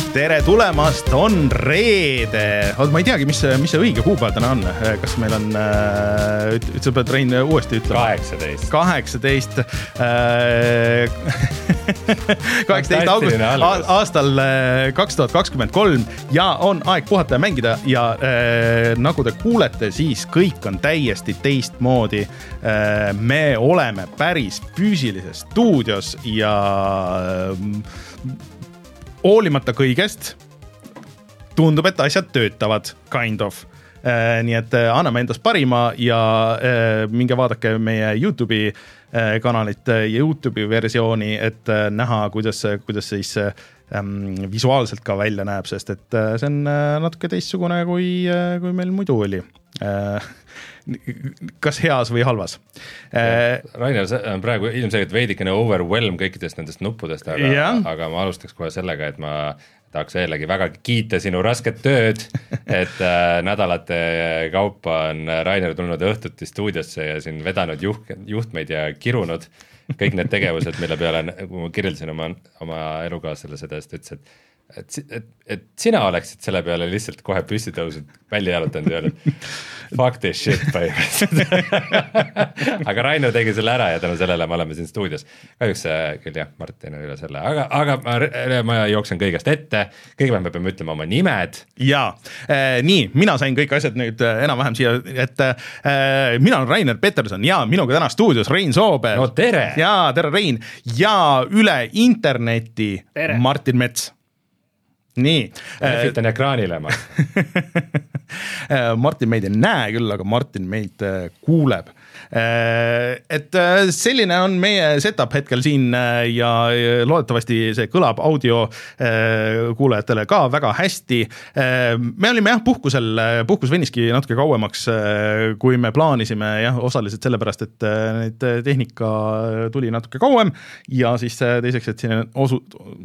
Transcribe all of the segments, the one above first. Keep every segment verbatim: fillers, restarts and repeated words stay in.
tere tulemast, on reede. Ma ei teagi, mis, mis see õige kuupäev täna on. Kas meil on, sa pead Rein uuesti ütlema. kaheksateist. kaheksateist. kaheksateist august aastal kaks tuhat kakskümmend kolm ja on aeg puhata ja mängida ja äh, nagu te kuulete, siis kõik on täiesti teistmoodi. Äh, me oleme päris füüsilises stuudios ja äh, hoolimata kõigest tundub, et asjad töötavad, kind of. Äh, nii et äh, anname endast parima ja äh, minge vaadake meie YouTube'i äh, kanalit, YouTube'i versiooni, et äh, näha, kuidas, kuidas siis äh, visuaalselt ka välja näeb, sest et äh, see on äh, natuke teistsugune, kui, äh, kui meil muidu oli. Äh, kas heas või halvas. Rainer, see on praegu ilmselgelt veidikene overwhelm kõikidest nendest nuppudest, aga, aga ma alustaks kohe sellega, et ma tahaks jällegi väga kiita sinu rasket tööd, et äh, nädalate kaupa on Rainer tulnud õhtuti stuudiosse ja siin vedanud juht, juhtmeid ja kirunud kõik need tegevused, mille peale, kui ma kirjeldasin oma, oma elukaasele seda, et ütles, et Et, et, et sina oleksid selle peale lihtsalt kohe püsti tõusud, välja jalutanud ja öelnud fuck this shit aga Rainer tegi selle ära ja tänu sellele me oleme siin stuudios. Kahjuks küll jah, Martin on üle selle, aga, aga ma, ma jooksen kõigest ette. Kõigepealt me peame ütlema oma nimed. Jaa, äh, nii, mina sain kõik asjad nüüd enam-vähem siia, et äh, mina olen Rainer Peterson ja minuga täna stuudios Rein Soober. No tere! Jaa, tere Rein! Ja üle interneti tere. Martin Mets. Nii. Lehvitan äh, ekraanile ma. Martin meid ei näe küll, aga Martin meid kuuleb. Et selline on meie setup hetkel siin ja loodetavasti see kõlab audio kuulajatele ka väga hästi. Me olime jah puhkusel, puhkus veniski natuke kauemaks, kui me plaanisime jah, osaliselt sellepärast, et neid tehnika tuli natuke kauem ja siis teiseks, et siin osu...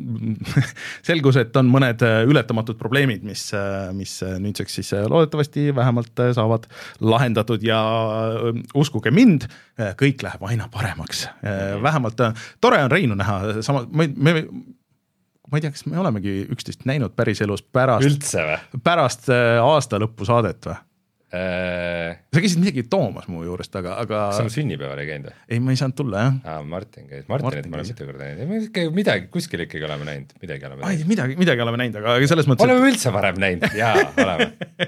selgus, et on mõned ületamatud probleemid, mis, mis nüüdseks siis loodetavasti vähemalt saavad lahendatud ja uskuge mind, kõik läheb aina paremaks. Vähemalt tore on Reinu näha. Sama, me, me, ma ei tea, kas me olemegi üksteist näinud päris elus pärast, üldse või? Pärast aasta lõppu saadet või? Äh... Sa käisid midagi toomas mu juurest, aga... aga... Kas sa mu sünnipäeval ei käinud või? Ei, ma ei saanud tulla, jah. Aa, Martin käis. Martinit ma olen mitu korda näinud. Midagi, kuskil ikkagi oleme näinud. Midagi oleme näinud. Ai, midagi, midagi oleme näinud, aga selles mõttes... Oleme et... üldse varem näinud. Jaa, oleme.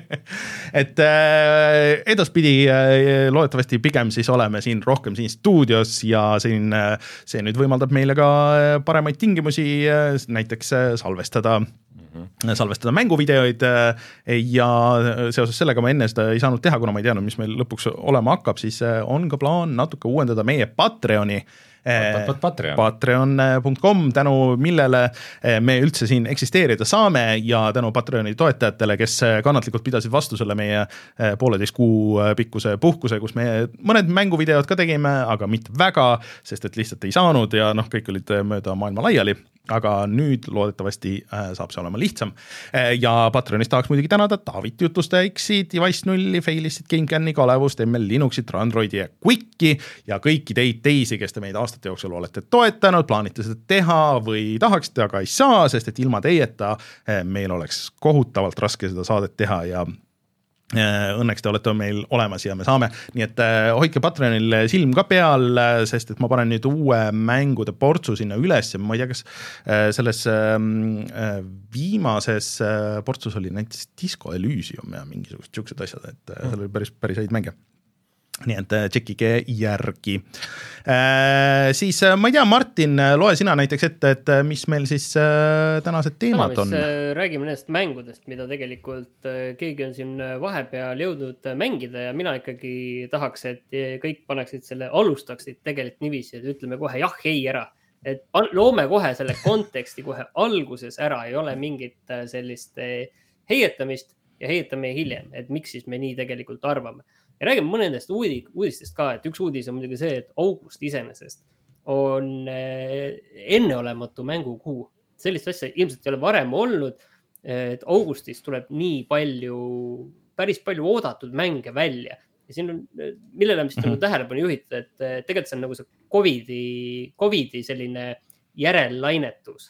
et äh, edaspidi äh, loodetavasti pigem siis oleme siin rohkem siin stuudios ja siin, äh, see nüüd võimaldab meile ka paremaid tingimusi äh, näiteks äh, salvestada salvestada mänguvideoid ja seoses sellega ma enne seda ei saanud teha, kuna ma ei teadnud, mis meil lõpuks olema hakkab, siis on ka plaan natuke uuendada meie Patreoni Patreon. patreon punkt com, tänu millele me üldse siin eksisteerida saame ja tänu Patreoni toetajatele, kes kannatlikult pidasid vastu selle meie pooleteist kuu pikkuse puhkuse, kus me mõned mänguvideod ka tegime, aga mitte väga, sest et lihtsalt ei saanud ja noh, kõik olid mööda maailma laiali. Aga nüüd loodetavasti äh, saab see olema lihtsam. Äh, ja Patreonis tahaks muidugi tänada Taavit Jutustajaksi, Device nulli, Failistit, GameCami, Kalevust, M L Linuxit, Androidi ja Quicki ja kõiki teid teisi, kes te meid aastate jooksul olete toetanud, plaanite seda teha või tahaksite, aga ei saa, sest et ilma teieta äh, meil oleks kohutavalt raske seda saadet teha ja õnneks te olete meil olemas ja me saame, nii et hoidke Patreonil silm ka peal, sest et ma panen nüüd uue mängude portsu sinna üles ja ma ei tea, kas selles viimases portsus oli näiteks Disco Elysium ja mingisugused siuksed asjad, et seal oli päris, päris häid mänge. Nii et tšekkige järgi. Äh, siis ma ei tea, Martin, loe sina näiteks ette, et mis meil siis äh, tänased teemad Täna, mis, on. Räägime nendest mängudest, mida tegelikult äh, keegi on siin vahepeal jõudnud mängida ja mina ikkagi tahaks, et kõik paneksid selle, alustaksid tegelikult niiviisi, et ütleme kohe jah, ei ära. Et loome kohe selle konteksti kohe alguses ära, ei ole mingit sellist heietamist ja heietame hiljem, et miks siis me nii tegelikult arvame. Ja räägime mõnedest uudistest ka, et üks uudis on muidugi see, et august iseenesest on enneolematu mängukuu. Sellist asja ilmselt ei ole varem olnud, et augustis tuleb nii palju, päris palju oodatud mänge välja. Ja siin on, millele mis mm-hmm. tähelepanu juhitud, et tegelikult see on nagu see COVIDi, COVIDi selline järellainetus,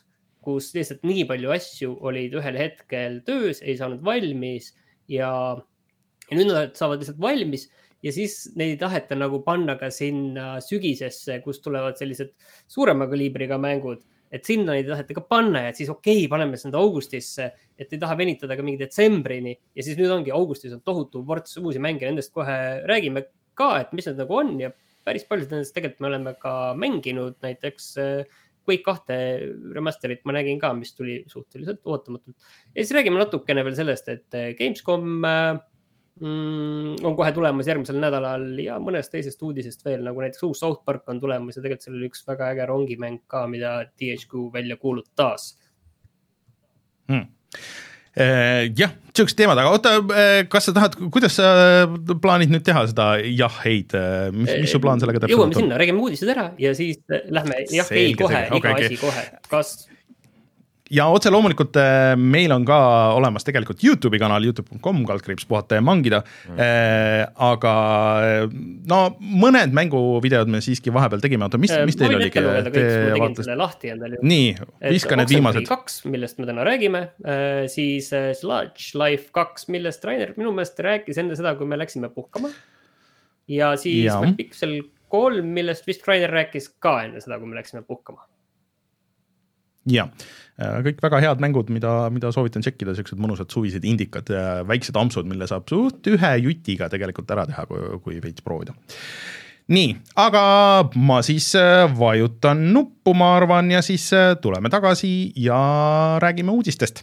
kus lihtsalt nii palju asju olid ühel hetkel töös, ei saanud valmis ja, ja nüüd nad saavad lihtsalt valmis ja siis neid ei taheta nagu panna ka sinna sügisesse, kus tulevad sellised suurema kaliibriga mängud, et sinna neid ei taheta ka panna ja siis okei, okay, paneme seda augustisse, et ei taha venitada ka mingi detsembrini ja siis nüüd ongi augustis on tohutu vorts uusi mänge, nendest kohe räägime ka, et mis need nagu on ja päris paljud nendest tegelikult me oleme ka mänginud, näiteks Quake kahte remasterit ma nägin ka, mis tuli suhteliselt ootamatult. Ja siis räägime natukene veel sellest, et Gamescom mm, on kohe tulemas järgmisel nädalal ja mõnest teisest uudisest veel, nagu näiteks uus South Park on tulemas ja tegelikult seal oli üks väga äge rongimäng ka, mida T H Q välja kuulutas. Hmm. Jah, sellised teemad, aga oota, kas sa tahad, kuidas sa plaanid nüüd teha seda jah-heid, mis, mis su plaan sellega täpselt on? Jõuame sinna, räägime uudised ära ja siis lähme jah-ei kohe, iga okay, asi okay. kohe. Kas... Ja otse loomulikult meil on ka olemas tegelikult YouTube'i kanal, youtube dot com, kaldkriips puhata ja mangida, mm. eh, aga no mõned mänguvideod me siiski vahepeal tegime, oota, mis, mis teil oli? Ma võin ette lugeda kõik, ma tegin selle lahti endale. Nii, viska need viimased. kaks, millest me täna räägime, siis Sludge Life kaks, millest Rainer minu meelest rääkis enne seda, kui me läksime puhkama. Ja siis ja. Pixel kolm, millest vist Rainer rääkis ka enne seda, kui me läksime puhkama. Ja, kõik väga head mängud, mida, mida soovitan tšekkida, sellised mõnusad suvised indikad, väiksed ampsud, mille saab suht ühe jutiga tegelikult ära teha, kui, kui veits proovida. Nii, aga ma siis vajutan nuppu, ma arvan, ja siis tuleme tagasi ja räägime uudistest.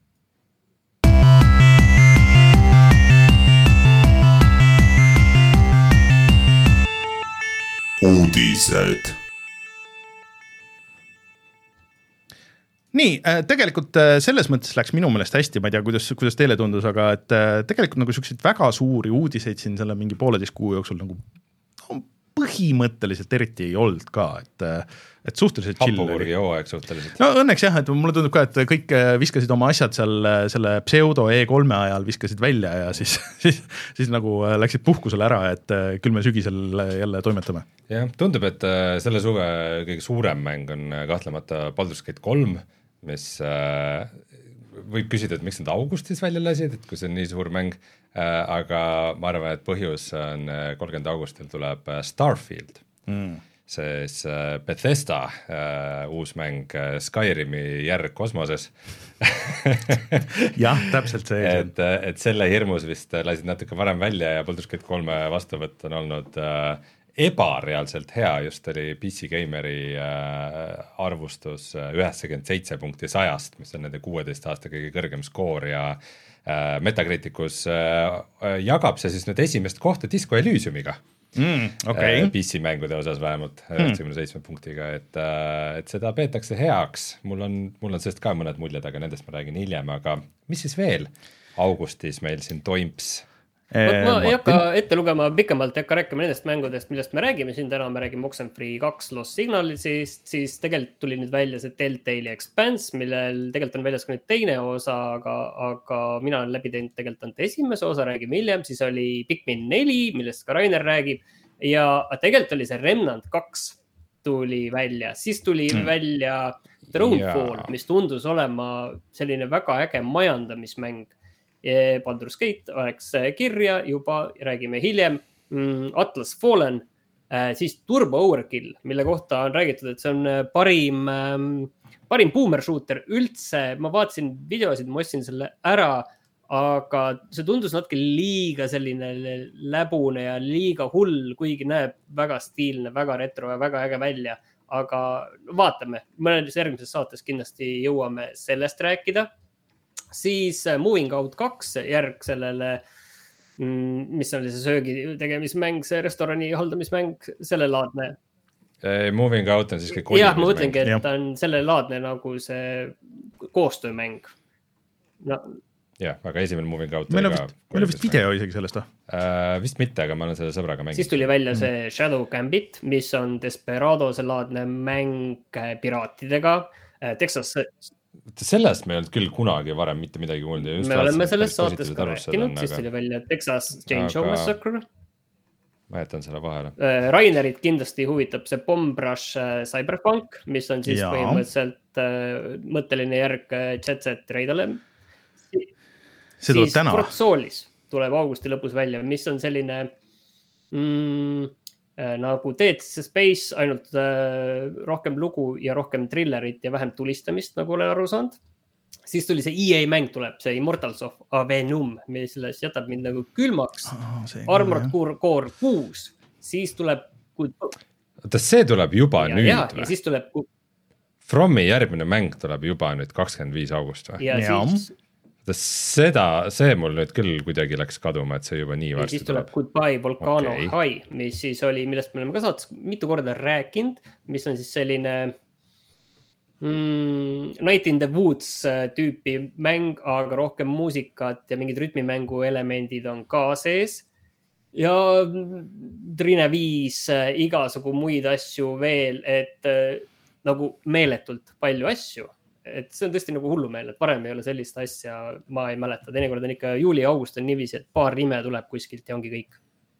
Uudised. Nii, tegelikult selles mõttes läks minu meelest hästi, ma ei tea, kuidas, kuidas teile tundus, aga et tegelikult nagu selliseid väga suuri uudiseid siin selle mingi pooleteist kuu jooksul nagu no, põhimõtteliselt eriti ei olnud ka, et, et suhteliselt chill. Hapuvurgi hooaeg suhteliselt. No õnneks jah, et mulle tundub ka, et kõik viskasid oma asjad seal selle pseudo E kolme ajal viskasid välja ja siis, siis, siis nagu läksid puhkusele ära, et küll me sügisel jälle toimetame. Jah, tundub, et selle suve kõige suurem mäng on kahtlemata Baldur's Gate kolm, mis äh, võib küsida, et miks nad augustis välja lasid, et kui see on nii suur mäng, äh, aga ma arvan, et põhjus on kolmkümmend augustil tuleb Starfield, mm. siis äh, Bethesda äh, uus mäng Skyrimi järg kosmoses. Jah, täpselt see. et, et selle hirmus vist lasid natuke varem välja ja Baldur's Gate kolme vastuvõtt on olnud äh, ebareaalselt hea, just oli P C Gameri äh, arvustus üheksakümmend seitse punkti sajast, mis on nende kuueteist aasta kõige kõrgem skoor ja äh, Metacriticus äh, jagab see siis nüüd esimest kohta Disco Elysiumiga mm, okay. äh, P C mängude osas vähemalt üheksakümne seitsme mm. punktiga, et, äh, et seda peetakse heaks. Mul on, mul on sellest ka mõned muljed, aga nendest ma räägin hiljem, aga mis siis veel augustis meil siin toimps? Ma ei hakka ette lugema pikemalt, ei hakka rääkima nendest mängudest, millest me räägime siin täna, me räägime Oxenfree kaks Lost Signalisist, siis tegelikult tuli nüüd välja see Telltale'i Expanse, millel tegelikult on väljas ka nüüd teine osa, aga, aga mina olen läbi teinud tegelikult on esimese osa, räägime hiljem, siis oli Pikmin neli, millest ka Rainer räägib ja tegelikult oli see Remnant kaks tuli välja, siis tuli mm. välja Thronefall, yeah. mis tundus olema selline väga äge majandamismäng. Baldur's Gate oleks kirja juba, räägime hiljem, Atlas Fallen, siis Turbo Overkill, mille kohta on räägitud, et see on parim, parim boomer shooter üldse. Ma vaatasin videosid, ma ostsin selle ära, aga see tundus natuke liiga selline läbune ja liiga hull, kuigi näeb väga stiilne, väga retro ja väga äge välja. Aga vaatame, mõnes järgmises saates kindlasti jõuame sellest rääkida. Siis Moving Out kaks järg sellele, mis oli see söögi tegemismäng, see restorani haldamismäng, selle laadne. Moving Out on siiski kolimismäng. Jah, ma mõtlengi, et ta on selle laadne nagu see koostöömäng. No. Jah, aga esimene Moving Out. Meil on vist, meil on vist video isegi sellest. Uh, vist mitte, aga ma olen selle sõbraga mänginud. Siis tuli välja see Shadow Gambit, mis on Desperado see laadne mäng piraatidega. Texas... Sellest me ei olnud küll kunagi varem mitte midagi kuulnud. Me oleme sellest saates ka rääkinud, siis tuli välja Texas Chainsaw Massacre. ma jätan selle vahele. Rainerit kindlasti huvitab see Bomb Rush Cyberpunk, mis on siis ja. põhimõtteliselt mõtteline järg Jet Set Raidale. See tuleb täna. Fort Solis tuleb augusti lõpus välja, mis on selline mm, nagu Dead Space, ainult äh, rohkem lugu ja rohkem thrillerit ja vähem tulistamist, nagu olen aru saanud. Siis tuli see E A mäng tuleb, see Immortals of Avenum, mis jätab mind nagu külmaks. Oh, Armored Core kuus, siis tuleb... Oota, see tuleb juba ja, nüüd ja, või? Ja siis tuleb... Fromi järgmine mäng tuleb juba nüüd kakskümmend viis august või? Ja, ja. siis... Seda, see mul nüüd küll kuidagi läks kaduma, et see juba nii varsti tuleb. Ja siis tuleb Goodbye Volcano okay. High, mis siis oli, millest me oleme ka saates mitu korda rääkinud, mis on siis selline... Mm, Night in the Woods tüüpi mäng, aga rohkem muusikat ja mingid rütmimängu elemendid on ka sees. Ja Trine viis igasugu muid asju veel, et nagu meeletult palju asju. Et see on tõesti nagu hullumeel, et varem ei ole sellist asja, ma ei mäleta. Teinekord on ikka juuli-august on niiviisi, et paar nime tuleb kuskilt ja ongi kõik.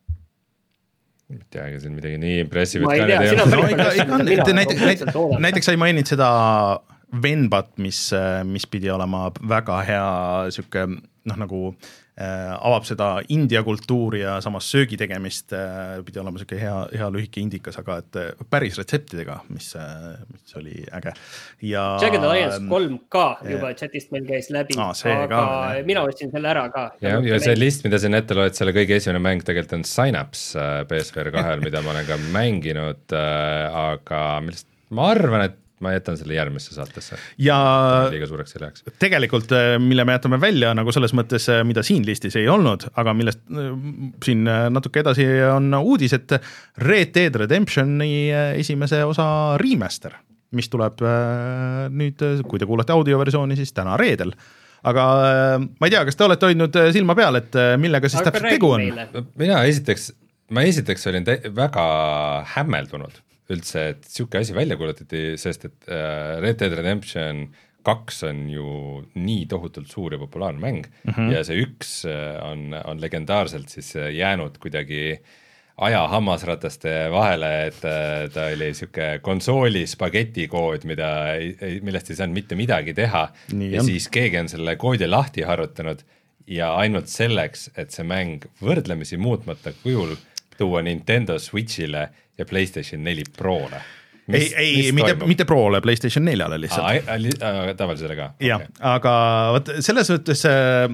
Mitte aega siin midagi nii impressive. Ma ei tea, sina no, ikka, ikka, näite, näite, näite, näiteks sai mainid seda Venbat, mis, mis pidi olema väga hea süke, noh nagu äh, avab seda India kultuuri ja samas söögi tegemist äh, pidi olema süke hea, hea lühike indikas, aga et päris retseptidega, mis, mis oli äge. Ja, Jagged Alliance kolm K juba chatist meil käis läbi, aa, aga ka, mina võtsin selle ära ka. Ja, ja see list, mida siin ette loed, selle kõige esimene mäng tegelikult on Synapse P S V R kahel, mida ma olen ka mänginud, aga millest ma arvan, et ma jätan selle järgmisse saatesse. Ja liiga suureks ei läheks. Tegelikult, mille me jätame välja nagu selles mõttes, mida siin listis ei olnud, aga millest siin natuke edasi on uudis, et Red Dead Redemptioni esimese osa remaster, mis tuleb nüüd, kui te kuulate audioversiooni, siis täna reedel. Aga ma ei tea, kas te olete hoidnud silma peal, et millega siis täpselt tegu on? Mina esiteks, ma esiteks olin te- väga hämmeldunud üldse, et siuke asi välja kuulutati, sest et Red Dead Redemption kaks on ju nii tohutult suur ja populaarne mäng mm -hmm. ja see üks on, on legendaarselt siis jäänud kuidagi aja hammasrataste vahele, et ta oli siuke konsooli spagetikood, mida, millest ei saanud mitte midagi teha nii, ja jah. Siis keegi on selle koodi lahti harutanud ja ainult selleks, et see mäng võrdlemisi muutmata kujul tuua Nintendo Switchile ja PlayStation neli Prole. Mis, ei, ei mitte, mitte Prole, PlayStation neljale lihtsalt. Aa, li, äh, tavalisele ka. Jah, okay. Aga võt, selles mõttes äh,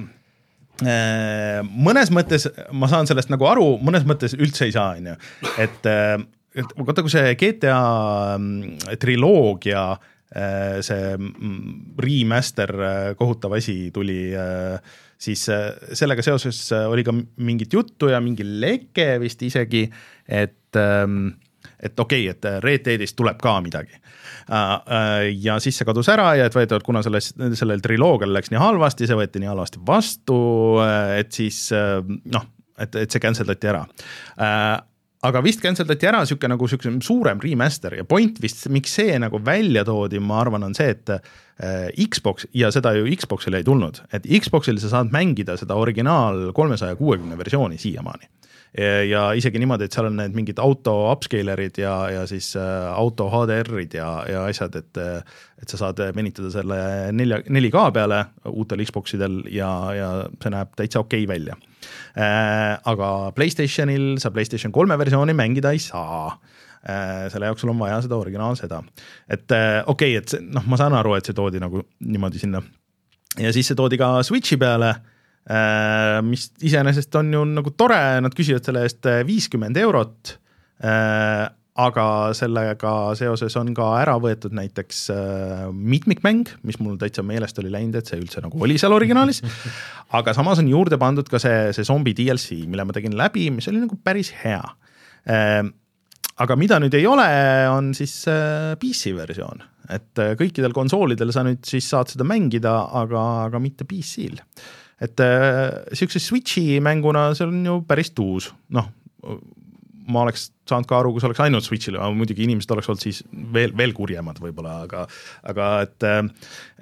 mõnes mõttes ma saan sellest nagu aru, mõnes mõttes üldse ei saa, on ju. Et, et vaata, kui see G T A triloogia, see remaster kohutav asi tuli, siis sellega seoses oli ka mingit juttu ja mingi leke vist isegi, et et okei, okay, et Red Deadist tuleb ka midagi. Ja siis see kadus ära ja et võetavad, kuna selles, sellel triloogial läks nii halvasti, see võeti nii halvasti vastu, et siis noh, et, et see canceldati ära. Aga vist canceldati ära siuke nagu siuke suurem remaster ja point vist, miks see nagu välja toodi, ma arvan, on see, et Xbox, ja seda ju Xboxile ei tulnud, et Xboxil sa saad mängida seda originaal kolmesaja kuuekümne versiooni siiamaani. Ja isegi niimoodi, et seal on need mingid auto upscalerid ja, ja siis auto H D R-id ja, ja asjad, et, et sa saad venitada selle neli K peale uutel Xboxidel ja, ja see näeb täitsa okei välja. Aga PlayStationil sa PlayStation kolme versiooni mängida ei saa. Selle jaoks sul on vaja seda originaal seda. Et okei, et see, noh, ma saan aru, et see toodi nagu niimoodi sinna. Ja siis see toodi ka Switchi peale, mis iseenesest on ju nagu tore, nad küsivad selle eest viiskümmend eurot, aga sellega seoses on ka ära võetud näiteks mitmikmäng, mis mul täitsa meelest oli läinud, et see üldse nagu oli seal originaalis, aga samas on juurde pandud ka see, see zombi D L C, mille ma tegin läbi, mis oli nagu päris hea. Aga mida nüüd ei ole, on siis P C versioon, et kõikidel konsoolidel sa nüüd siis saad seda mängida, aga, aga mitte P C-l. Et siukse Switchi mänguna see on ju päris tuus. Noh, ma oleks saanud ka aru, kus oleks ainult Switchile, muidugi inimesed oleks olnud siis veel, veel kurjemad võib-olla, aga, aga et, et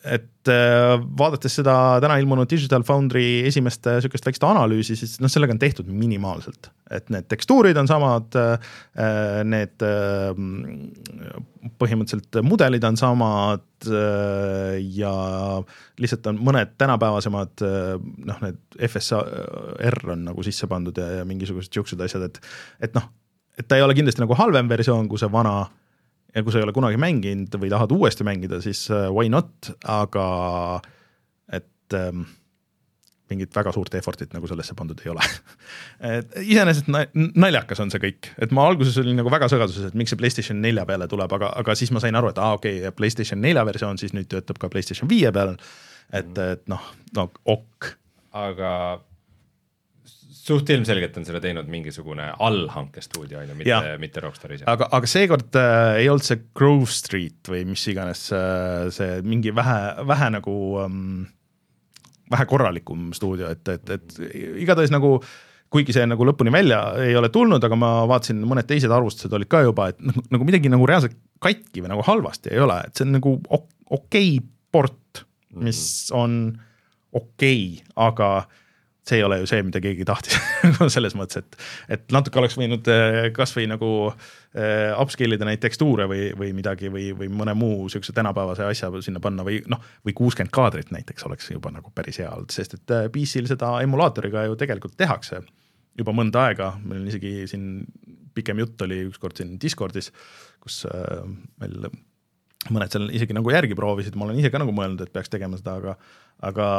et vaadates seda täna ilmunud Digital Foundry esimest sükest väikest analüüsi, siis noh, sellega on tehtud minimaalselt. Et need tekstuurid on samad, need põhimõtteliselt mudelid on samad ja lihtsalt on mõned tänapäevasemad, noh, need F S R on nagu sisse pandud ja, ja mingisugused siuksed asjad, et, et noh, et ta ei ole kindlasti nagu halvem versioon kui see vana, ja kui sa ei ole kunagi mänginud või tahad uuesti mängida, siis why not, aga et ähm, mingit väga suurt effortit nagu sellesse pandud ei ole. et iseenesest naljakas on see kõik, et ma alguses olin nagu väga sõgaduses, et miks see PlayStation nelja peale tuleb, aga, aga siis ma sain aru, et aa, okei, okay, PlayStation nelja versioon siis nüüd töötab ka PlayStation viie peal, et, et noh, no ok. Aga suht ilmselgelt on seda teinud mingisugune allhankestuudio, mitte, mitte Rockstar ise. Aga, aga seekord äh, ei olnud see Grove Street või mis iganes äh, see mingi vähe, vähe nagu ähm, vähe korralikum stuudio, et, et, et igatahes nagu, kuigi see nagu lõpuni välja ei ole tulnud, aga ma vaatasin mõned teised arvustused olid ka juba, et nagu, nagu midagi nagu reaalselt katki või nagu halvasti ei ole, et see on nagu okei port, mis on okei, aga see ei ole ju see, mida keegi tahtis selles mõttes, et, et natuke oleks võinud kas või nagu äh, upscale'ida neid tekstuure või, või midagi või, või mõne muu sükse tänapäevase asja sinna panna või noh, või kuuskümmend kaadrit näiteks oleks juba nagu päris hea olnud, sest et P C-l seda emulaatoriga ju tegelikult tehakse juba mõnda aega, meil on isegi siin pikem jutt oli ükskord siin Discordis, kus äh, meil mõned seal isegi nagu järgi proovisid, ma olen ise ka nagu mõelnud, et peaks tegema seda, aga, aga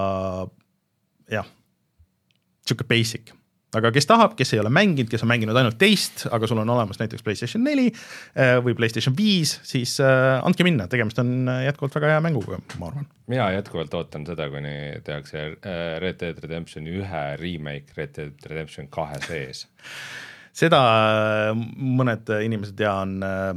jah, siuke basic. Aga kes tahab, kes ei ole mänginud, kes on mänginud ainult teist, aga sul on olemas näiteks PlayStation neli või PlayStation viis, siis andke minna, tegemist on jätkuvalt väga hea mänguga, ma arvan. Mina jätkuvalt ootan seda, kuni tehakse Red Dead Redemption ühe remake Red Dead Redemption kahe sees. Seda mõned inimesed ja on,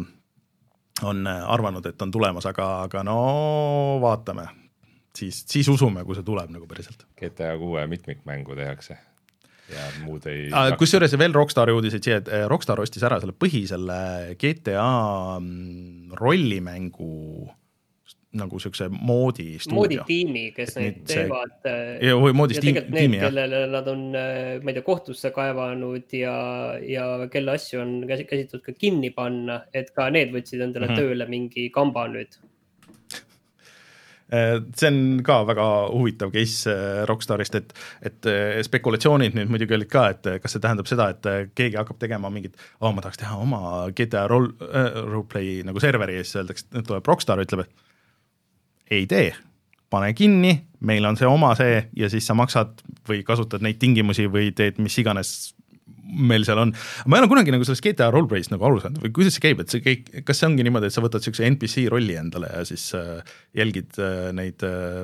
on arvanud, et on tulemas, aga, aga no vaatame. Siis, siis usume, kui see tuleb nagu päriselt. G T A kuue mitmikmängu tehakse ja muud ei... Kus juures veel Rockstar uudiseid siia, et Rockstar ostis ära selle põhi selle G T A rollimängu nagu siukse moodi stuudio. Mooditiimi, kes neid teevad ja, või moodi ja tegelikult need, tiimi, kellele nad on, ma ei tea, kohtusse kaevanud ja, ja kelle asju on käsitud ka kinni panna, et ka need võtsid endale mm-hmm. tööle mingi kamba nüüd. See on ka väga huvitav case Rockstarist, et, et spekulatsioonid nüüd muidugi olid ka, et kas see tähendab seda, et keegi hakkab tegema mingit, oh, ma tahaks teha oma G T A role, äh, roleplay nagu serveri ja siis öeldakse, et tuleb Rockstar, ütleb, et ei tee, pane kinni, meil on see oma see ja siis sa maksad või kasutad neid tingimusi või teed mis iganes meil seal on. Ma ei ole kunagi nagu sellest G T A roleplay'st nagu aru saanud või kuidas see käib, et see kõik, kas see ongi niimoodi, et sa võtad siukse N P C rolli endale ja siis äh, jälgid äh, neid äh,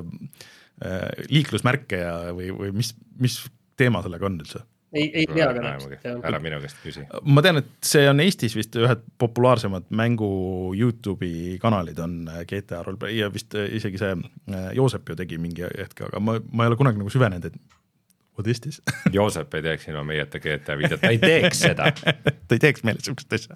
liiklusmärke ja või, või mis, mis teema sellega on üldse? Ei, ei tea ka näpselt. Ära minu käest küsi. Ma tean, et see on Eestis vist ühed populaarsemad mängu YouTube'i kanalid on G T A roleplay ja vist isegi see Joosep ju tegi mingi hetk, aga ma, ma ei ole kunagi nagu süvenenud, et what is this? Joosep ei teeks ilma meieta G T A videot, ta ei teeks seda. ta ei teeks meile sihukest asja.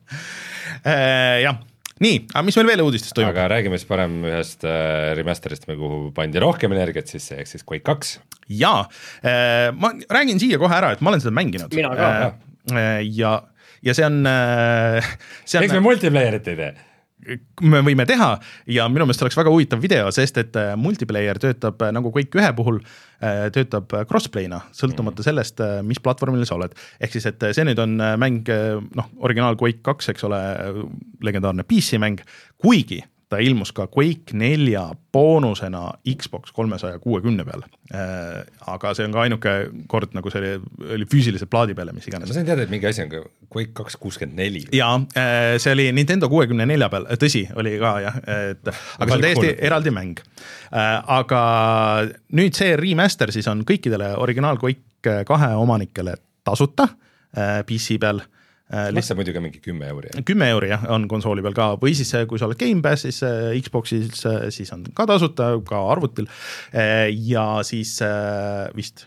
Äh, jah, nii, aga mis meil veel uudistes toimub? Aga räägime siis parem ühest äh, remasterist, kuhu pandi rohkem energiat sisse, ehk siis Quake kaks. Jaa, äh, ma räägin siia kohe ära, et ma olen seda mänginud. Mina ka. Äh, ja, ja see on... Äh, see on eks me multiplayerit ei tee? Me võime teha ja minu meelest oleks väga huvitav video, sest et multiplayer töötab nagu Quake ühe puhul, töötab crossplayna, sõltumata sellest, mis platvormil sa oled. Ehk siis, et see nüüd on mäng, noh, originaal Quake kaks, eks ole, legendaarne P C mäng, kuigi ta ilmus ka Quake nelja boonusena Xbox kolmesaja kuuekümne peal. Äh, aga see on ka ainuke kord, nagu see oli, oli füüsilise plaadi peale, mis iganes. Ma sain teada, et mingi asi on ka Quake kaks kuuskümmend neli. Jaa, äh, see oli Nintendo kuuekümne nelja peal, tõsi, oli ka jah, et, aga see on täiesti eraldi mäng. Äh, aga nüüd see remaster siis on kõikidele originaal Quake kahe omanikele tasuta äh, P C peal. Maksa muidugi mingi kümme euri. kümme euri jah, on konsooli peal ka, või siis kui sa oled Game Pass, siis Xboxis siis on ka tasuta, ka arvutil ja siis vist,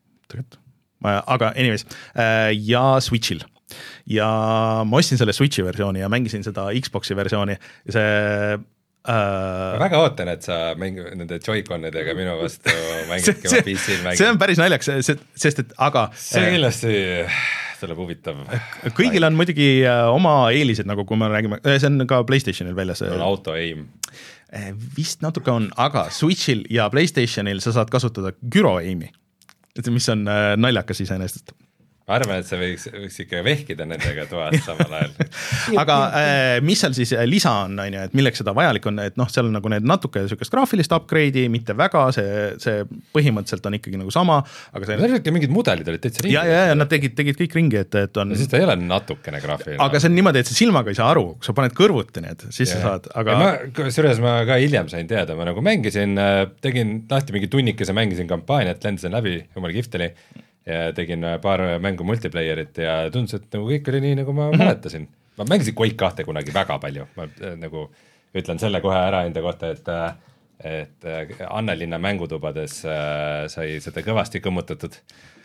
aga anyways, ja Switchil. Ja ma ostsin selle Switchi versiooni ja mängisin seda Xboxi versiooni ja see Uh, väga ootan, et sa mängi, nende Joy-Conidega minu vastu mängidki oma P C-l mängid. See on päris naljaks, sest et aga see kindlasti tuleb huvitav. Kõigil on muidugi oma eelised, nagu kui me räägime, see on ka PlayStationil väljas. On auto-aim. Vist natuke on, aga Switchil ja PlayStationil sa saad kasutada gyro-aimi, mis on naljakas iseenesest. Ma arvan, et see võiks, võiks ikka vehkida nendega toas samal ajal. Aga äh, mis seal siis lisa on, on ju, et milleks seda vajalik on, et noh, seal on nagu need natuke sükest graafilist upgrade'i, mitte väga, see, see põhimõtteliselt on ikkagi nagu sama, aga see... Need mingid mudelid olid täitsa ringi. Ja, ja, ja nad tegid, tegid kõik ringi, et, et on... Ja siis ta ei ole natukene graafiline. Aga see on niimoodi, et see silmaga ei saa aru, kui sa paned kõrvuti need, siis ja. Sa saad, aga... Ma, selles ma ka hiljem sain teada, ma nagu mängisin, tegin lahti mingi tunnikese, mängisin kampaaniat, lendasin läbi, jumal kihvt oli ja tegin paar mängu multiplayerit ja tundus, et nagu kõik oli nii, nagu ma mäletasin. Ma mängisin Quake kahte kunagi väga palju, ma nagu ütlen selle kohe ära enda kohta, et, et Annelinna mängutubades sai seda kõvasti kõmmutatud,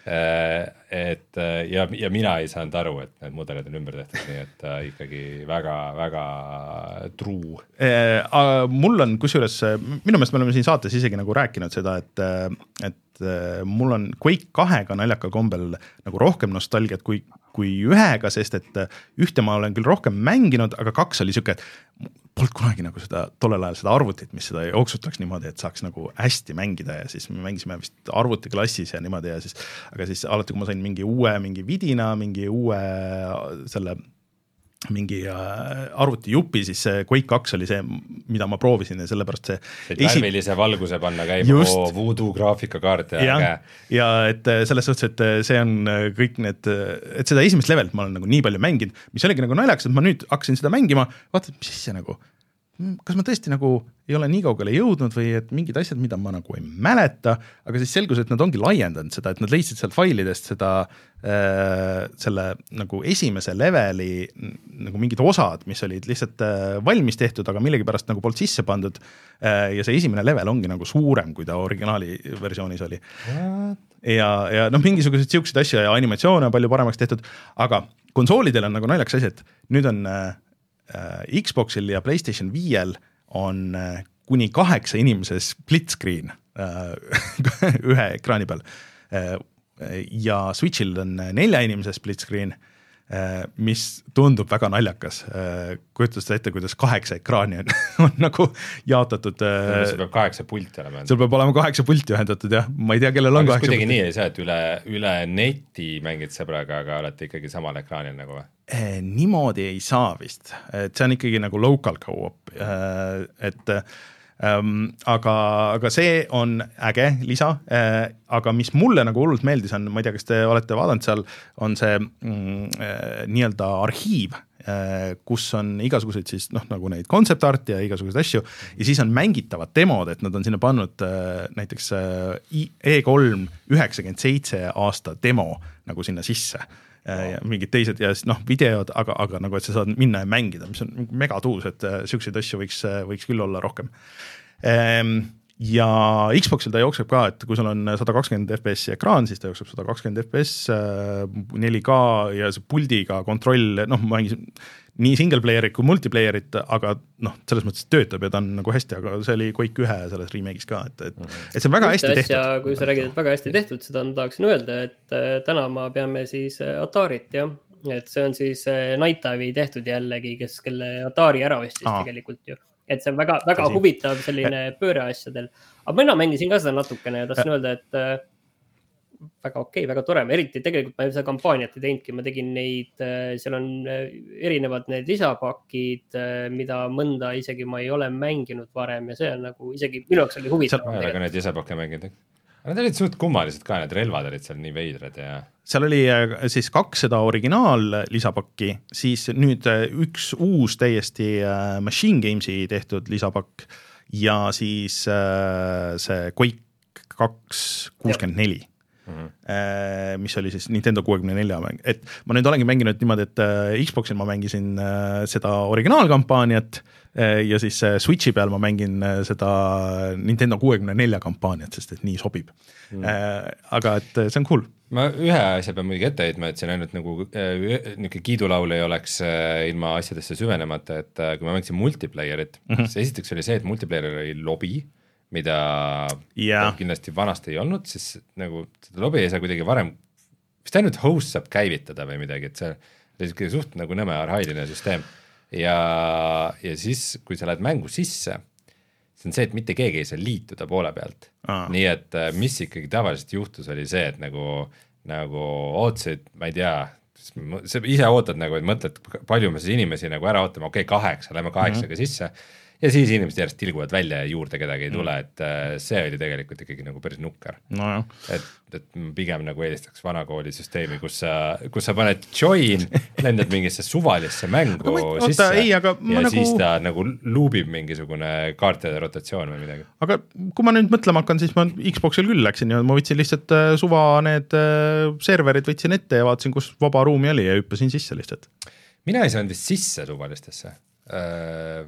et ja, ja mina ei saanud aru, et need mudelid on ümber tehtud, nii et ikkagi väga, väga true. Mul on kusjuures, minu meelest me oleme siin saates isegi nagu rääkinud seda, et, et mul on Quake kahega naljakal kombel nagu rohkem nostalgiat kui, kui ühega, sest et ühte ma olen küll rohkem mänginud, aga kaks oli siuke, et polnud kunagi nagu seda tollel ajal seda arvutit, mis seda jooksutaks niimoodi, et saaks nagu hästi mängida ja siis me mängisime vist arvutiklassis ja niimoodi ja siis, aga siis alati, kui ma sain mingi uue, mingi vidina, mingi uue selle mingi arvutijupi, siis see Quake kaks oli see, mida ma proovisin ja sellepärast see et esi... värvilise valguse panna käima, oo, voodoo graafikakaart ja, ja, ja et selles suhtes, et see on kõik need, et seda esimest levelt ma olen nagu nii palju mänginud, mis oligi nagu naljaks, et ma nüüd hakkasin seda mängima, vaata, mis see nagu, kas ma tõesti nagu ei ole nii kaugele jõudnud või et mingid asjad, mida ma nagu ei mäleta, aga siis selgus, et nad ongi laiendanud seda, et nad leidsid sealt failidest seda äh, selle nagu esimese leveli nagu mingid osad, mis olid lihtsalt äh, valmis tehtud, aga millegipärast nagu polnud sisse pandud äh, ja see esimene level ongi nagu suurem, kui ta originaali versioonis oli. Ja, ja noh, mingisugused siuksed asju ja animatsioone on palju paremaks tehtud, aga konsoolidel on nagu naljaks asi, et nüüd on äh, Xboxil ja PlayStation viiel on kuni kaheksa inimese split screen ühe ekraani peal ja Switchil on nelja inimese split screen, mis tundub väga naljakas. Kujutas ette, kuidas kaheksa ekraani on, on nagu jaotatud. See peab kaheksa pulti olema. Seal peab olema kaheksa pulti ühendatud, jah. Ma ei tea, kellel on kaheksa pulti. Kuidagi nii ei saa, et üle, üle neti mängid sõbraga, aga olete ikkagi samal ekraanil nagu või? Niimoodi ei saa vist, et see on ikkagi nagu local co-op, et ähm, aga, aga see on äge lisa, aga mis mulle nagu hullult meeldis on, ma ei tea, kas te olete vaadanud seal, on see mm, nii-öelda arhiiv, kus on igasugused siis noh, nagu neid concept-art ja igasugused asju ja siis on mängitavad demod, et nad on sinna pannud näiteks E kolm üheksakümmend seitse aasta demo nagu sinna sisse. Ja mingid teised ja noh, videod, aga, aga nagu, et sa saad minna ja mängida, mis on mega tuus, et siukseid asju võiks, võiks küll olla rohkem. Ja Xboxil ta jookseb ka, et kui sul on sada kakskümmend F P S ekraan, siis ta jookseb sada kakskümmend F P S, neli K ja see puldiga kontroll, noh, ma mängisin nii single playerit kui multiplayerit, aga noh, selles mõttes töötab ja ta on nagu hästi, aga see oli Quake ühe selles remake'is ka, et, et, et see on väga hästi tehtud. Ja kui sa räägid, et väga hästi tehtud, seda tahaksin öelda, et täna ma peame siis Atarit, jah, et see on siis Night Dive'i tehtud jällegi, kes kelle Atari ära ostis Aa. tegelikult ju. Et see on väga, väga Tõsi. huvitav selline pööre asjadel. Aga mina mängisin ka seda natukene ja tahtsin öelda, et väga okei, väga tore, eriti tegelikult ma seda kampaaniat ei teinudki, ma tegin neid, seal on erinevad need lisapakid, mida mõnda isegi ma ei ole mänginud varem ja see on nagu isegi minu jaoks oli huvitav. Ma ei ole ka need lisapakke mänginud. Nad olid suht kummalised ka, need relvad olid seal nii veidrad ja... Seal oli siis kaks seda originaal lisapakki, siis nüüd üks uus täiesti Machine Gamesi tehtud lisapakk ja siis see Quake kaks kuuskümmend neli. mm-hmm. mis oli siis Nintendo kuuekümne nelja mäng, et ma nüüd olengi mänginud niimoodi, et Xboxil ma mängisin seda originaalkampaaniat ja siis Switchi peal ma mängin seda Nintendo kuuekümne nelja kampaaniat, sest et nii sobib mm.. aga et see on cool. Ma ühe asja pean muidugi ette heitma, et siin ainult nagu niisugune kiidulaul ei oleks ilma asjadesse süvenemata, et kui ma mängisin multiplayerit, mm-hmm. siis esiteks oli see, et multiplayer oli lobi, mida yeah. kindlasti vanasti ei olnud, siis nagu seda lobi ei saa kuidagi varem, vist ainult host saab käivitada või midagi, et see oli suht nagu nõme arhailine süsteem ja, ja siis, kui sa lähed mängu sisse, see on see, et mitte keegi ei saa liituda poole pealt. Ah. Nii et mis ikkagi tavaliselt juhtus, oli see, et nagu, nagu ootasid, ma ei tea, sa ise ootad nagu, et mõtled, palju me siis inimesi nagu ära ootame, okei, okay, kaheksa, lähme kaheksaga mm-hmm. sisse ja siis inimesed järjest tilguvad välja ja juurde kedagi ei tule, et see oli tegelikult ikkagi nagu päris nukker no,. Et, et pigem nagu eelistaks vanakooli süsteemi, kus sa, kus sa paned join, lendad mingisse suvalisse mängu ma, sisse oota, ei, aga ja nagu... siis ta nagu luubib mingisugune kaartide rotatsioon või midagi. Aga kui ma nüüd mõtlema hakkan, siis ma Xboxil küll läksin ja ma võtsin lihtsalt suva need serverid võtsin ette ja vaatasin, kus vaba ruumi oli ja hüppasin sisse lihtsalt. Mina ei saanud vist sisse suvalistesse äh,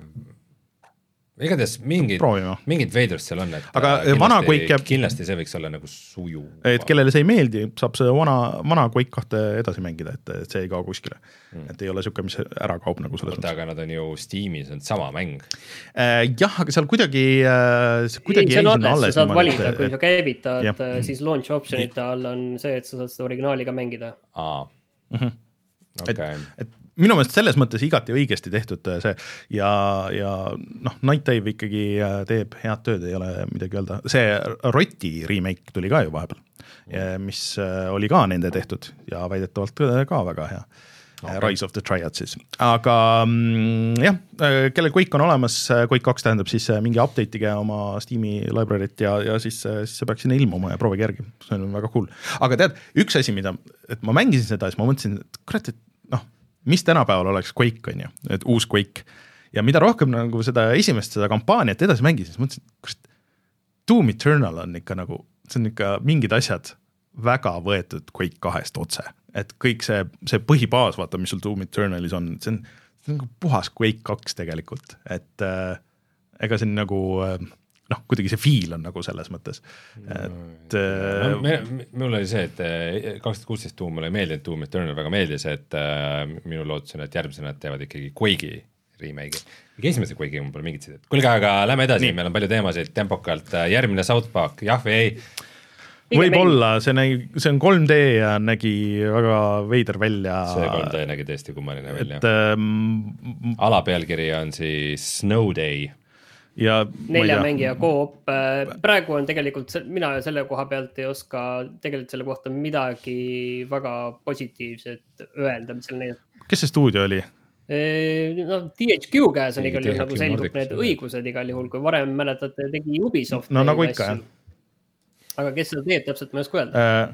igatahes mingid, mingid veidrust seal on, et aga vana Quake jääb... kindlasti see võiks olla nagu suju. Et kellele see ei meeldi, saab see vana, vana Quake kahte edasi mängida, et, et see ei kao kuskile. Mm. Et ei ole siuke, mis ära kaob nagu selles mõttes. Aga nad on ju Steamis, on sama mäng. Äh, jah, aga seal kuidagi, äh, kuidagi ei, see on alles, sa saad valida, kui sa käivitad, ja. Siis launch optionite all on see, et sa saad seda originaali ka mängida. Aa, mm-hmm. okei. Okay. Et, et minu meelest selles mõttes igati õigesti tehtud see ja, ja noh, Night Dive ikkagi teeb head tööd, ei ole midagi öelda. See Roti remake tuli ka ju vahepeal, mis oli ka nende tehtud ja väidetavalt ka väga hea. Okay. Rise of the Triad siis. Aga jah, kellel Quake on olemas, Quake kaks tähendab siis mingi update'ige oma Steam'i library't ja, ja siis, siis see peaks sinna ilmuma ja proovige järgi. See on väga cool. Aga tead, üks asi, mida, et ma mängisin seda, siis ma mõtlesin, et kurat, et noh, mis tänapäeval oleks Quake on ju, et uus Quake. Ja mida rohkem nagu seda esimest seda kampaaniat edasi mängisin, siis mõtlesin, et Doom Eternal on ikka nagu, see on ikka mingid asjad väga võetud Quake kahest otse. Et kõik see, see põhibaas, vaata, mis sul Doom Eternalis on, see on, see on nagu puhas Quake kaks tegelikult. Et äh, ega see on nagu... Äh, noh, kuidagi see feel on nagu selles mõttes. Et, no, me, mul oli see, et kaks tuhat kuusteist Doom mulle ei meeldinud, Doom Eternal väga meeldis, et äh, minu lootus on, et järgmisena teevad ikkagi Quake'i remake'i. Esimese Quake'i mul pole mingit sidet. Kuulge, aga lähme edasi, nii. Meil on palju teemasid tempokalt. Järgmine South Park, jah või ei? Võib-olla, see, nägi, see on kolm D ja nägi väga veider välja. See kolm D nägi tõesti kummaline välja. Et, ähm, alapealkiri on siis Snow Day. Ja, nelja mängija koop. Praegu on tegelikult, mina selle koha pealt ei oska tegelikult selle kohta midagi väga positiivset öelda, mis seal neid. Kes see stuudio oli? No, T H Q käes on igal juhul nagu selgub need õigused igal juhul, kui varem mäletate tegi Ubisoft. No nagu ikka, jah. Aga kes seda teeb täpselt, ma ei oska öelda. Äh,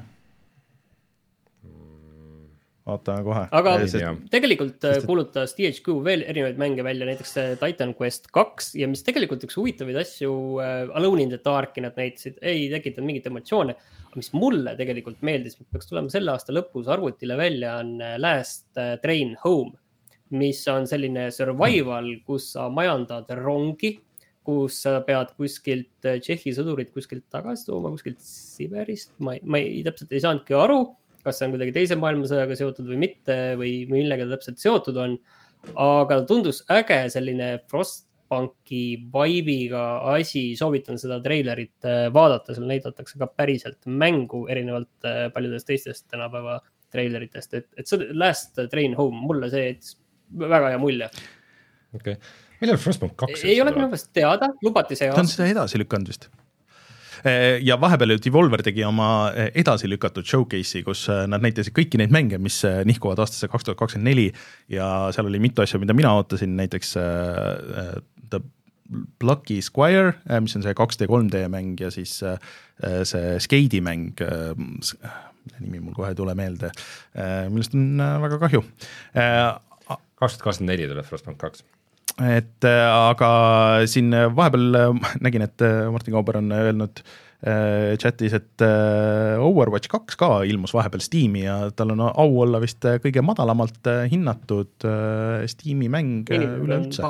Vaatame kohe. Aga see, tegelikult sest, kuulutas T H Q veel erinevaid mänge välja, näiteks Titan Quest kaks ja mis tegelikult üks huvitavaid asju uh, Alone in the Darki nad näitasid, ei tekitanud mingit emotsioone, mis mulle tegelikult meeldis, peaks tulema selle aasta lõpus arvutile välja on Last Train Home, mis on selline survival, kus sa majandad rongi, kus sa pead kuskilt Tšehhi sõdurit kuskilt tagasi tooma, kuskilt Siberist, ma ei, ma ei täpselt ei saanudki aru, kas see on kuidagi teise maailmasõjaga seotud või mitte või millega täpselt seotud on, aga tundus äge selline Frostpunki vibe'iga asi, soovitan seda treilerit vaadata, seal näidatakse ka päriselt mängu erinevalt paljudest teistest tänapäeva treileritest, et, et see Last Train Home, mulle see väga hea mulje. Okei, okay. Millal Frostpunk kaks? Ei ole minu vast teada, lubati see aasta. Ta on seda edasi lükanud vist. Ja vahepeal Devolver tegi oma edasi lükatud showcase'i, kus nad näitasid kõiki neid mänge, mis nihkuvad aastasse kaks tuhat kakskümmend neli ja seal oli mitu asja, mida mina ootasin, näiteks uh, The Plucky Squire, mis on see kaks D kolm D mäng ja siis uh, see Skadi mäng, uh, nimi mul kohe ei tule meelde, uh, millest on uh, väga kahju. Uh, kaks tuhat kakskümmend neli tuleb Frostpunk kaks. et aga siin vahepeal nägin, et Martin Kauber on öelnud chatis, et Overwatch kaks ka ilmus vahepeal Steam'i ja tal on au olla vist kõige madalamalt hinnatud Steam'i mäng üleüldse.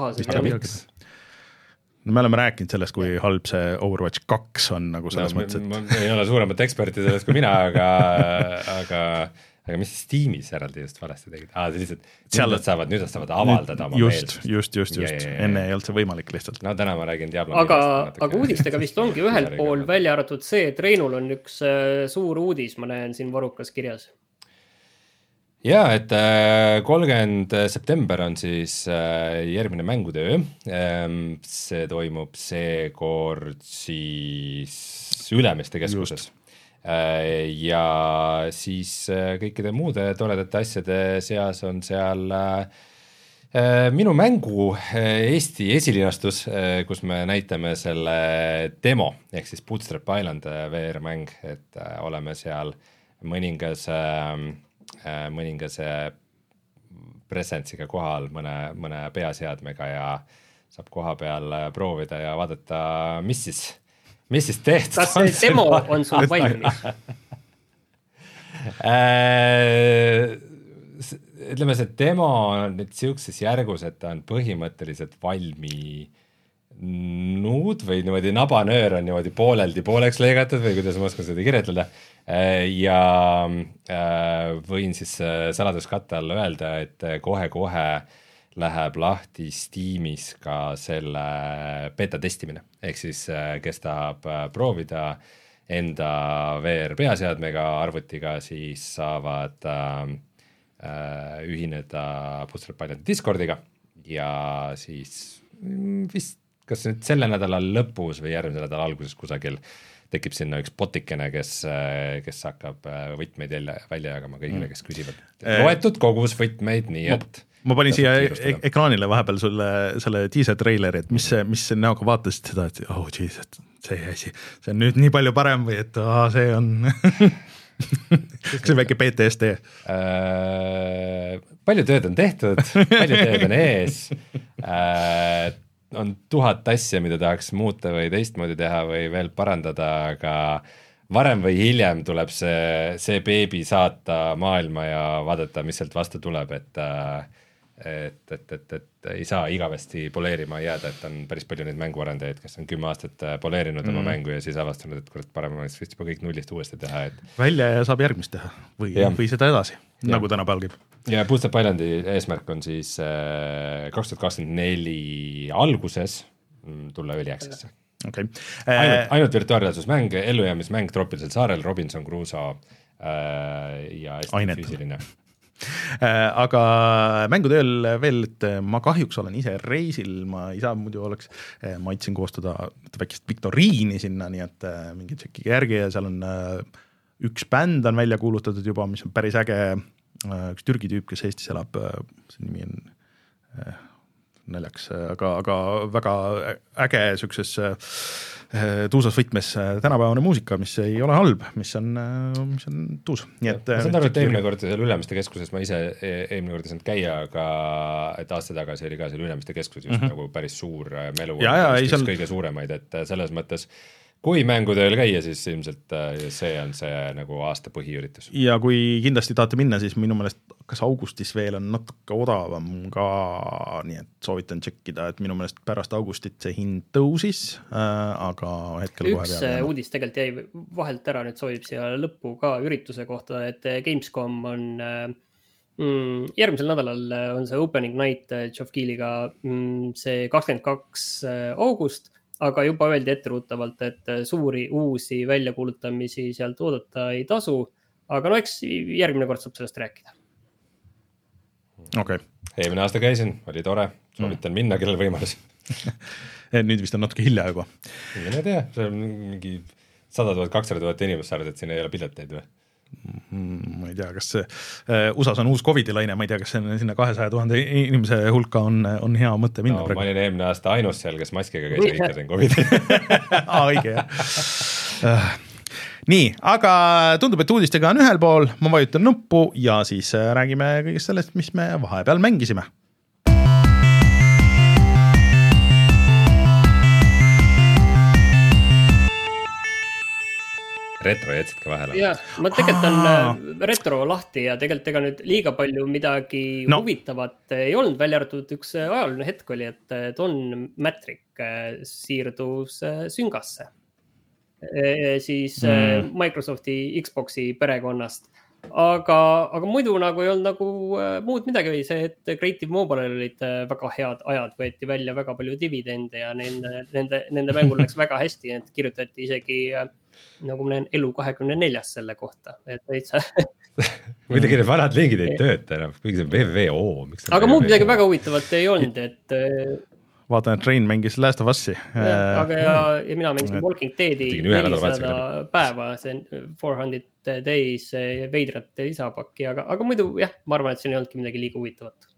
No, me oleme rääkinud sellest, kui halb see Overwatch kaks on nagu selles no, mõttes, et... Ma, ma ei ole suuremat eksperti sellest kui mina, aga, aga, aga mis Steamis eraldi just valesti tegid? Ah, lihtsalt, Seal... nüüd, saavad, nüüd saavad avaldada oma just, meelsust. Just, just, just. Ja, ja, ja. Enne ei olnud see võimalik lihtsalt. No täna ma räägin Diablo. Aga, aga uudistega vist ongi ühel pool välja arvatud see, et Reinul on üks suur uudis, ma näen siin varukas kirjas. Ja, et kolmkümmend september on siis järgmine mängutöö. See toimub seekord siis Ülemiste keskuses. Ja siis kõikide muude toredate asjade seas on seal minu mängu Eesti esilinastus, kus me näitame selle demo, ehk siis Bootstrap Island V R-mäng, et oleme seal mõningas... mõningase presentsiga kohal mõne, mõne peaseadmega ja saab koha peal proovida ja vaadata, mis siis, mis siis tehtud. Kas see on demo see... on sul valmis? Ütleme, see demo on nüüd siukses järgus, et ta on põhimõtteliselt valmi nuud või niimoodi nabanöör on niimoodi pooleldi pooleks lõigatud või kuidas ma oskan seda kirjetleda. Ja võin siis saladuskatte all öelda, et kohe-kohe läheb lahti Steamis ka selle beta testimine. Ehk siis, kes tahab proovida enda V R peaseadmega arvutiga, siis saavad ühineda Bootstrap Islandi Discordiga ja siis vist kas nüüd selle nädala lõpus või järgmise nädala alguses kusagil tekib sinna üks botikene, kes, kes hakkab võtmeid välja jagama kõigile, kes küsivad. Loetud kogus võtmeid, nii et... Ma, ma panin siia e ekraanile vahepeal sulle selle teaser traileri, et mis, mis näoga vaatasid seda, et oh jeez, et see asi, see on nüüd nii palju parem või et oh, see on... see on väike P T S D. Äh, palju tööd on tehtud, palju tööd on ees. Äh, on tuhat asja, mida tahaks muuta või teistmoodi teha või veel parandada, aga varem või hiljem tuleb see, see beebi saata maailma ja vaadata, mis sealt vastu tuleb, et, et, et, et, et ei saa igavesti poleerima jääda, et on päris palju neid mänguarendajaid, kes on kümme aastat poleerinud mm. oma mängu ja siis avastanud, et kurat parem oleks vist juba kõik nullist uuesti teha. Et... välja ja saab järgmist teha või, või seda edasi, ja. Nagu täna päeval käib. Ja Bootstrap Islandi eesmärk on siis kaks tuhat kakskümmend neli alguses tulla early access'e. Okay. Ainult, ainult virtuaalreaalsusmäng, ellujäämismäng troopilisel saarel, Robinson Crusoe äh, ja hästi Ainet. Füüsiline. Aga mängutööl veel, et ma kahjuks olen ise reisil, ma ei saa muidu oleks, ma aitsin koostada väikest viktoriini sinna, nii et mingi tšekkige järgi ja seal on üks bänd on välja kuulutatud juba, mis on päris äge, üks Türgi tüüp, kes Eestis elab, see nimi on äh, naljaks, aga, aga väga äge sükses äh, tuusas võtmes tänapäevane muusika, mis ei ole halb, mis on, mis on tuus. Nii et, ma saan aru, et eelmine kord seal Ülemiste keskuses ma ise eelmine kord ei saanud käia, aga et aasta tagasi oli ka seal Ülemiste keskuses just mm -hmm. nagu päris suur melu, ja, ja, seal... kõige suuremaid, et selles mõttes kui mängutööl käia, siis ilmselt see on see nagu aasta põhiüritus. Ja kui kindlasti tahate minna, siis minu meelest kas augustis veel on natuke odavam ka, nii et soovitan tšekkida, et minu meelest pärast augustit see hind tõusis, aga hetkel üks kohe peale. Uudis tegelikult jäi vahelt ära, nüüd soovib siia lõppu ka ürituse kohta, et Gamescom on mm, järgmisel nädalal on see Opening Night Geoff Keighley'ga mm, see kakskümmend kaks august, aga juba öeldi etteruutavalt, et suuri uusi väljakuulutamisi sealt oodata ei tasu, aga no eks järgmine kord saab sellest rääkida. Okay. Eelmine aasta käisin, oli tore, soovitan mm. minna, kellel võimalus. Nüüd vist on natuke hilja juba. Ei tea, see on mingi sada tuhat, kakssada tuhat inimest saanud, et siin ei ole pileteid või? Ma ei tea, kas see U S A-s on uus Covidi laine, ma ei tea, kas see sinna kahesaja tuhande inimese hulka on, on hea mõte minna no, praegu. Ma olin eelmine aasta ainus seal, kes maskiga käis ja ikka teen Covidi. Aa, õige, jah. Nii, aga tundub, et uudistega on ühel pool, ma vajutan nuppu ja siis räägime kõigest sellest, mis me vahepeal mängisime. retro jätsid ka vahele. Ja, ma tegelikult on retro lahti ja tegelikult ega nüüd liiga palju midagi no. huvitavat ei olnud, välja arvatud üks ajaline hetk oli, et Don Matrick siirdus Syngasse. E, siis mm. Microsofti Xboxi perekonnast. Aga, aga muidu nagu ei olnud nagu muud midagi või see, et Creative Mobile olid väga head ajad, võeti välja väga palju dividende ja nende, nende, nende mängul läks väga hästi, et kirjutati isegi nagu ma näen elu kahekümne neljas selle kohta, et täitsa muidugi need vanad liigid ei tööta enam, kuigi see on V V O. Aga muud midagi väga huvitavat ei olnud, et vaatan, et Rein mängis Last of Us'i. Aga ja, ja mina mängisin Walking Deadi nelisada päeva, see four hundred days veidrat lisapakki, aga, aga muidu jah, ma arvan, et siin ei olnudki midagi liiga huvitavat.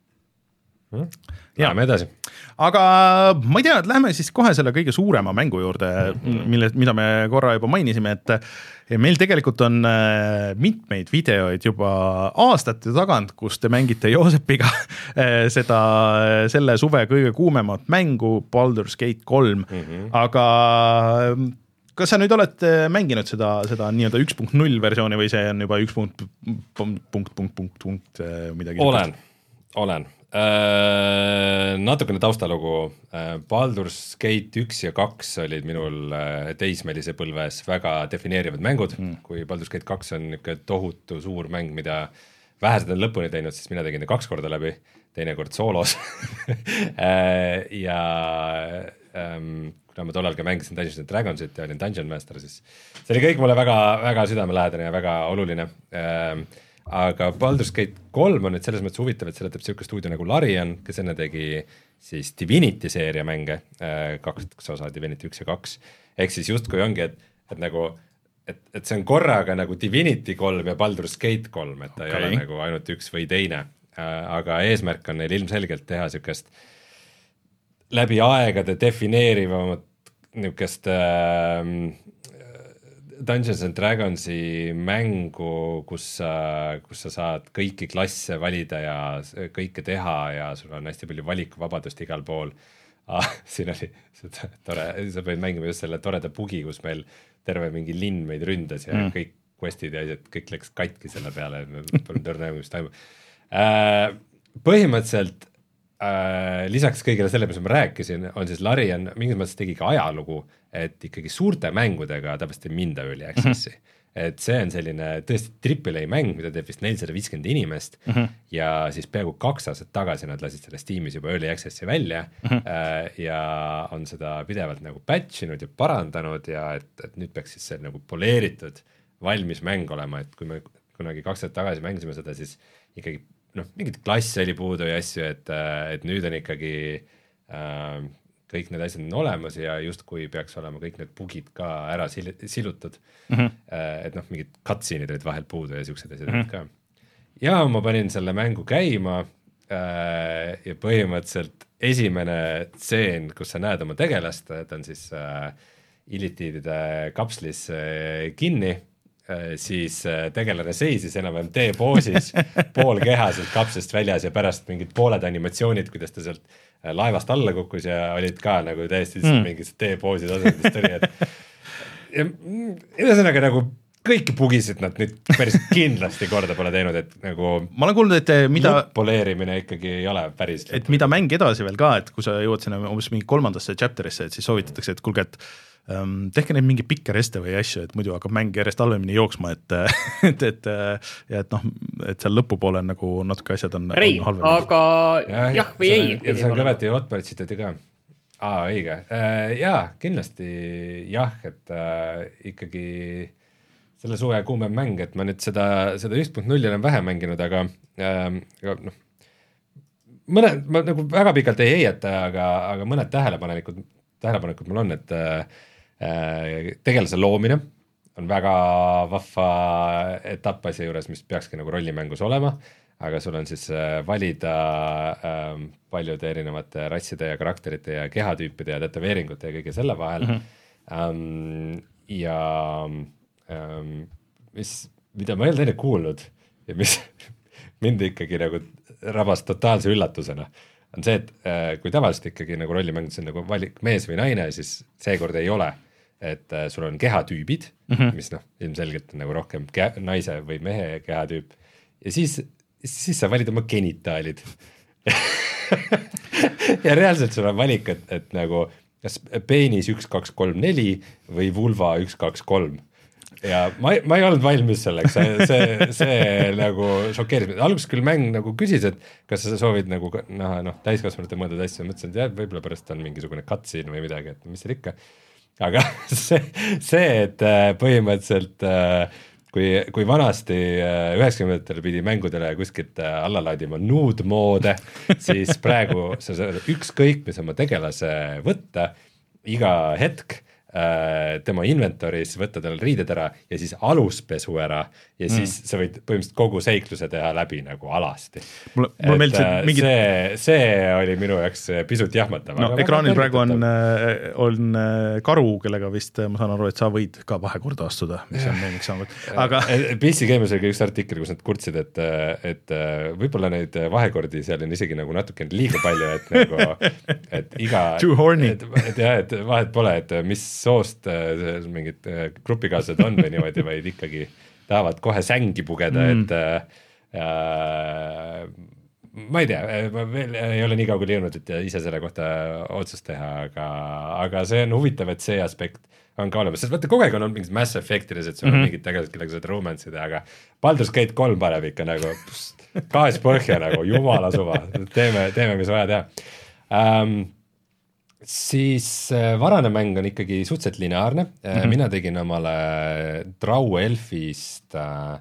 Ja me edasi. Aga ma ei tea, et lähme siis kohe selle kõige suurema mängu juurde, mille, mida me korra juba mainisime, et meil tegelikult on mitmeid videoid juba aastate tagant, kus te mängite Joosepiga seda, selle suve kõige kuumemat mängu Baldur's Gate kolm, mm-hmm. aga kas sa nüüd oled mänginud seda, seda nii-öelda üks punkt null versiooni või see on juba üks punkt, punkt, punkt, punkt, punkt, midagi? Olen, olen. Äh, natukene taustalugu. äh, Baldur's Gate üks ja kaks olid minul äh, teismelise põlves väga defineerivad mängud, mm. kui Baldur's Gate kaks on niuke tohutu suur mäng, mida vähesed on lõpuni teinud, siis mina tegin kaks korda läbi, teine kord soolos äh, ja ähm, kuna ma tollal ka mängisin Dungeons and Dragonsit ja olin Dungeon Master, siis see oli kõik mulle väga, väga südamelähedane ja väga oluline. äh, Aga Baldur's Gate kolm on nüüd selles mõttes huvitav, et selle teeb siuke stuudio nagu Larian, kes enne tegi siis Divinity seeria mänge, kaks osa Divinity üks ja kaks. Ehk siis justkui ongi, et, et nagu, et, et see on korraga nagu Divinity kolm ja Baldur's Gate kolm, et ta okay. ei ole nagu ainult üks või teine. Aga eesmärk on neil ilmselgelt teha siukest läbi aegade defineerivamat niukest äh, Dungeons and Dragonsi mängu, kus sa, kus sa saad kõiki klasse valida ja kõike teha ja sul on hästi palju valikuvabadust igal pool. Ah, siin oli tore, sa võid mängima just selle toreda bugi, kus meil terve mingi linn meid ründas ja mm. kõik questid ja asjad, kõik läks katki selle peale. Põhimõtteliselt äh, lisaks kõigile selle, mis ma rääkisin, on siis Larian mingis mõttes tegi ka ajalugu, et ikkagi suurte mängudega täpselt ei minda early access'i. Mm-hmm. Et see on selline tõesti triple A mäng, mida teeb vist nelisada viiskümmend inimest mm-hmm. ja siis peaaegu kaks aastat tagasi nad lasid selle Steamis juba early access'i välja mm-hmm. äh, ja on seda pidevalt nagu patchinud ja parandanud ja et, et nüüd peaks siis see nagu poleeritud valmis mäng olema, et kui me kunagi kaks aastat tagasi mängisime seda, siis ikkagi noh, mingit klasse oli puudu ja asju, et, et nüüd on ikkagi äh, kõik need asjad on olemas ja justkui peaks olema kõik need bugid ka ära sil- silutud. Mm-hmm. Et noh, mingid cutscene'id olid vahel puudu ja siuksed asjad mm-hmm. ka. Ja ma panin selle mängu käima äh, ja põhimõtteliselt esimene tseen, kus sa näed oma tegelast, et on siis äh, ilitiidide kapslis äh, kinni, äh, siis äh, tegelane seisis enam-vähem T-poosis, pool keha sealt kapslist väljas ja pärast mingid pooled animatsioonid, kuidas ta sealt laevast alla kukkus ja olid ka nagu täiesti mm. mingid T-poosid asendist oli, et ja ühesõnaga nagu kõiki bugisid nad nüüd päris kindlasti korda pole teinud, et nagu ma olen kuulnud, et mida poleerimine ikkagi ei ole päris et lõpulik. Mida mäng edasi veel ka, et kui sa jõuad sinna umbes mingi kolmandasse chapterisse, et siis soovitatakse, et kuulge, et um, tehke neid mingi pikke reste või asju, et muidu hakkab mäng järjest halvemini jooksma, et et, et, ja et noh, et seal lõpupoole on nagu natuke asjad on, Rein, on halvemini. Aga jah, jah või ei? Ja see on kõveti Hotbird tsitati ka. Aa, õige. Äh, jaa, kindlasti jah, et äh, ikkagi selle suve kuumem mäng, et ma nüüd seda, seda üks punkt null olen vähe mänginud, aga, äh, aga noh, mõne, ma nagu väga pikalt ei heieta, aga, aga mõned tähelepanelikud, tähelepanekud mul on, et äh, tegelase loomine on väga vahva etapp asja juures, mis peakski nagu rollimängus olema, aga sul on siis äh, valida äh, paljude erinevate rasside ja karakterite ja kehatüüpide ja tätoveeringute ja kõige selle vahel. Mm-hmm. Um, ja um, mis, mida ma ei olnud enne kuulnud ja mis mind ikkagi nagu rabas totaalse üllatusena, on see, et äh, kui tavaliselt ikkagi nagu rollimängus on nagu valik mees või naine, siis seekord ei ole. et äh, sul on kehatüübid mm, -hmm. mis noh, ilmselgelt on nagu rohkem ke naise või mehe kehatüüp ja siis, siis sa valid oma genitaalid ja reaalselt sul on valik, et, et nagu kas peenis üks, kaks, kolm, neli või vulva üks, kaks, kolm ja ma, ma ei olnud valmis selleks, see, see, see nagu šokeeris mind, alguses küll mäng nagu küsis, et kas sa soovid nagu näha noh, täiskasvanute mõõdud asju, mõtlesin, et jah, võib-olla pärast on mingisugune cutscene või midagi, et mis seal ikka, aga see, see, et põhimõtteliselt kui, kui vanasti üheksakümnendatel pidi mängudele kuskilt alla laadima nude moode, siis praegu sa saad ükskõik, mis oma tegelase võtta iga hetk tema inventoris, võtta tal riided ära ja siis aluspesu ära ja mm. siis sa võid põhimõtteliselt kogu seikluse teha läbi nagu alasti. Mulle, mulle meeldis, et mingid... see, see oli minu jaoks pisut jahmatav. No, ekraanil praegu on, on karu, kellega vist ma saan aru, et sa võid ka vahekorda astuda, mis on meemiks saanud. Aga... P C Games oli üks artikkel, kus nad kurtsid, et, et võib-olla neid vahekordi seal on isegi nagu natuke liiga palju, et nagu, et iga... Too horny. Et, et, jah, et vahet pole, et mis soost mingid grupikaaslased on või niimoodi, vaid ikkagi tahavad kohe sängi pugeda mm., et äh, ma ei tea, ma veel ei ole nii kaugele jõudnud, et ise selle kohta otsust teha, aga, aga see on huvitav, et see aspekt on ka olemas, sest vaata kogu aeg on olnud mingid Mass Effectides, et sul on mm -hmm. mingid tegelased, kellega saad romance'ida, aga Baldur's Gate kolm paneb ikka nagu gaas põhja nagu jumala suva, teeme, teeme, mis vaja teha um, siis äh, varane mäng on ikkagi suhteliselt lineaarne äh, mm, -hmm. mina tegin omale Trau Elfist äh,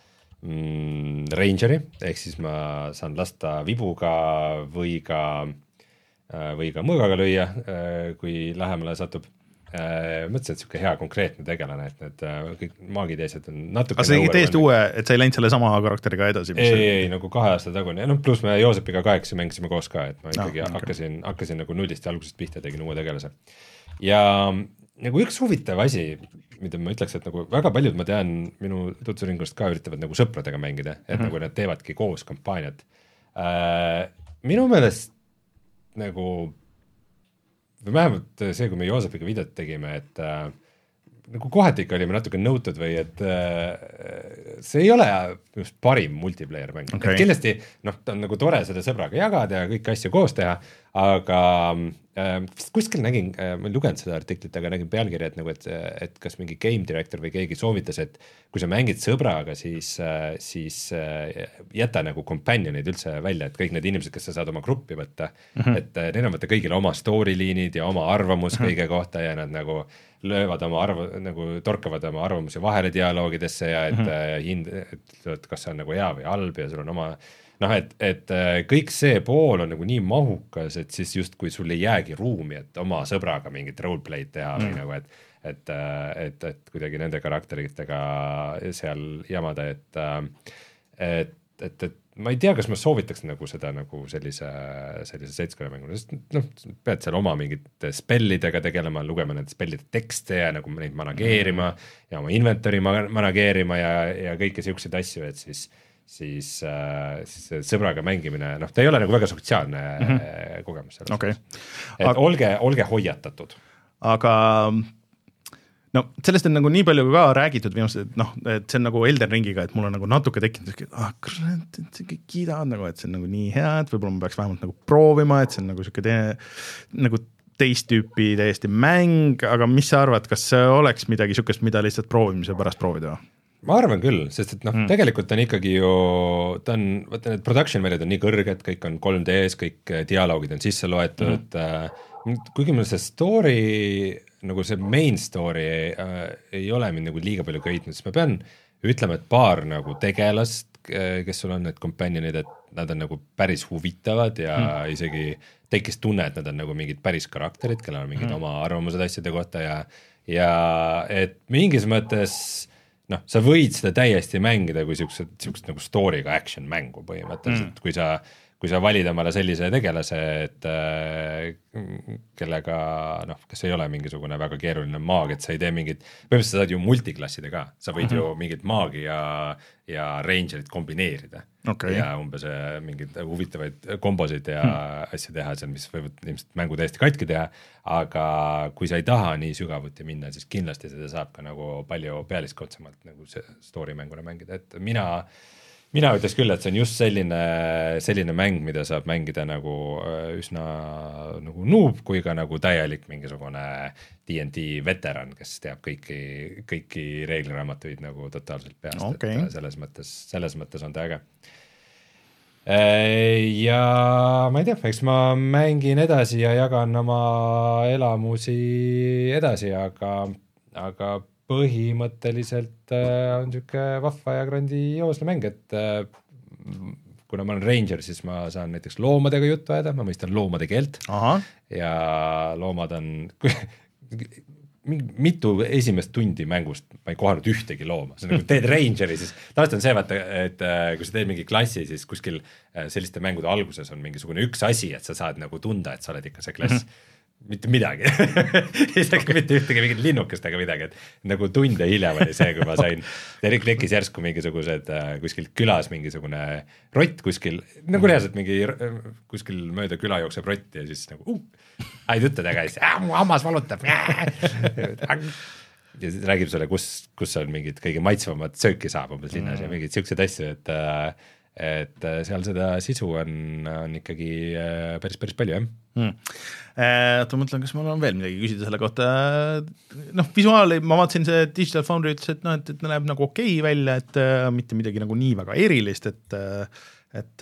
mm, Rangeri, ehk siis ma saan lasta vibuga või ka äh, või ka mõõgaga lüüa äh,, kui lähemale satub äh,. mõtlesin, et siuke hea konkreetne tegelane, et need äh, kõik maagid ja asjad on natuke. aga sa tegid täiesti uue, et sa ei läinud selle sama karakteriga edasi? ei, ei, ei, nagu kahe aasta tagune, noh pluss me Joosepiga kahekesi mängisime koos ka, et ma ikkagi no, okay. hakkasin, hakkasin nagu nullist ja algusest pihta tegin uue tegelase. ja nagu üks huvitav asi, mida ma ütleks, et nagu väga paljud, ma tean, minu tutvusringkonnast ka üritavad nagu sõpradega mängida, et mm -hmm. nagu nad teevadki koos kampaaniat äh,. minu meelest nagu või vähemalt see, kui me Joosepiga videot tegime, et äh, nagu kohati ikka olime natuke nõutud või et äh, see ei ole just parim multiplayer mäng okay.. et kindlasti noh, ta on nagu tore seda sõbraga jagada ja kõiki asju koos teha, aga äh, kuskil nägin äh,, ma ei lugenud seda artiklit, aga nägin pealkirja, et nagu, et, et kas mingi game director või keegi soovitas, et kui sa mängid sõbraga, siis äh,, siis äh, jäta nagu companion'id üldse välja, et kõik need inimesed, kes sa saad oma gruppi võtta mm, -hmm. et äh, neil on vaata kõigil oma story liinid ja oma arvamus mm -hmm. kõige kohta ja nad nagu löövad oma arv-, nagu torkavad oma arvamusi vahele dialoogidesse ja et mm -hmm. hind, et kas see on nagu hea või halb ja sul on oma noh, et, et kõik see pool on nagu nii mahukas, et siis justkui sul ei jäägi ruumi, et oma sõbraga mingit roleplay'd teha mm. või nagu, et et, et, et kuidagi nende karakteritega seal jamada, et et, et, et ma ei tea, kas ma soovitaks nagu seda nagu sellise, sellise seltskonnamängu, sest noh, pead seal oma mingite spellidega tegelema, lugema nende spellide tekste ja nagu neid manageerima mm. ja oma inventory manageerima ja, ja kõiki siukseid asju, et siis siis, äh, siis sõbraga mängimine, noh, ta ei ole nagu väga sotsiaalne mm -hmm. kogemus selles okay. et aga, olge, olge hoiatatud. Aga no sellest on nagu nii palju ka räägitud viimased, et noh, et see on nagu Elden Ringiga, et mul on nagu natuke tekkinud, et ah, kurat, et see kõik kiidavad nagu, et see on nagu nii hea, et võib-olla ma peaks vähemalt nagu proovima, et see on nagu siuke teine, nagu teist tüüpi täiesti mäng, aga mis sa arvad, kas see oleks midagi siukest, mida lihtsalt proovimise pärast proovida? ma arvan küll, sest et noh mm., tegelikult on ikkagi ju, ta on, vaata need production value'd on nii kõrged, kõik on kolm D-s, kõik dialoogid on sisse loetud mm., äh, kuigi mul see story, nagu see main story äh, ei ole mind nagu liiga palju köitnud, siis ma pean ütlema, et paar nagu tegelast, kes sul on need companionid, et nad on nagu päris huvitavad ja mm. isegi tekkis tunne, et nad on nagu mingid päris karakterid, kellel on mingid mm. oma arvamused asjade kohta ja, ja et mingis mõttes noh, sa võid seda täiesti mängida kui siuksed, siuksed nagu story'ga action mängu põhimõtteliselt mm., kui sa, kui sa valid omale sellise tegelase, et kellega noh, kes ei ole mingisugune väga keeruline maag, et sa ei tee mingit, põhimõtteliselt sa saad ju multiklasside ka, sa võid mm-hmm. ju mingit maagi ja, ja rangerit kombineerida okay. ja umbes mingid huvitavaid kombosid ja hmm. asju teha, mis võivad ilmselt mängu täiesti katki teha, aga kui sa ei taha nii sügavuti minna, siis kindlasti seda saab ka nagu palju pealiskaudsemalt nagu see story mänguna mängida, et mina Mina ütles küll, et see on just selline, selline mäng, mida saab mängida nagu üsna nagu noob, kui ka nagu täielik mingisugune D and D veteran, kes teab kõiki, kõiki reegliraamatuid nagu totaalselt peast, okay. et selles mõttes, selles mõttes on ta äge. Ja ma ei tea, eks ma mängin edasi ja jagan oma elamusi edasi, aga, aga põhimõtteliselt äh, on siuke vahva ja grandioosne mäng, et äh, kuna ma olen ranger, siis ma saan näiteks loomadega juttu ajada, ma mõistan loomade keelt. Aha. Ja loomad on mitu esimest tundi mängust ma ei kohanud ühtegi looma, see on nagu teed rangeri, siis tavaliselt on see, vaata, et äh, kui sa teed mingi klassi, siis kuskil äh, selliste mängude alguses on mingisugune üks asi, et sa saad nagu tunda, et sa oled ikka see klass mm-hmm. mitte midagi isegi mitte ühtegi mingit linnukest ega midagi, et nagu tunde hiljem oli see, kui ma sain Erik tekkis järsku mingisugused äh, kuskil külas mingisugune rott kuskil, nagu reaalselt mingi kuskil mööda küla jookseb rott ja siis nagu uh, häid üttedega ja siis äh, mu hammas valutab ja siis räägib sulle, kus, kus on mingid kõige maitsvamad sööki saab umbes linnas mm. ja mingid siuksed asju, et äh, et seal seda sisu on, on ikkagi päris, päris palju, jah. Hmm. Oota, mõtlen, kas mul on veel midagi küsida selle kohta. Noh, visuaali, ma vaatasin see Digital Foundry ütles, et, no, et, et näeb nagu okei välja, et mitte midagi nagu nii väga erilist, et et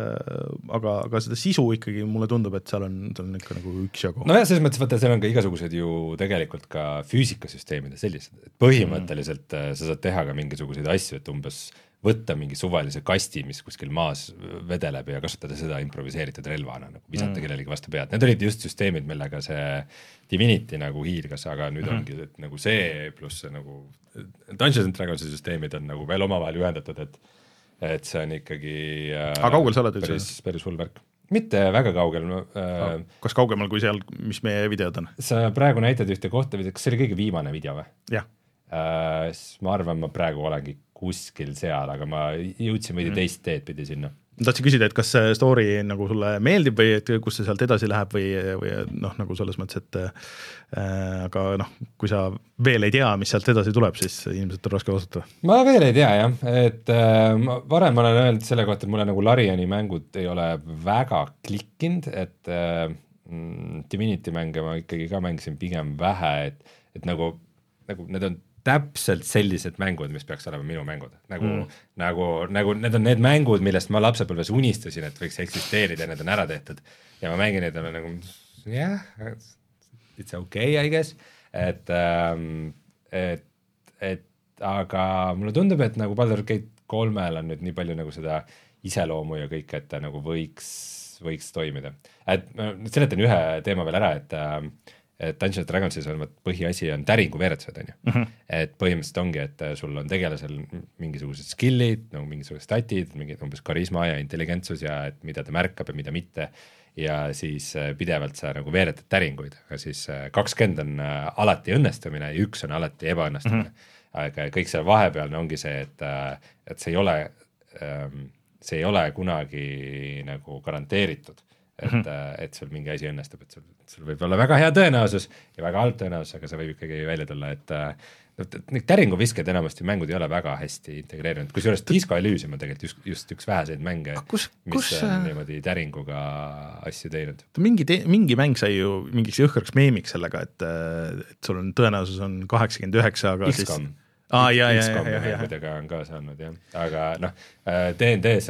aga, aga seda sisu ikkagi mulle tundub, et seal on, seal on ikka nagu üks jagu. No jah, selles mõttes, vaata, seal on ka igasugused ju tegelikult ka füüsikasüsteemid ja sellised, et põhimõtteliselt mm. sa saad teha ka mingisuguseid asju, et umbes võtta mingi suvalise kasti, mis kuskil maas vedeleb ja kasutada seda improviseeritud relvana, nagu visata mm. kellelegi vastu pead. Need olid just süsteemid, millega see Divinity nagu hiilgas, aga nüüd mm. ongi et nagu see pluss see nagu Dungeons and Dragonsi süsteemid on nagu veel omavahel ühendatud, et et see on ikkagi aga kaugel sa oled päris, päris hull värk. Mitte väga kaugel no, äh, kas kaugemal kui seal, mis meie videod on? Sa praegu näitad ühte kohta, kas see oli kõige viimane video või? Jah äh, ma arvan, ma praegu olengi kuskil seal, aga ma jõudsin veidi mm. teist teed pidi sinna. Tahtsin küsida, et kas see story nagu sulle meeldib või et kus see sealt edasi läheb või, või noh, nagu selles mõttes, et äh, aga noh, kui sa veel ei tea, mis sealt edasi tuleb, siis ilmselt on raske osutada. Ma veel ei tea jah, et äh, ma, varem ma olen öelnud selle kohta, et mulle nagu Lariani mängud ei ole väga klikkinud, et äh, Divinity mänge ma ikkagi ka mängisin pigem vähe, et, et nagu, nagu need on täpselt sellised mängud, mis peaks olema minu mängud. Nagu, mm. nagu, nagu need on need mängud, millest ma lapsepõlves unistasin, et võiks eksisteerida ja need on ära tehtud. Ja ma mängin neid nagu, jah, yeah, it's okay, I guess. Et, ähm, et, et aga mulle tundub, et nagu Baldur's Gate kolmel on nüüd nii palju nagu seda iseloomu ja kõik, et ta nagu võiks, võiks toimida. Et seletan ühe teema veel ära, et äh, et Dungeons and Dragonsis on põhiasi on täringu veeretused, on ju. Mm-hmm. Et põhimõtteliselt ongi, et sul on tegelasel mingisugused skillid, nagu mingisugused statid, mingid umbes karisma ja intelligentsus ja et mida ta märkab ja mida mitte. Ja siis pidevalt sa nagu veeretad täringuid, aga siis kakskümmend on alati õnnestumine ja üks on alati ebaõnnestumine. Mm-hmm. Aga kõik seal vahepealne ongi see, et, et see ei ole, see ei ole kunagi nagu garanteeritud. Et, mm-hmm. et sul mingi asi õnnestub, et sul, sul võib olla väga hea tõenäosus ja väga halb tõenäosus, aga see võib ikkagi välja tulla, et, et, et neid täringuvisked enamasti mängud ei ole väga hästi integreerinud, kus juures Disco Elysium on tegelikult just, just üks väheseid mänge, kus, mis kus, on niimoodi täringuga asju teinud. Mingi, te, mingi mäng sai ju mingiks jõhkraks meemiks sellega, et, et sul on tõenäosus on kaheksakümmend üheksa, aga X COM. siis Ah, ja, ja, X COM ja, ja, ja. kuidagi on ka saanud, jah. Aga noh, D and D-s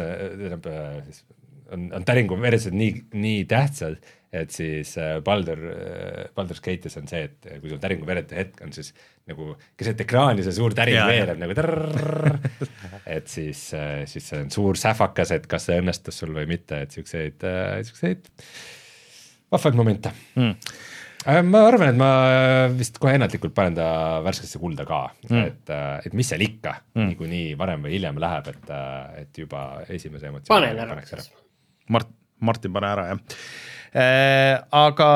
on, on täringu veresed nii, nii tähtsad, et siis Baldur, Baldur's Gate'is on see, et kui sul täringu verete hetk on, siis nagu keset ekraani see suur täring veereb nagu trrrr, et siis, siis see on suur sähvakas, et kas see õnnestus sul või mitte, et siukseid, siukseid vahvaid momente. Mm. Ma arvan, et ma vist kohe ennatlikult panen ta värskesse kulda ka, mm. et, et mis seal ikka mm. nii kui nii varem või hiljem läheb, et, et juba esimese emotsiooni panen ära. Mart, Martin, pane ära, jah. Aga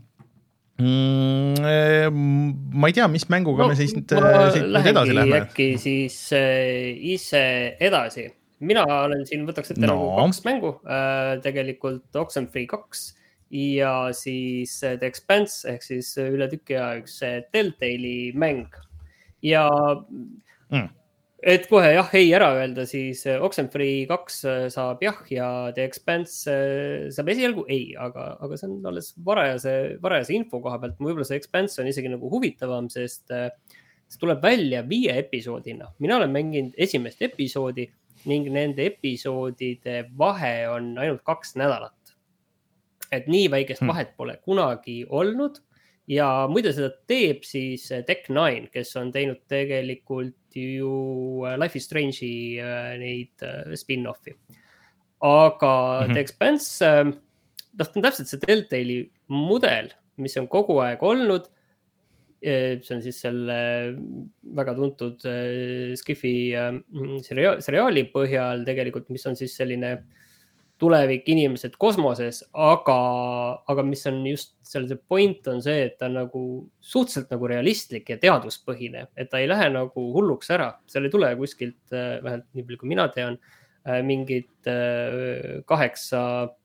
mm, ma ei tea, mis mänguga no, me siis siit edasi lähme. Äkki siis ise edasi. Mina olen siin, võtaks ette no. nagu kaks mängu, tegelikult Oxenfree kaks ja siis The Expanse ehk siis üle tüki ja üks Telltale'i mäng. Ja mm. et kohe jah, ei ära öelda, siis Oxenfree kaks saab jah ja The Expanse saab esialgu ei, aga, aga see on alles varajase, varajase info koha pealt. Võib-olla see Expanse on isegi nagu huvitavam, sest see tuleb välja viie episoodina. Mina olen mänginud esimest episoodi ning nende episoodide vahe on ainult kaks nädalat. Et nii väikest vahet pole kunagi olnud ja muide seda teeb siis Tech nine, kes on teinud tegelikult ju Life is Strange'i neid spin-offi. Aga mm-hmm. The Expanse, noh, on täpselt see Telltale'i mudel, mis on kogu aeg olnud. See on siis selle väga tuntud Skifi seriaali põhjal tegelikult, mis on siis selline tulevik inimesed kosmoses, aga, aga mis on just seal see point on see, et ta on nagu suhteliselt nagu realistlik ja teaduspõhine, et ta ei lähe nagu hulluks ära. Seal ei tule kuskilt, vähemalt nii palju kui mina tean, mingid kaheksa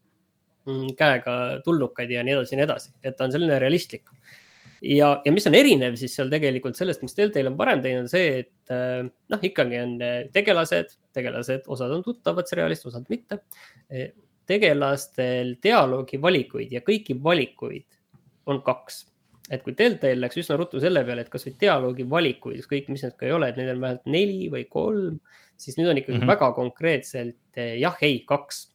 käega tulnukaid ja nii edasi ja nii edasi, et ta on selline realistlik. Ja, ja mis on erinev siis seal tegelikult sellest, mis Telltale on parem teinud, on see, et noh, ikkagi on tegelased, tegelased, osad on tuttavad seriaalist, osad mitte. Tegelastel dialoogi valikuid ja kõiki valikuid on kaks. Et kui Telltale läks üsna ruttu selle peale, et kas või dialoogi valikuid, kõik mis need ka ei ole, et need on vähemalt neli või kolm, siis nüüd on ikkagi mm-hmm. väga konkreetselt jah, ei, kaks.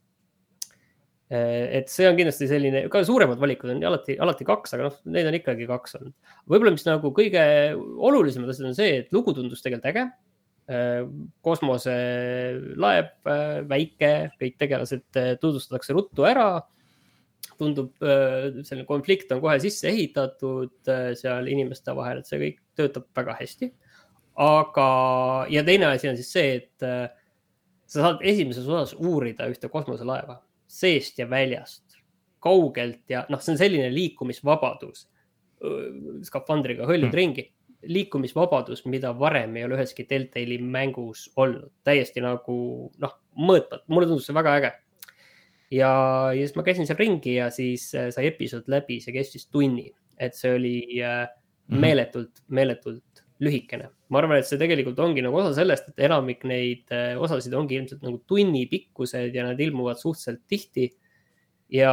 Et see on kindlasti selline, ka suuremad valikud on alati, alati kaks, aga noh, neid on ikkagi kaks olnud. Võib-olla mis nagu kõige olulisemad asjad on see, et lugu tundus tegelikult äge. Kosmose laeb, väike, kõik tegelased tutvustatakse ruttu ära. Tundub, selline konflikt on kohe sisse ehitatud seal inimeste vahel, et see kõik töötab väga hästi. Aga, ja teine asi on siis see, et sa saad esimeses osas uurida ühte kosmoselaeva seest ja väljast, kaugelt ja noh, see on selline liikumisvabadus, skafandriga hõljud mm. ringi, liikumisvabadus, mida varem ei ole üheski Telltale'i mängus olnud, täiesti nagu noh, mõõtvad, mulle tundus see väga äge. Ja, ja siis ma käisin seal ringi ja siis sai episood läbi, see kestis tunni, et see oli meeletult, meeletult lühikene. Ma arvan, et see tegelikult ongi nagu osa sellest, et enamik neid osasid ongi ilmselt nagu tunni pikkused ja nad ilmuvad suhteliselt tihti. Ja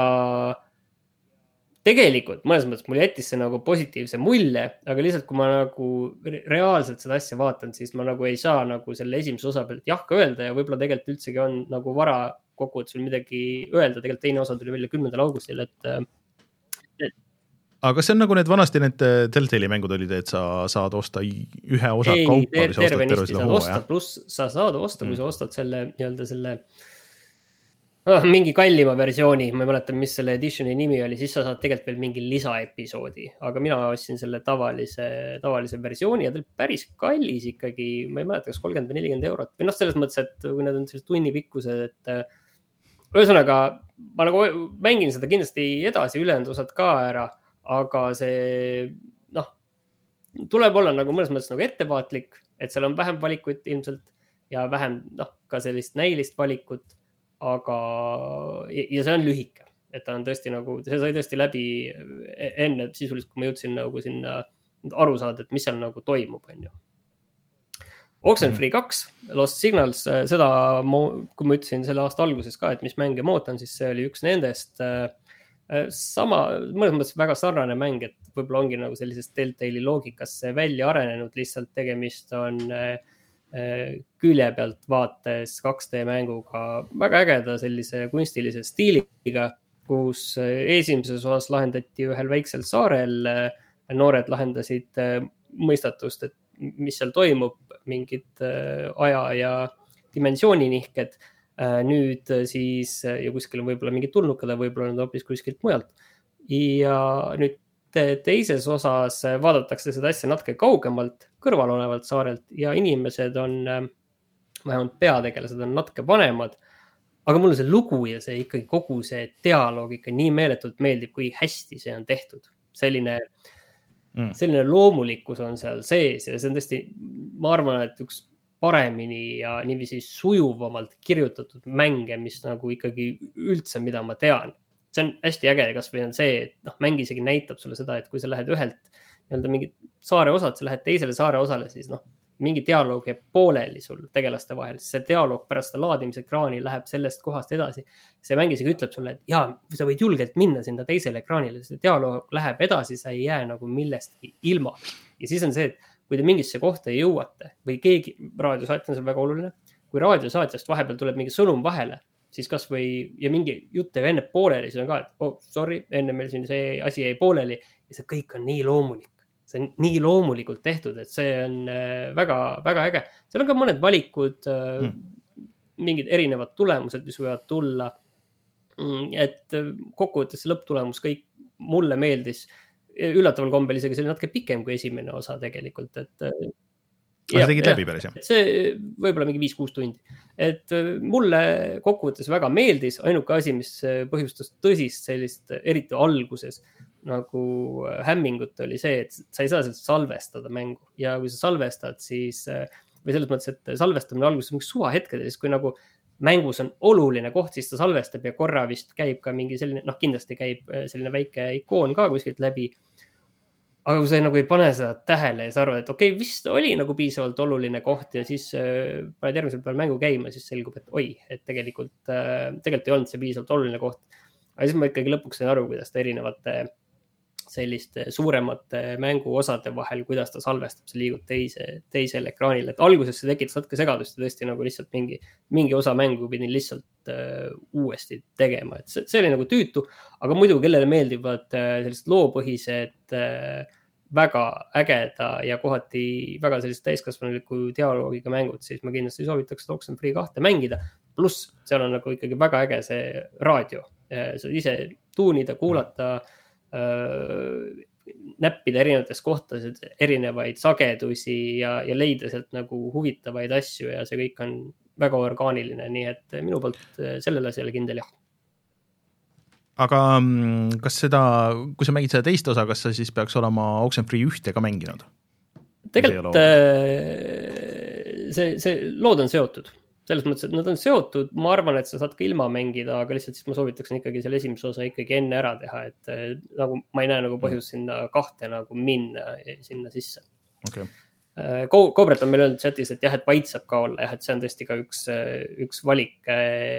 tegelikult mõnes mõttes mul jättis see nagu positiivse mulje, aga lihtsalt kui ma nagu reaalselt seda asja vaatan, siis ma nagu ei saa nagu selle esimese osa pealt jah ka öelda ja võib-olla tegelikult üldsegi on nagu vara kokkuvõttes midagi öelda. Tegelikult teine osa tuli välja kümnendal augustil, et aga see on nagu need vanasti need Telltale'i mängud olid, et sa saad osta ühe osa ei, kaupa või sa ostad terve selle hooaja. Pluss sa saad osta, kui mm. sa ostad selle, nii-öelda selle oh, mingi kallima versiooni, ma ei mäleta, mis selle editioni nimi oli, siis sa saad tegelikult veel mingi lisaepisoodi. Aga mina ostsin selle tavalise, tavalise versiooni ja ta oli päris kallis ikkagi, ma ei mäleta, kas kolmkümmend või nelikümmend eurot. Või noh, selles mõttes, et kui need on sellised tunni pikkused, et ühesõnaga, ma nagu mängin seda kindlasti edasi ülejäänud osad ka ära. Aga see, noh, tuleb olla nagu mõnes mõttes nagu ettevaatlik, et seal on vähem valikuid ilmselt ja vähem, noh, ka sellist näilist valikut, aga, ja see on lühike, et ta on tõesti nagu, see sai tõesti läbi enne sisuliselt, kui ma jõudsin nagu sinna aru saada, et mis seal nagu toimub, on ju. Oxenfree kaks, Lost Signals, seda, kui ma ütlesin selle aasta alguses ka, et mis mänge mootan, siis see oli üks nendest sama, mõnes mõttes väga sarnane mäng, et võib-olla ongi nagu sellisest Telltale'i loogikasse välja arenenud, lihtsalt tegemist on külje pealt vaates kaks D mänguga väga ägeda sellise kunstilise stiiliga, kus esimeses osas lahendati ühel väiksel saarel, noored lahendasid mõistatust, et mis seal toimub, mingid aja ja dimensiooninihked. Nüüd siis, ja kuskil on võib-olla mingid tulnukad, võib-olla on hoopis kuskilt mujalt. Ja nüüd teises osas vaadatakse seda asja natuke kaugemalt, kõrval olevalt saarelt ja inimesed on, vähemalt peategelased on natuke vanemad, aga mulle see lugu ja see ikkagi kogu see dialoog ikka nii meeletult meeldib, kui hästi see on tehtud. Selline, mm. selline loomulikkus on seal sees ja see on tõesti, ma arvan, et üks paremini ja niiviisi sujuvamalt kirjutatud mänge, mis nagu ikkagi üldse, mida ma tean. See on hästi äge, kas või on see, et noh, mäng isegi näitab sulle seda, et kui sa lähed ühelt nii-öelda mingi saare osad, sa lähed teisele saare osale, siis noh, mingi dialoog jääb pooleli sul tegelaste vahel, siis see dialoog pärast seda laadimise ekraani läheb sellest kohast edasi. See mäng isegi ütleb sulle, et jaa, sa võid julgelt minna sinna teisele ekraanile, see dialoog läheb edasi, sa ei jää nagu millestki ilma. Ja siis on see, et kui te mingisse kohta ei jõuate või keegi, raadiosaatja on seal väga oluline, kui raadiosaatjast vahepeal tuleb mingi sõnum vahele, siis kas või, ja mingi jutt enne pooleli, siis on ka, et oh, sorry, enne meil siin see asi jäi pooleli ja see kõik on nii loomulik. See on nii loomulikult tehtud, et see on väga, väga äge. Seal on ka mõned valikud, mm. mingid erinevad tulemused, mis võivad tulla. Et kokkuvõttes see lõpptulemus kõik mulle meeldis. Üllataval kombel isegi see oli natuke pikem kui esimene osa tegelikult. Et, ja, see tegid läbi päris, jah? See võib-olla mingi viis-kuus tundi. Et mulle kokkuvõttes väga meeldis. Ainuke asi, mis põhjustas tõsist sellist, eriti alguses, nagu hämmingut oli see, et sa ei saa sellest salvestada mängu ja kui sa salvestad, siis või selles mõttes, et salvestamine alguses on mingi suva hetkedel, siis kui nagu mängus on oluline koht, siis ta salvestab ja korra vist käib ka mingi selline, noh kindlasti käib selline väike ikoon ka kuskilt läbi, aga kui sa nagu ei pane seda tähele ja sa arvad, et okei, okay, vist oli nagu piisavalt oluline koht ja siis paned järgmisel peal mängu käima, siis selgub, et oi, et tegelikult, tegelikult ei olnud see piisavalt oluline koht, aga siis ma ikkagi lõpuks sain aru, kuidas ta erinevate selliste suuremate mänguosade vahel, kuidas ta salvestab, see liigub teise, teisele ekraanile. Et alguses see tekitas natuke segadust ja tõesti nagu lihtsalt mingi, mingi osa mängu pidin lihtsalt uh, uuesti tegema. Et see, see oli nagu tüütu, aga muidu kellele meeldivad uh, sellised loopõhised, uh, väga ägeda ja kohati väga sellist täiskasvanuliku dialoogiga mängud, siis ma kindlasti soovitaks Oxenfree kahte mängida. Pluss seal on nagu ikkagi väga äge see raadio. Uh, sa ise tuunida, kuulata, näppida erinevates kohtades erinevaid sagedusi ja, ja leida sealt nagu huvitavaid asju ja see kõik on väga orgaaniline, nii et minu poolt sellele asjale kindel jah. Aga kas seda, kui sa mängid seda teist osa, kas sa siis peaks olema Oxenfree ühte ka mänginud? Tegelikult see, see lood on seotud. Selles mõttes, et nad on seotud, ma arvan, et sa saad ka ilma mängida, aga lihtsalt siis ma soovitaksin ikkagi selle esimese osa ikkagi enne ära teha, et nagu ma ei näe nagu põhjus sinna kahte nagu minna sinna sisse. Okay. Kobret on meil öelnud chatis, et jah, et vaid saab ka olla, jah, et see on tõesti ka üks, üks valik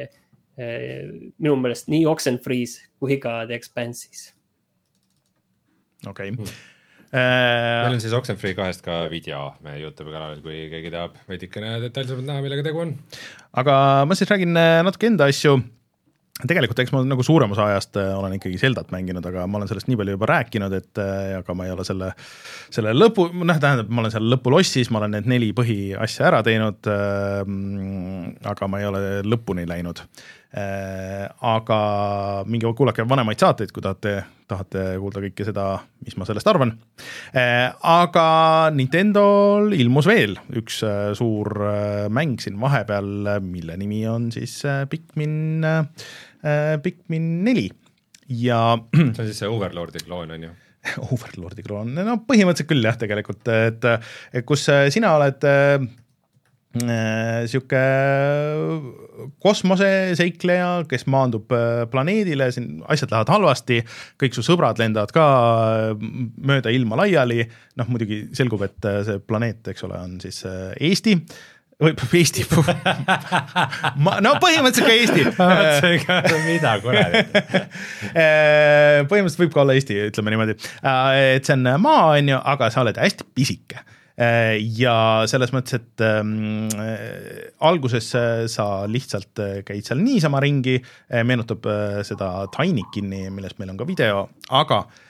minu meelest nii Oxenfrees kui ka The Expanse'is. Okei. Okay. Meil on siis Oxenfree kahest ka video meie YouTube kanalil, kui keegi tahab veidikene detailsemalt näha, millega tegu on. Aga ma siis räägin natuke enda asju. Tegelikult eks ma nagu suurem osa ajast olen ikkagi Zeldat mänginud, aga ma olen sellest nii palju juba rääkinud, et aga ma ei ole selle, selle lõpu, noh, tähendab, ma olen seal lõpulossis, ma olen need neli põhi asja ära teinud, aga ma ei ole lõpuni läinud. Aga mingi kuulake vanemaid saateid, kui tahate, tahate kuulda kõike seda, mis ma sellest arvan. Aga Nintendol ilmus veel üks suur mäng siin vahepeal, mille nimi on siis Pikmin, Pikmin neli. Ja see on siis see Overlordi kloon, on ju? Overlordi kloon, no põhimõtteliselt küll jah, tegelikult, et, et kus sina oled siuke kosmoseseikleja, kes maandub planeedile, siin asjad lähevad halvasti, kõik su sõbrad lendavad ka mööda ilma laiali, noh muidugi selgub, et see planeet, eks ole, on siis Eesti, või Eesti, no põhimõtteliselt ka Eesti. Mida kurat? Põhimõtteliselt võib ka olla Eesti, ütleme niimoodi, et see on maa, on ju, aga sa oled hästi pisike. Ja selles mõttes, et ähm, alguses sa lihtsalt käid seal niisama ringi, meenutab seda Tinykini, millest meil on ka video, aga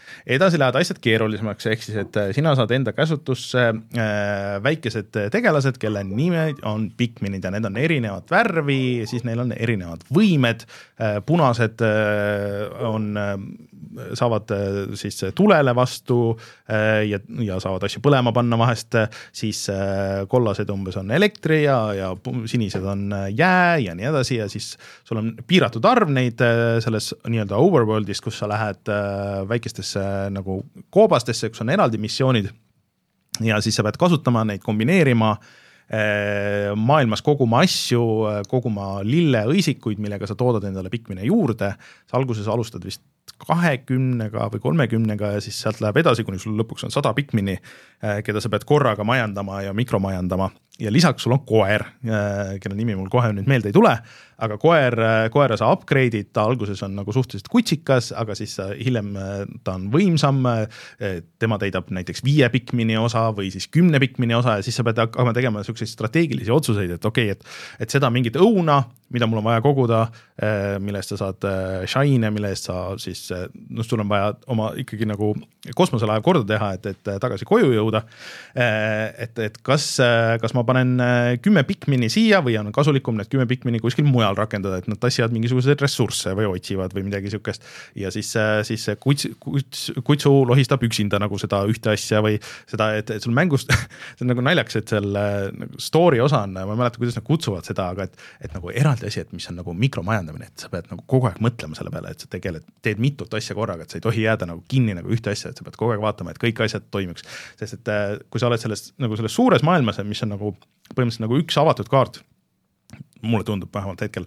edasi lähevad asjad keerulisemaks, ehk siis, et sina saad enda käsutusse väikesed tegelased, kelle nimed on Pikminid ja need on erinevat värvi, siis neil on erinevad võimed, punased on, saavad siis tulele vastu ja, ja saavad asju põlema panna vahest, siis kollased umbes on elektri ja, ja sinised on jää ja nii edasi ja siis sul on piiratud arv neid selles nii-öelda overworldis, kus sa lähed väikestesse nagu koobastesse, kus on eraldi missioonid ja siis sa pead kasutama neid, kombineerima maailmas koguma asju, koguma lilleõisikuid, millega sa toodad endale Pikmine juurde. Sa alguses alustad vist kahekümnega või kolmekümnega ja siis sealt läheb edasi, kuni sul lõpuks on sada Pikmini, keda sa pead korraga majandama ja mikromajandama. Ja lisaks sul on koer, kelle nimi mul kohe nüüd meelde ei tule, aga koer, koera sa upgrade'id, ta alguses on nagu suhteliselt kutsikas, aga siis hiljem ta on võimsam, tema teidab näiteks viie Pikmini osa või siis kümne Pikmini osa ja siis sa pead hakkama tegema selliseid strateegilisi otsuseid, et okei, okay, et, et seda mingit õuna, mida mul on vaja koguda, mille eest sa saad shine, mille eest sa siis, no sul on vaja oma ikkagi nagu kosmoselaev korda teha, et, et tagasi koju jõuda, et, et kas, kas ma panen kümme Pikmini siia või on kasulikum need kümme Pikmini kuskil mujal rakendada, et nad tassivad mingisuguseid ressursse või otsivad või midagi sükest ja siis, siis kuts, kuts, kutsu lohistab üksinda nagu seda ühte asja või seda, et, et sul mängust see on nagu naljaks, et seal nagu story osa on, ma ei mäleta, kuidas nad kutsuvad seda, aga et, et nagu eraldi asi, et mis on nagu mikromajandamine, et sa pead nagu kogu aeg mõtlema selle peale, et sa tegeled, teed mitut asja korraga, et sa ei tohi jääda nagu kinni nagu ühte asja, et sa pead kogu aeg vaatama, et kõik asjad toimiks, sest et kui sa oled selles, nagu selles suures maailmas, mis on nagu põhimõtteliselt nagu üks avatud kaart, mulle tundub vähemalt hetkel,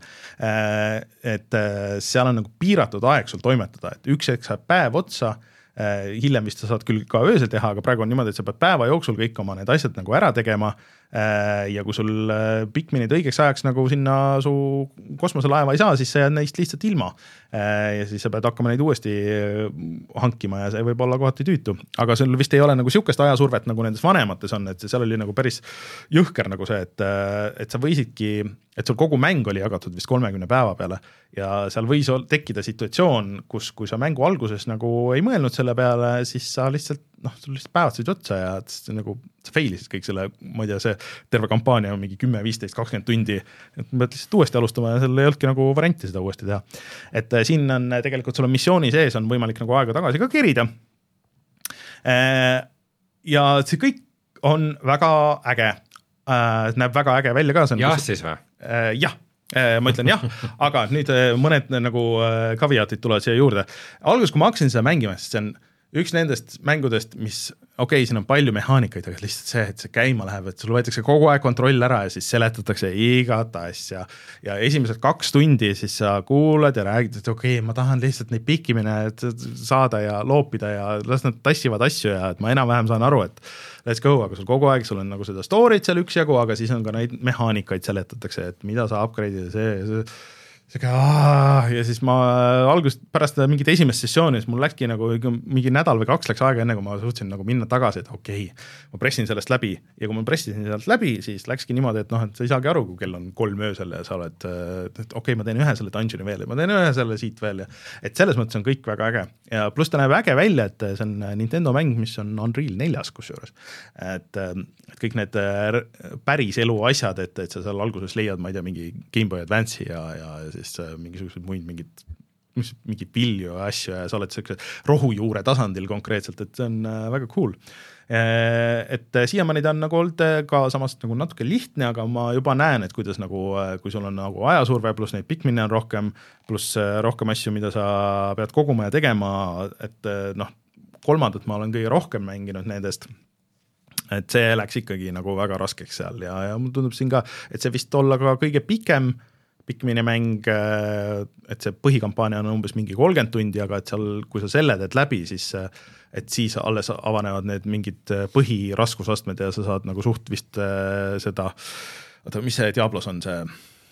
et seal on nagu piiratud aeg sul toimetada, et üks hetk saab päev otsa, hiljem vist sa saad küll ka öösel teha, aga praegu on niimoodi, et sa pead päeva jooksul kõik oma need asjad nagu ära tegema ja kui sul Pikminid õigeks ajaks nagu sinna su kosmoselaeva ei saa, siis sa jääd neist lihtsalt ilma ja siis sa pead hakkama neid uuesti hankima ja see võib olla kohati tüütu, aga sul vist ei ole nagu siukest ajasurvet nagu nendes vanemates on, et seal oli nagu päris jõhker nagu see, et, et sa võisidki, et sul kogu mäng oli jagatud vist kolmekümne päeva peale ja seal võis tekkida situatsioon, kus kui sa mängu alguses nagu ei mõelnud selle peale, siis sa lihtsalt noh, sul lihtsalt päevad said otsa ja nagu sa failisid kõik selle, ma ei tea, see terve kampaania mingi kümme, viisteist, kakskümmend tundi, et ma pead lihtsalt uuesti alustama ja seal ei olnudki nagu varianti seda uuesti teha. Et siin on tegelikult, sul on missiooni sees, on võimalik nagu aega tagasi ka kerida. Ja see kõik on väga äge, näeb väga äge välja ka. Jah siis või? Jah. Ma ütlen jah, aga nüüd mõned nagu kaviaatid tulevad siia juurde. Alguses, kui ma hakkasin seda mängima, siis see on üks nendest mängudest, mis, okei okay,, siin on palju mehaanikaid, aga lihtsalt see, et see käima läheb, et sul võetakse kogu aeg kontroll ära ja siis seletatakse igat asja ja esimesed kaks tundi siis sa kuulad ja räägid, et okei okay,, ma tahan lihtsalt neid Pikmine saada ja loopida ja las nad tassivad asju ja et ma enam-vähem saan aru, et let's go, aga sul kogu aeg sul on nagu seda story't seal üks jagu, aga siis on ka neid mehaanikaid seletatakse, et mida sa upgrade'id ja see, see ja siis ma algusest pärast mingit esimest sessioonis mul läkski nagu mingi nädal või kaks läks aega enne, kui ma suutsin nagu minna tagasi, et okei, okay, ma pressin sellest läbi ja kui ma pressisin sellest läbi, siis läkski niimoodi, et noh, et sa ei saagi aru, kui kell on kolm öösel ja sa oled, et okei okay,, ma teen ühe selle dungeoni veel ja ma teen ühe selle siit veel ja et selles mõttes on kõik väga äge ja pluss ta näeb äge välja, et see on Nintendo mäng, mis on Unreal neljas kusjuures, et, et kõik need päris elu asjad, et, et sa seal alguses leiad, ma ei tea, mingi Game Boy Advance'i ja, ja siis mingisugused muid mingid, mingid vilju ja asju ja sa oled sellise rohujuure tasandil konkreetselt, et see on väga cool. Et siiamaani ta on nagu olnud ka samast nagu natuke lihtne, aga ma juba näen, et kuidas nagu, kui sul on nagu ajasurve, pluss neid Pikmine on rohkem, pluss rohkem asju, mida sa pead koguma ja tegema, et noh, kolmandat ma olen kõige rohkem mänginud nendest, et see läks ikkagi nagu väga raskeks seal ja, ja mul tundub siin ka, et see vist olla ka kõige pikem Pikmine mäng, et see põhikampaania on umbes mingi kolmkümmend tundi, aga et seal, kui sa selle teed läbi, siis et siis alles avanevad need mingid põhiraskusastmed ja sa saad nagu suht vist seda, oota, mis see Diablos on, see,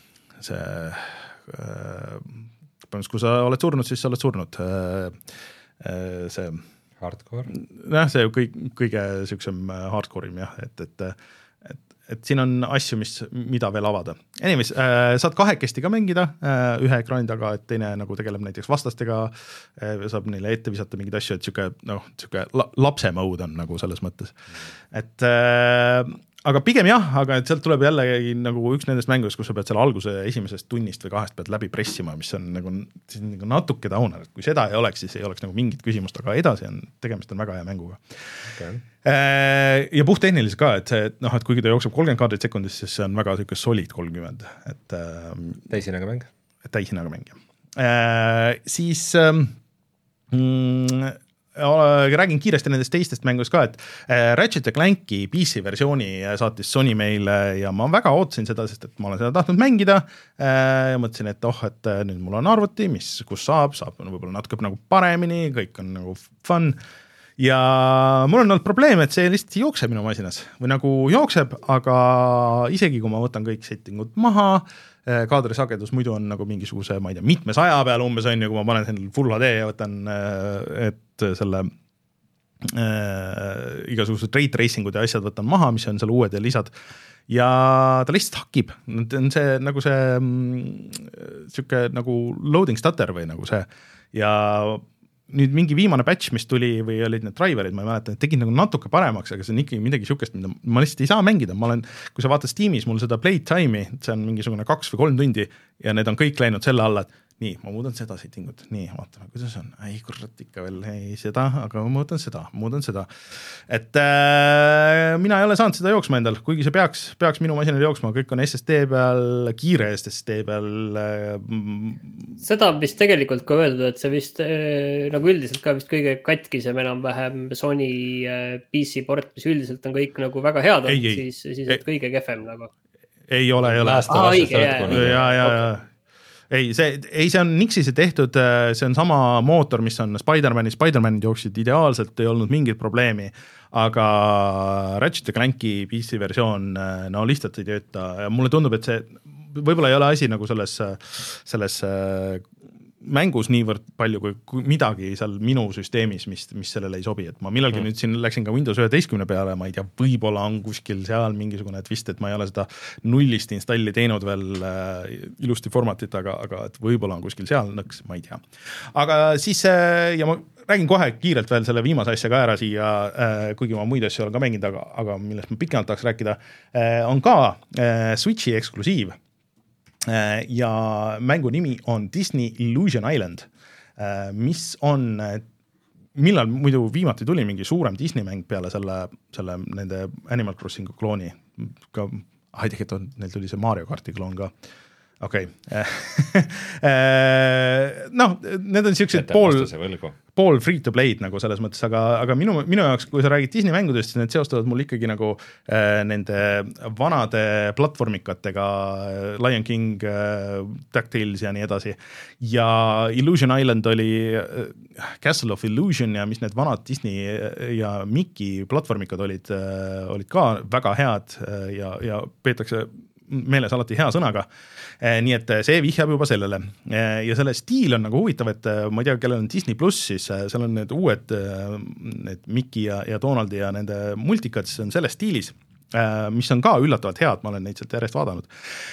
see, kui sa oled surnud, siis sa oled surnud, see hardcore? Jah, see kõik, kõige siuksem hardcore'im jah, et, et et siin on asju, mis, mida veel avada. Anyways, äh, saad kahekesti ka mängida äh, ühe ekraani taga, et teine nagu tegeleb näiteks vastastega, äh, saab neile ette visata mingeid asju, et siuke, noh, siuke la- lapse mode on nagu selles mõttes. Et äh, aga pigem jah, aga et sealt tuleb jällegi nagu üks nendest mängudest, kus sa pead selle alguse esimesest tunnist või kahest pead läbi pressima, mis on nagu, nagu natuke downer, et kui seda ei oleks, siis ei oleks nagu mingit küsimust, aga edasi on, tegemist on väga hea mänguga. Okay. Ja puhttehniliselt ka, et see, noh, et kuigi ta jookseb kolmkümmend kaadrit sekundis, siis see on väga siuke solid kolmkümmend, et täishinnaga mäng? Täishinnaga mäng, jah. Siis mm, räägin kiiresti nendest teistest mängust ka, et Ratchet ja Clanki P C versiooni saatis Sony meile ja ma väga ootasin seda, sest et ma olen seda tahtnud mängida ja mõtlesin, et oh, et nüüd mul on arvuti, mis, kus saab, saab võib-olla natuke nagu paremini, kõik on nagu fun ja mul on olnud probleem, et see lihtsalt jookseb minu masinas või nagu jookseb, aga isegi kui ma võtan kõik settingud maha, kaadrisagedus muidu on nagu mingisuguse, ma ei tea, mitme saja peal umbes on ju, kui ma panen selle Full H D ja võtan, et selle äh, igasugused ray tracingud ja asjad võtan maha, mis on seal uued ja lisad ja ta lihtsalt hakib, on see nagu see siuke nagu loading stutter või nagu see ja nüüd mingi viimane patch, mis tuli või olid need driverid, ma ei mäleta, need tegid nagu natuke paremaks, aga see on ikkagi midagi siukest, mida ma lihtsalt ei saa mängida, ma olen, kui sa vaatad Steamis mul seda playtime'i, see on mingisugune kaks või kolm tundi ja need on kõik läinud selle alla, et nii, ma muudan seda settingut, nii, vaatame, kuidas on, ei kurat ikka veel, ei seda, aga ma muudan seda, muudan seda. Et äh, mina ei ole saanud seda jooksma endal, kuigi see peaks, peaks minu masinal jooksma, kõik on S S D peal, kiire S S D peal. Äh, seda on vist tegelikult ka öeldud, et see vist äh, nagu üldiselt ka vist kõige katkisem enam-vähem Sony äh, P C port, mis üldiselt on kõik nagu väga head, ei, siis, siis ei, et kõige kefem nagu. Ei ole, ei ole. Ah, õige, ja, ja, ja, ja. Ei, see, ei, see on Nixise tehtud, see on sama mootor, mis on Spider-Mani, Spider-Manid jooksid ideaalselt, ei olnud mingit probleemi, aga Ratchet ja Clanki P C versioon no lihtsalt ei tööta ja mulle tundub, et see võib-olla ei ole asi nagu selles, selles mängus niivõrd palju kui, kui midagi seal minu süsteemis, mis, mis sellele ei sobi, et ma millalgi mm. nüüd siin läksin ka Windows üheteistkümne peale, ma ei tea, võib-olla on kuskil seal mingisugune twist, et ma ei ole seda nullist installi teinud veel äh, ilusti formatit, aga, aga et võib-olla on kuskil seal nõks, ma ei tea. Aga siis, äh, ja ma räägin kohe kiirelt veel selle viimase asja ka ära siia, äh, kuigi ma muid asju olen ka mänginud, aga, aga millest ma pikemalt tahaks rääkida, äh, on ka äh, Switchi eksklusiiv. Ja mängu nimi on Disney Illusion Island, mis on, millal muidu viimati tuli mingi suurem Disney mäng peale selle, selle nende Animal Crossingu klooni, ka, ah, tegelikult neil tuli see Mario Karti kloon ka, okei okay. noh, need on siuksed pool, pool free to play'd nagu selles mõttes, aga, aga minu, minu jaoks, kui sa räägid Disney mängudest, siis need seostavad mul ikkagi nagu äh, nende vanade platvormikatega, Lion King, äh, DuckTales ja nii edasi. Ja Illusion Island oli äh, Castle of Illusion ja mis need vanad Disney ja Mickey platvormikad olid, äh, olid ka väga head äh, ja, ja peetakse meeles alati hea sõnaga, nii et see vihjab juba sellele ja selle stiil on nagu huvitav, et ma ei tea, kellel on Disney Plus, siis seal on need uued need Mickey ja, ja Donaldi ja nende multikad, siis on selles stiilis, mis on ka üllatavalt head, ma olen neid sealt järjest vaadanud.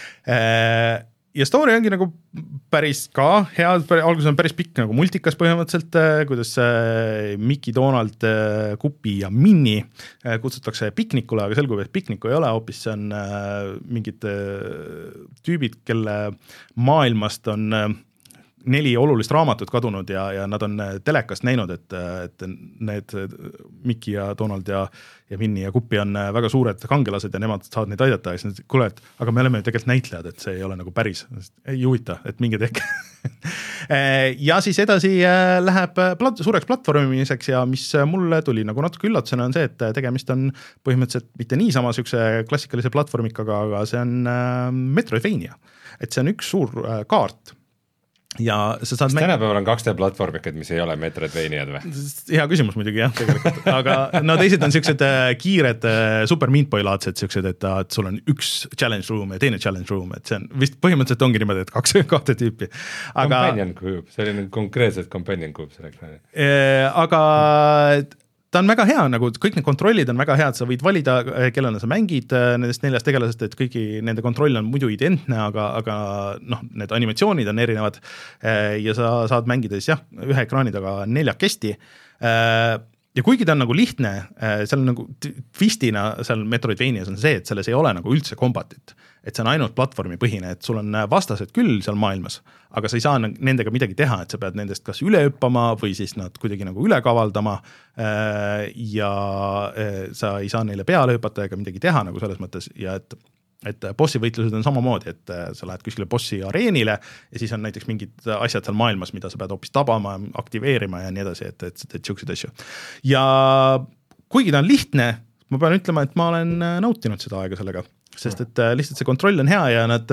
Ja story ongi nagu päris ka hea, alguses on päris pikk nagu multikas põhimõtteliselt, kuidas Mickey, Donald, Kupi ja Minnie kutsutakse piknikule, aga selgub, et pikniku ei ole, hoopis see on mingid tüübid, kelle maailmast on neli olulist raamatut kadunud ja, ja nad on telekast näinud, et, et need Mickey ja Donald ja, ja Minnie ja Kupi on väga suured kangelased ja nemad saavad neid aidata ja siis kuule, et aga me oleme ju tegelikult näitlejad, et see ei ole nagu päris, ei huvita, et minge tehke. Ja siis edasi läheb plat, suureks platvormimiseks ja mis mulle tuli nagu natuke üllatusena on see, et tegemist on põhimõtteliselt mitte niisama siukse klassikalise platvormikaga, aga see on Metroidvania, et see on üks suur kaart. Ja sa saad mäng... tänapäeval on kaks D platvormikad, mis ei ole Metroidvaniad või? Hea küsimus muidugi jah, tegelikult, aga no teised on siuksed kiired Super Meat Boy laadsed siuksed, et, et sul on üks challenge room ja teine challenge room, et see on vist põhimõtteliselt ongi niimoodi, et kaks kahte tüüpi. Aga... Companion Cube, see oli konkreetselt Companion Cube selle ekraani. Aga ta on väga hea, nagu kõik need kontrollid on väga head, sa võid valida, kellena sa mängid nendest neljast tegelasest, et kõigi nende kontroll on muidu identne, aga, aga noh, need animatsioonid on erinevad ja sa saad mängida siis jah, ühe ekraani taga neljakesti. Ja kuigi ta on nagu lihtne, seal on nagu twistina seal Metroidvanias on see, et selles ei ole nagu üldse kombatit. Et see on ainult platvormi põhine, et sul on vastased küll seal maailmas, aga sa ei saa nendega midagi teha, et sa pead nendest kas üle hüppama või siis nad kuidagi nagu üle kavaldama ja sa ei saa neile peale hüpata ega midagi teha nagu selles mõttes ja et et bossi võitlused on samamoodi, et sa lähed kuskile bossi areenile ja siis on näiteks mingid asjad seal maailmas, mida sa pead hoopis tabama, aktiveerima ja nii edasi, et, et, et siukseid asju. Ja kuigi ta on lihtne, ma pean ütlema, et ma olen nautinud seda aega sellega, sest et lihtsalt see kontroll on hea ja nad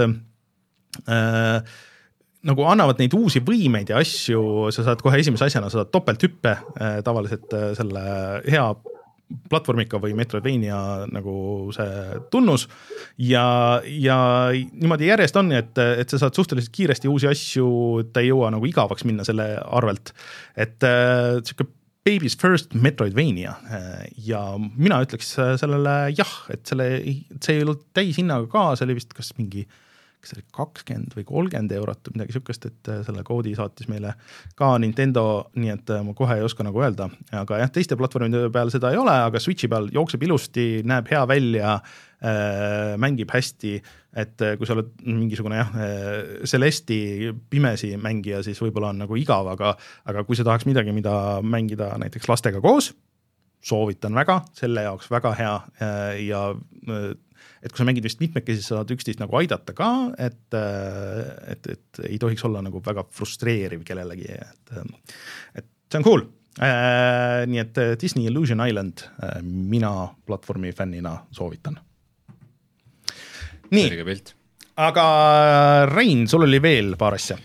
äh, nagu annavad neid uusi võimeid ja asju, sa saad kohe esimese asjana, sa saad topelthüppe äh, tavaliselt äh, selle hea platvormika või Metroidvania nagu see tunnus ja, ja niimoodi järjest on, et, et sa saad suhteliselt kiiresti uusi asju, ta ei jõua nagu igavaks minna selle arvelt, et äh, siuke baby's first Metroidvania ja mina ütleks sellele jah, et selle, see ei olnud täishinnaga ka, see oli vist kas mingi kas see oli kakskümmend või kolmkümmend eurot midagi sükest, et selle koodi saatis meile ka Nintendo, nii et ma kohe ei oska nagu öelda, aga jah, teiste platvormide peal seda ei ole, aga Switchi peal jookseb ilusti, näeb hea välja, äh, mängib hästi, et kui sa oled mingisugune jah, Celesti pimesi mängija, siis võib-olla on nagu igav, aga, aga kui sa tahaks midagi, mida mängida näiteks lastega koos, soovitan väga, selle jaoks väga hea ja et kui sa mängid vist mitmekesi, sa saad üksteist nagu aidata ka, et, et, et ei tohiks olla nagu väga frustreeriv kellelegi, et, et see on cool. Äh, nii et Disney Illusion Island äh, mina platvormi fännina soovitan. Nii, aga Rein, sul oli veel paar asja?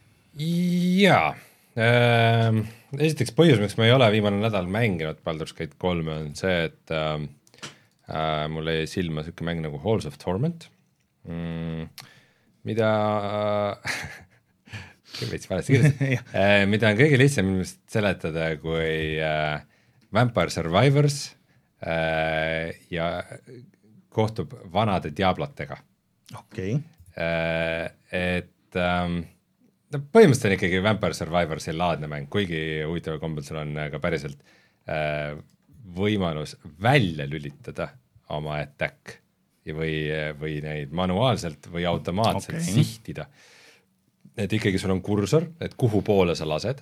Jaa, äh, esiteks põhjus, miks ma ei ole viimane nädal mänginud Baldur's Gate kolme on see, et äh, Uh, mul jäi silma siuke mäng nagu Halls of Torment, mm, mida uh, veits valesti kirjas, uh, mida on kõige lihtsam seletada kui uh, Vampire Survivors uh, ja kohtub vanade diablotega. Okay. Uh, et um, no, põhimõtteliselt on ikkagi Vampire Survivorsi laadne mäng, kuigi huvitav kombel sul on ka päriselt uh, võimalus välja lülitada oma attack või, või neid manuaalselt või automaatselt okay. sihtida. Et ikkagi sul on kursor, et kuhu poole sa lased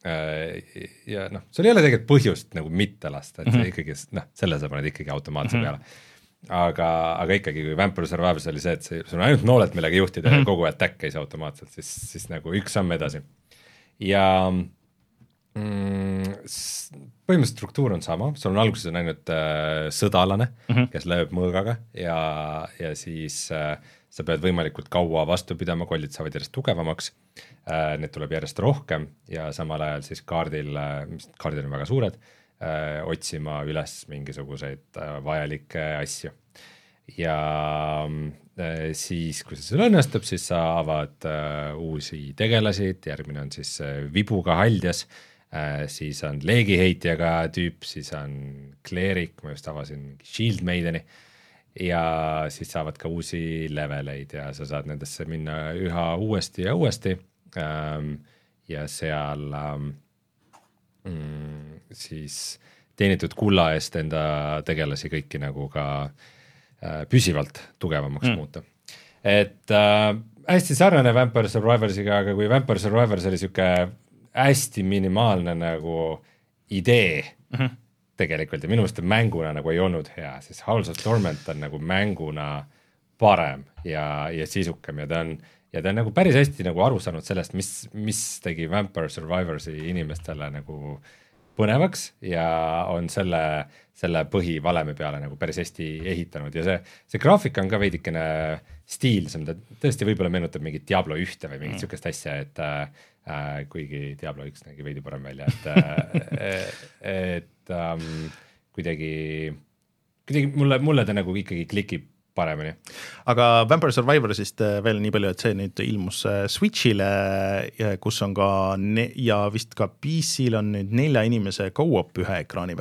ja noh, sul ei ole tegelikult põhjust nagu mitte lasta, et mm -hmm. ikkagi, noh, selle sa paned ikkagi automaatse mm -hmm. peale. Aga, aga ikkagi, kui Vampire Survivors oli see, et see, sul on ainult nooled, millega juhtida mm -hmm. ja kogu attack käis automaatselt, siis, siis nagu üks samm edasi. Ja Mm, põhimõtteliselt struktuur on sama, sul on alguses on ainult äh, sõdalane mm, -hmm. kes lööb mõõgaga ja, ja siis äh, sa pead võimalikult kaua vastu pidama, kollid saavad järjest tugevamaks äh,, need tuleb järjest rohkem ja samal ajal siis kaardil, mis kaardil on väga suured, äh, otsima üles mingisuguseid äh, vajalikke asju. Ja äh, siis, kui see sul õnnestub, siis sa avad äh, uusi tegelasi, järgmine on siis äh, vibuga haldjas, Äh, siis on leegiheitjaga tüüp, siis on kleerik, ma just avasin Shield Maideni ja siis saavad ka uusi leveleid ja sa saad nendesse minna üha uuesti ja uuesti ähm, ja seal ähm, mm, siis teenitud kulla eest enda tegelasi kõiki nagu ka äh, püsivalt tugevamaks mm. muuta. Et äh, hästi sarnane Vampire Survivorsiga, aga kui Vampire Survivors oli siuke hästi minimaalne nagu idee mm-hmm. tegelikult ja minu meelest mänguna nagu ei olnud hea, siis Halls of Torment on nagu mänguna parem ja, ja sisukam ja ta on, ja ta on nagu päris hästi nagu aru saanud sellest, mis, mis tegi Vampire Survivorsi inimestele nagu põnevaks ja on selle, selle põhivalemi peale nagu päris hästi ehitanud ja see, see graafika on ka veidikene stiilsem, ta tõesti võib-olla meenutab mingit Diablo ühte või mingit mm. sükest asja, et äh, kuigi Diablo üks nägi veidi parem välja, et äh, et ähm, kuidagi, kuidagi mulle, mulle ta nagu ikkagi klikib paremini. Aga Vampire Survivorsist veel nii palju, et see nüüd ilmus Switchile, kus on ka ne- ja vist ka P C-l on nüüd nelja inimese co-op ühe ekraani peal.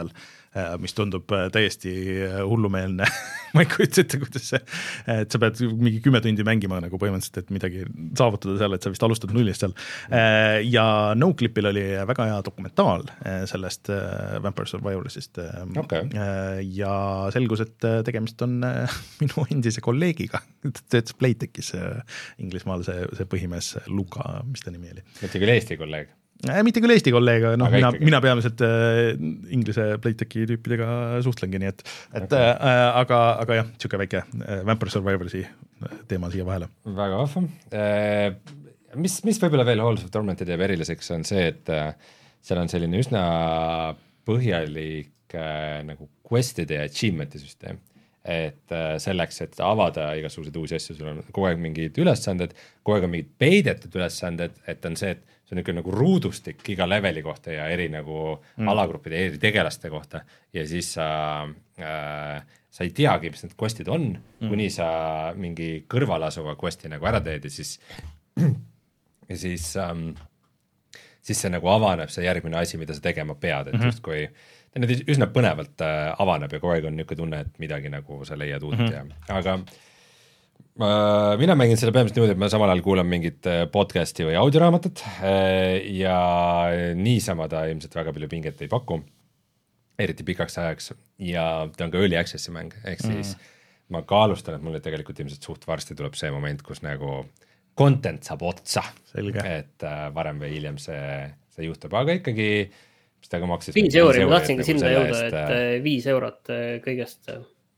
mis tundub täiesti hullumeelne. Ma ei kujuta ette, kuidas see, et sa pead mingi kümme tundi mängima nagu põhimõtteliselt, et midagi saavutada seal, et sa vist alustad nullist seal. Ja Noclipil oli väga hea dokumentaal sellest Vampire Survivorsist. Okay. Ja selgus, et tegemist on minu endise kolleegiga, töötas Playtechis Inglismaal see, see põhimees Luka, mis ta nimi oli. Mitte küll Eesti kolleeg. Äh, mitte küll Eesti kolleeg, no mina, mina peamiselt äh, Inglise Playtechi tüüpidega suhtlengi, nii et, et okay. äh, aga, aga jah, siuke väike äh, Vampire Survivorsi teema siia vahele. Väga vahva. Äh, mis, mis võib-olla veel Halls of Tormented jääb eriliseks on see, et äh, seal on selline üsna põhjalik äh, nagu questide ja achievement'i süsteem. Et äh, selleks, et avada igasuguseid uusi asju, sul on kogu aeg mingid ülesanded, kogu aeg on mingid peidetud ülesanded, et on see, et see on niisugune nagu ruudustik iga leveli kohta ja eri nagu mm. alagruppide, eri tegelaste kohta ja siis sa, äh, sa ei teagi, mis need questid on, mm. kuni sa mingi kõrvalasuva questi nagu ära teed ja siis, ja siis, ähm, siis see nagu avaneb see järgmine asi, mida sa tegema pead, et mm -hmm. just kui ta nüüd üsna põnevalt äh, avaneb ja kogu aeg on niisugune tunne, et midagi nagu sa leiad uut mm -hmm. ja aga äh, mina mängin selle peamiselt niimoodi, et ma samal ajal kuulan mingit podcasti või audioraamatut äh, ja niisama ta ilmselt väga palju pinget ei paku, eriti pikaks ajaks ja ta on ka early access'i mäng, ehk siis mm -hmm. ma kaalustan, et mulle tegelikult ilmselt suht varsti tuleb see moment, kus nagu content saab otsa, et äh, varem või hiljem see, see juhtub, aga ikkagi mis ta ka maksis viis euri, ma tahtsingi sinna jõuda, et viis eurot kõigest.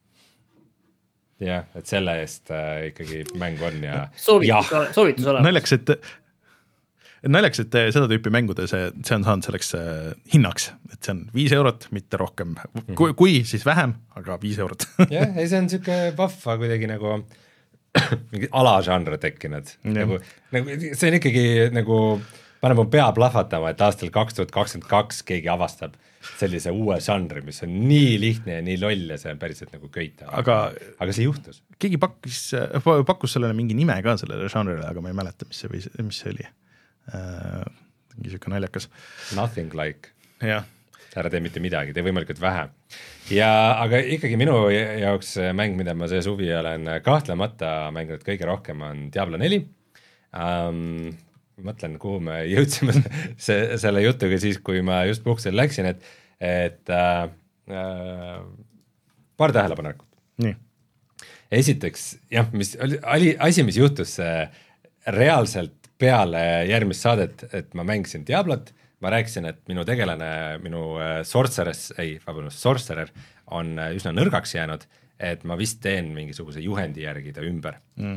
Jah, et selle eest äh, ikkagi mäng on ja soovitus, soovitus olemas. Naljaks, et, naljaks, et seda tüüpi mängude see, see on saanud selleks äh, hinnaks, et see on viis eurot, mitte rohkem. Kui, kui siis vähem, aga viis eurot. Jah, ei see on siuke vahva kuidagi nagu mingi alažanr tekkinud. Nagu, nagu, see on ikkagi nagu paneb mu pea plahvatama, et aastal kaks tuhat kakskümmend kaks keegi avastab sellise uue žanri, mis on nii lihtne ja nii loll ja see on päriselt nagu köita. Aga, aga see juhtus. Keegi pakkus, pakkus sellele mingi nime ka sellele žanrile, aga ma ei mäleta, mis see, mis see oli. Äh, siuke naljakas. Nothing like. Jah. Ära tee mitte midagi, tee võimalikult vähe. Ja aga ikkagi minu jaoks mäng, mida ma see suvi olen kahtlemata mänginud kõige rohkem on Diablo neli. Um, mõtlen, kuhu me jõudsime see, selle jutuga siis, kui ma just puhkusel läksin, et, et äh, äh, paar tähelepanekut. Nii. Esiteks, jah, mis oli, oli asi, mis juhtus äh, reaalselt peale järgmist saadet, et ma mängisin Diablot, ma rääkisin, et minu tegelane, minu äh, sorceress, ei, vabandust, sorcerer on äh, üsna nõrgaks jäänud, et ma vist teen mingisuguse juhendi järgi ta ümber mm.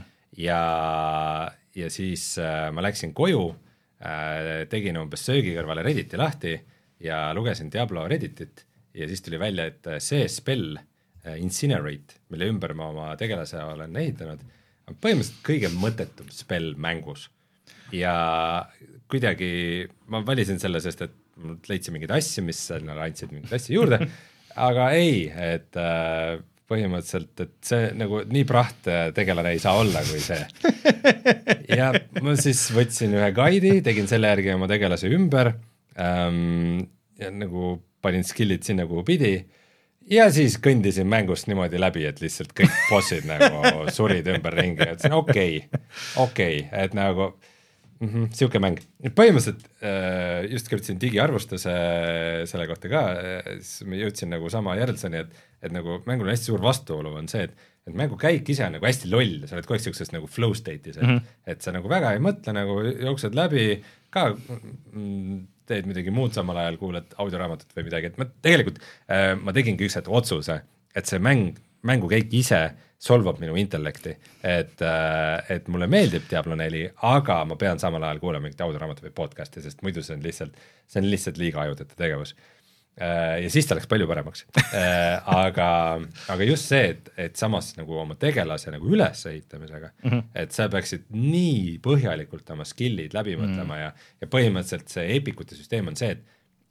ja ja siis äh, ma läksin koju äh,, tegin umbes söögi kõrvale Redditi lahti ja lugesin Diablo Redditit ja siis tuli välja, et see spell äh, Incinerate, mille ümber ma oma tegelase olen ehitanud, on põhimõtteliselt kõige mõttetum spell mängus ja kuidagi ma valisin selle, sest et leidsin mingeid asju, mis andsid mingeid asju juurde, aga ei, et äh, põhimõtteliselt, et see nagu nii praht tegelane ei saa olla kui see. Ja ma siis võtsin ühe guide'i, tegin selle järgi oma tegelase ümber ähm, ja nagu panin skill'id sinna, kuhu pidi ja siis kõndisin mängust niimoodi läbi, et lihtsalt kõik bossid nagu surid ümber ringi ja ütlesin okei, okei, et nagu mm-hmm, siuke mäng. Põhimõtteliselt äh, just kirjutasin digiarvustuse selle kohta ka, siis ma jõudsin nagu sama järelduseni, et, et nagu mängul on hästi suur vastuolu on see, et, et mängu käik ise on nagu hästi loll, sa oled kogu aeg siukses nagu flow state'is, et, mm -hmm. et sa nagu väga ei mõtle, nagu jooksed läbi, ka mm, teed midagi muud samal ajal, kuulad audioraamatut või midagi, et ma tegelikult äh, ma tegingi üks hetk otsuse, et see mäng, mängukäik ise solvab minu intellekti, et, et mulle meeldib Diablo neli, aga ma pean samal ajal kuulama mingit audioraamatut või podcasti, sest muidu see on lihtsalt, see on lihtsalt liiga ajutete tegevus. Ja siis ta läks palju paremaks. aga, aga just see, et, et samas nagu oma tegelase nagu ülesehitamisega, mm -hmm. et sa peaksid nii põhjalikult oma skill'id läbi mõtlema mm -hmm. ja, ja põhimõtteliselt see epikute süsteem on see, et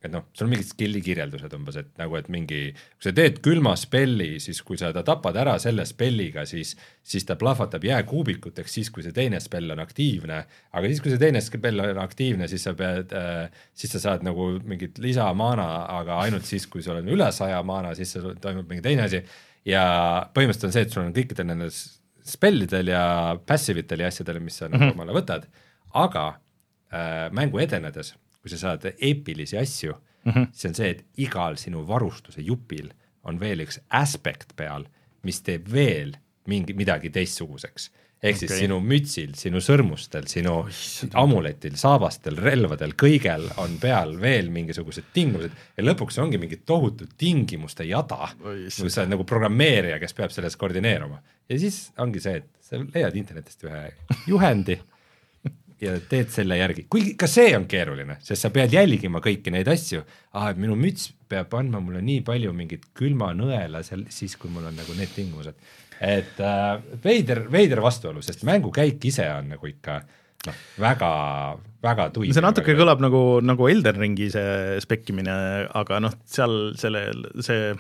et noh, sul on mingid skilli kirjeldused umbes, et nagu, et mingi, kui sa teed külma spelli, siis kui sa ta tapad ära selle spelliga, siis, siis ta plahvatab jääkuubikuteks, siis kui see teine spell on aktiivne, aga siis kui see teine spell on aktiivne, siis sa pead äh,, siis sa saad nagu mingit lisamaana, aga ainult siis, kui sul on üle saja maana, siis see toimub mingi teine asi ja põhimõtteliselt on see, et sul on kõikidel nendes spellidel ja passivitel ja asjadel, mis sa mm -hmm. nagu omale võtad, aga äh, mängu edenedes kui sa saad eepilisi asju, mm-hmm. see on see, et igal sinu varustuse jupil on veel üks aspekt peal, mis teeb veel mingi, midagi teistsuguseks. Ehk okay. siis sinu mütsil, sinu sõrmustel, sinu oh, amuletil, saabastel, relvadel, kõigel on peal veel mingisugused tingimused ja lõpuks ongi mingi tohutu tingimuste jada, kus sa oled nagu programmeerija, kes peab selles koordineeruma. Ja siis ongi see, et sa leiad internetist ühe juhendi ja teed selle järgi, kuigi ka see on keeruline, sest sa pead jälgima kõiki neid asju, ah, et minu müts peab andma mulle nii palju mingit külma nõela seal, siis kui mul on nagu need tingimused, et äh, veider, veider vastuolu, sest mängukäik ise on nagu ikka noh, väga, väga tuim. See natuke kõlab nagu, nagu Elden Ringi see spekkimine, aga noh, seal selle, see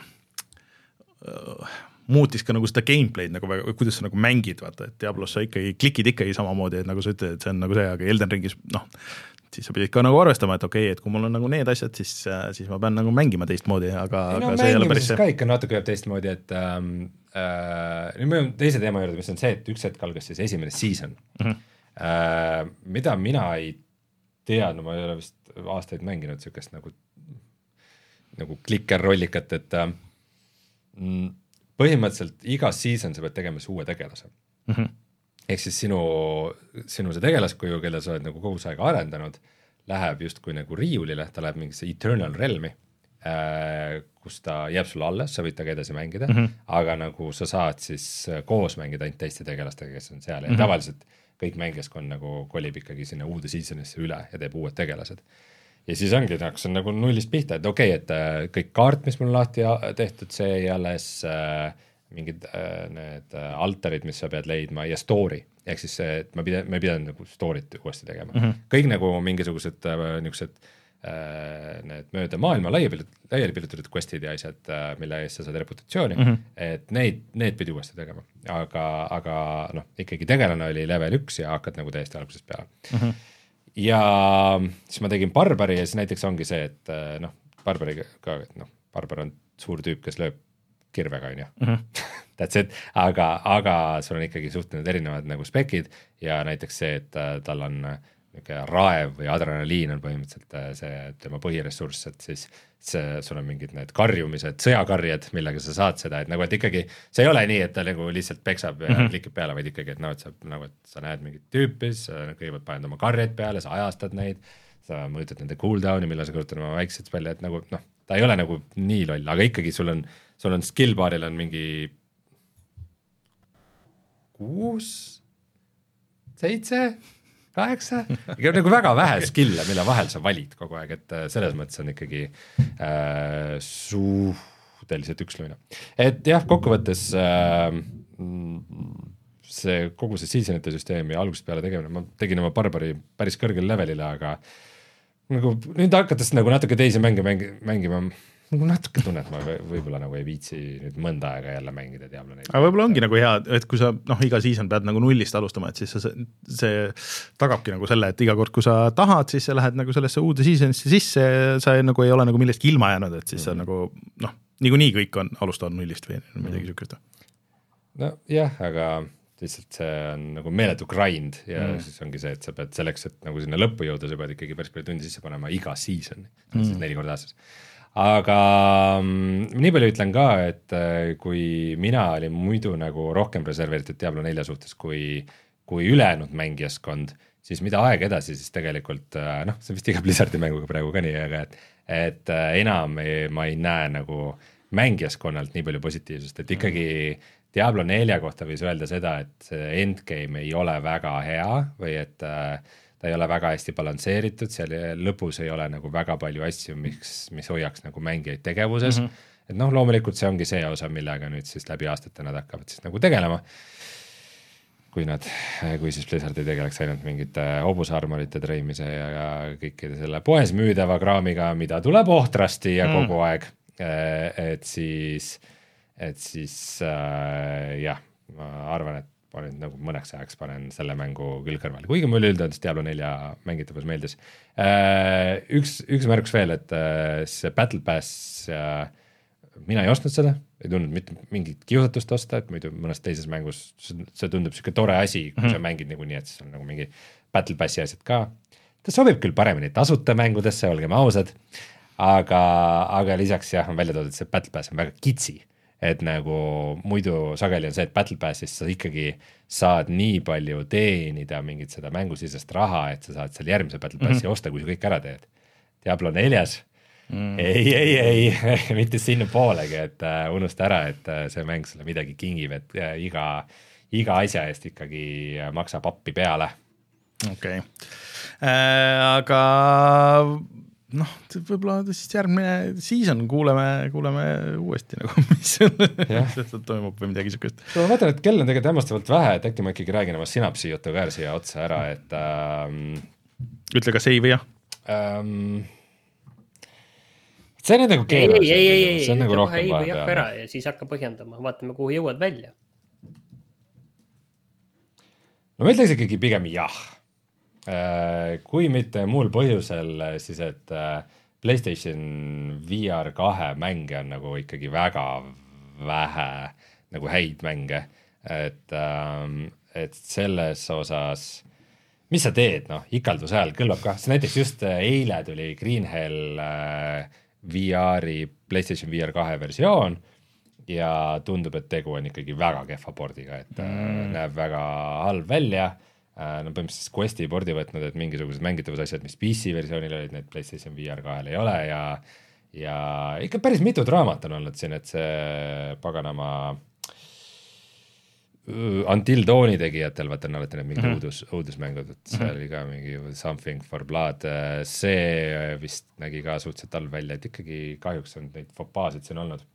uh, muutis ka nagu seda gameplay'd, nagu, kuidas sa nagu mängid, vaata, et Diablos sa ikkagi klikid ikkagi samamoodi, et nagu sa ütled, et see on nagu see, aga Elden Ringis, noh, siis sa pidid ka nagu arvestama, et okei okay,, et kui mul on nagu need asjad, siis, siis ma pean nagu mängima teistmoodi, aga, ei, no, aga see ei ole päris see. Ka ikka natuke jääb teistmoodi, et ähm, äh, nüüd me teise teema juurde, mis on see, et üks hetk algas siis esimene season, mm -hmm. äh, mida mina ei tea, no ma ei ole vist aastaid mänginud sükest nagu, nagu klikker-rollikat, et äh, mm, põhimõtteliselt iga season sa pead tegema uue tegelase. Mm -hmm. Ehk siis sinu, sinu see tegelaskuju, kelle sa oled nagu kogu see aega arendanud, läheb justkui nagu riiulile, ta läheb mingisse Eternal Realmi, äh, kus ta jääb sulle alles, sa võid taga edasi mängida, mm -hmm. aga nagu sa saad siis koos mängida ainult teiste tegelastega, kes on seal mm -hmm. ja tavaliselt kõik mängijaskond nagu kolib ikkagi sinna uude seasonisse üle ja teeb uued tegelased. Ja siis ongi, see on nagu nullist pihta, et okei okay,, et kõik kaart, mis mul on lahti tehtud, see ja alles äh, mingid äh, need altarid, mis sa pead leidma ja story, ehk siis see, et ma pidanud, ma pidanud nagu story't uuesti tegema. Mm -hmm. kõik nagu mingisugused äh, niisugused äh, need mööda maailma laiali pilutatud questid ja asjad, äh, mille eest sa saad reputatsiooni, mm -hmm. et neid, need pidi uuesti tegema. Aga, aga noh, ikkagi tegelane oli level üks ja hakkad nagu täiesti algusest peale. Mm -hmm. Ja siis ma tegin Barbari ja siis näiteks ongi see, et noh, Barbariga ka, et noh, Barbar on suur tüüp, kes lööb kirvega, on ju. Mm -hmm. That's it, aga, aga sul on ikkagi suhteliselt erinevad nagu spekid ja näiteks see, et tal on niisugune raev või adrenaliin on põhimõtteliselt see tema põhiressurss, et siis see, sul on mingid need karjumised, sõjakarjed, millega sa saad seda, et nagu, et ikkagi see ei ole nii, et ta nagu lihtsalt peksab ja mm -hmm. klikib peale, vaid ikkagi, et noh, et sa, nagu, et sa näed mingit tüüpi, sa kõigepealt paned oma karjed peale, sa ajastad neid, sa mõõtad nende cooldown'i, millal sa kõrutad oma väiksed spelli, et nagu noh, ta ei ole nagu nii loll, aga ikkagi sul on, sul on skill bar'il on mingi kuus, seitse, kaheksa, nagu väga vähe skill'e, mille vahel sa valid kogu aeg, et selles mõttes on ikkagi äh, suhteliselt ükslumine. Et jah, kokkuvõttes äh, see kogu see seasonite süsteemi algusest peale tegemine, ma tegin oma Barbari päris kõrgel levelile, aga nagu nüüd hakates nagu natuke teisi mänge mängi, mängima, nagu natuke tunnet ma võib-olla nagu ei viitsi nüüd mõnda aega jälle mängida Diablo neid. Aga võib-olla ongi nagu hea, et kui sa noh, iga season pead nagu nullist alustama, et siis sa, see tagabki nagu selle, et iga kord, kui sa tahad, siis sa lähed nagu sellesse uude seasonisse sisse, sa ei, nagu ei ole nagu millestki ilma jäänud, et siis mm. sa nagu noh, niikuinii kõik on alustanud nullist või midagi mm. sükest. No jah, aga lihtsalt see on nagu meeletu grind ja mm. siis ongi see, et sa pead selleks, et nagu sinna lõppu jõuda, sa pead ikkagi päris palju tundi sisse panema iga season, mm. siis neli korda aastas. Aga mm, nii palju ütlen ka, et kui mina olin muidu nagu rohkem reserveeritud Diablo nelja suhtes kui, kui ülejäänud mängijaskond, siis mida aeg edasi, siis tegelikult noh, see vist iga Blizzardi mänguga praegu ka nii, aga et, et enam ei, ma ei näe nagu mängijaskonnalt nii palju positiivsust, et ikkagi Diablo nelja kohta võis öelda seda, et see endgame ei ole väga hea või et ta ei ole väga hästi balansseeritud, seal lõpus ei ole nagu väga palju asju, mis, mis hoiaks nagu mängijaid tegevuses. Mm -hmm. Et noh, loomulikult see ongi see osa, millega nüüd siis läbi aastate nad hakkavad siis nagu tegelema. kui nad, kui siis Blizzard ei tegeleks ainult mingite hobusarmorite treimise ja, ja kõikide selle poes müüdava kraamiga, mida tuleb ohtrasti ja kogu mm. aeg, et siis, et siis äh, jah, ma arvan, et ma nüüd nagu mõneks ajaks panen selle mängu küll kõrvale, kuigi mulle üldse Diablo nelja mängitavus meeldis. Äh, üks, üks märkus veel, et äh, see Battle Pass äh, mina ei ostnud seda, ei tundnud mitte mingit kiusatust osta, et muidu mõnes teises mängus see tundub siuke tore asi, kui mm-hmm. sa mängid nagu nii, et siis on nagu mingi Battle Passi asjad ka. Ta sobib küll paremini tasuta mängudesse, olgem ausad, aga, aga lisaks jah, on välja toodud, et see Battle Pass on väga kitsi, et nagu muidu sageli on see, et Battle Passis sa ikkagi saad nii palju teenida mingit seda mängusisest raha, et sa saad seal järgmise Battle Passi mm-hmm. osta, kui sa kõik ära teed. Diablo neljas Mm. ei, ei, ei, mitte sinna poolegi, et uh, unusta ära, et uh, see mäng sulle midagi kingib, et uh, iga, iga asja eest ikkagi uh, maksab appi peale. Okei okay. äh, aga noh, võib-olla siis järgmine season kuuleme, kuuleme uuesti nagu, mis toimub või midagi sükest. Ma mõtlen, et kell on tegelikult hämmastavalt vähe, et äkki ma ikkagi räägin oma sinapsi jutu ka siia otsa ära, et ähm, ütle ka save jah ähm, see on nagu keeruline, ei, ei, ei, see on nagu rohkem vahe peale. Ja siis hakka põhjendama, vaatame, kuhu jõuad välja. No ma ütleks ikkagi pigem jah. Kui mitte muul põhjusel, siis et PlayStation V R kahe mänge on nagu ikkagi väga vähe nagu häid mänge, et, et selles osas mis sa teed, noh, ikalduse ajal kõlbab ka, see näiteks just eile tuli Green Hell V R-i PlayStation V R kahe versioon ja tundub, et tegu on ikkagi väga kehva pordiga, et mm. näeb väga halb välja. No põhimõtteliselt Questi pordi võtnud, et mingisugused mängitavus asjad, mis P C versioonil olid, need PlayStation V R kahel ei ole ja, ja ikka päris mitu draamat on olnud siin, et see paganama Until Dawni tegijatel, vaata on alati need mingid mm-hmm. õudus, õudusmängud, et seal oli ka mingi Something for Blood, see vist nägi ka suhteliselt halb välja, et ikkagi kahjuks on neid fopaasid siin olnud.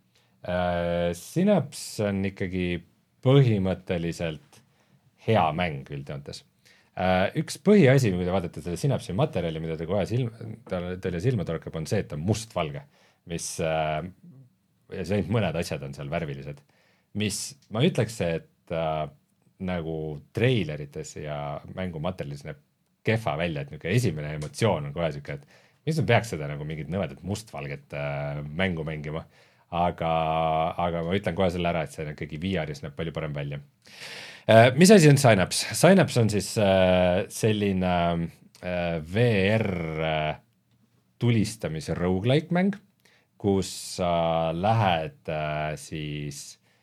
Synapse on ikkagi põhimõtteliselt hea mäng üldjoontes. Üks põhiasi, kui te vaatate selle Synapse'i materjali, mida te kohe silma, teile silma torkab, on see, et on mustvalge, mis, ja see ainult mõned asjad on seal värvilised, mis ma ütleks, et Äh, nagu treilerites ja mängumaterjalis näeb kehva välja, et niisugune esimene emotsioon on kohe siuke, et mis me peaks seda nagu mingit nõvedat mustvalget äh, mängu mängima, aga, aga ma ütlen kohe selle ära, et see ikkagi V R-is näeb palju parem välja. äh, mis asi on Synapse? Synapse on siis äh, selline äh, V R äh, tulistamise roguelike mäng, kus sa äh, lähed äh, siis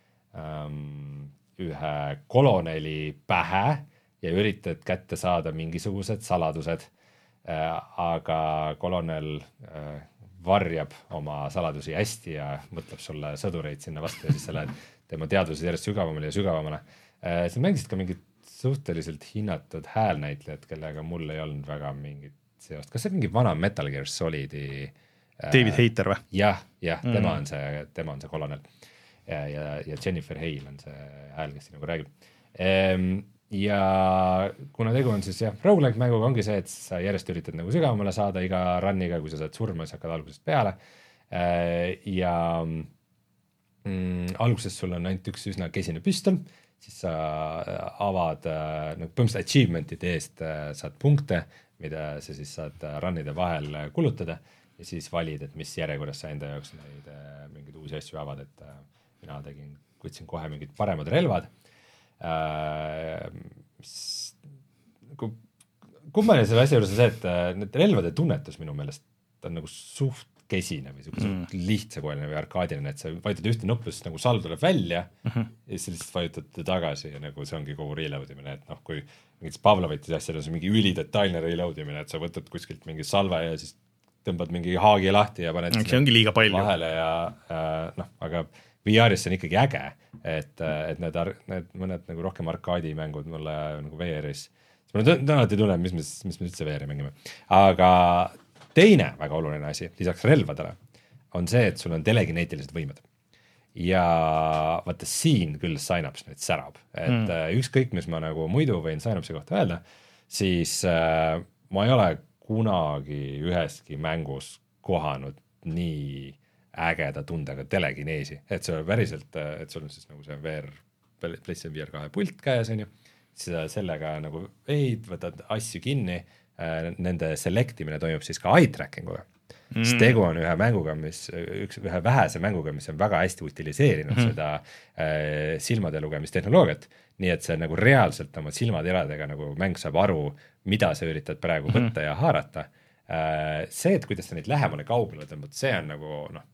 ähm, ühe koloneli pähe ja üritad kätte saada mingisugused saladused, aga kolonel varjab oma saladusi hästi ja mõtleb sulle sõdureid sinna vastu ja siis sa lähed tema teadvused järjest sügavamale ja sügavamale. Sa mängisid ka mingid suhteliselt hinnatud häälnäitlejad, kellega mul ei olnud väga mingit seost. Kas see mingi vana Metal Gear Solidi David Hayter või? Jah, jah, tema mm. on see, tema on see kolonel. Ja, ja, ja Jennifer Hale on see hääl, kes siin nagu räägib. Ehm, ja kuna tegu on siis jah, roguelike mänguga ongi see, et sa järjest üritad nagu sügavamale saada iga runniga, kui sa saad surma, siis hakkad algusest peale. Ehm, ja mm, alguses sul on ainult üks üsna kesine püstol, siis sa avad nagu põhimõtteliselt achievementide eest saad punkte, mida sa siis saad runnide vahel kulutada ja siis valid, et mis järjekorras sa enda jaoks neid mingeid uusi asju avad, et mina tegin, võtsin kohe mingid paremad relvad, mis kummaline selle asja juures on see, et need relvade tunnetus minu meelest on nagu suht kesine või mm. lihtsakoeline või arkaadiline, et sa vajutad ühte nuppu, siis nagu salv tuleb välja mm-hmm. ja siis lihtsalt vajutad tagasi ja nagu see ongi kogu reload imine, et noh, kui mingites Pavlovitis asjades on mingi ülidetailne reload imine, et sa võtad kuskilt mingi salve ja siis tõmbad mingi haagi lahti ja paned see ongi liiga palju vahele ja äh, noh, aga V R-is see on ikkagi äge, et, et need, need mõned nagu rohkem arkaadimängud mulle nagu V R-is, ma nüüd alati tunnen, mis, mis, mis me üldse V R-i mängime, aga teine väga oluline asi lisaks relvadele on see, et sul on telekineetilised võimed ja vaata siin küll Synapse nüüd särab, et mm. ükskõik, mis ma nagu muidu võin Synapse'i kohta öelda, siis äh, ma ei ole kunagi üheski mängus kohanud nii ägeda tundega telekineesi, et see on päriselt, et sul on siis nagu see V R, PlayStation V R kahe pult käes, on ju, siis sellega nagu veid, võtad asju kinni, äh, nende selektimine toimub siis ka eye tracking uga. Mm. Siis tegu on ühe mänguga, mis, üks, ühe vähese mänguga, mis on väga hästi utiliseerinud mm. seda äh, silmade lugemistehnoloogiat, nii et see nagu reaalselt oma silmateradega nagu mäng saab aru, mida sa üritad praegu mm. võtta ja haarata. Äh, see, et kuidas sa neid lähemale kaugele tõmbad, see on nagu noh,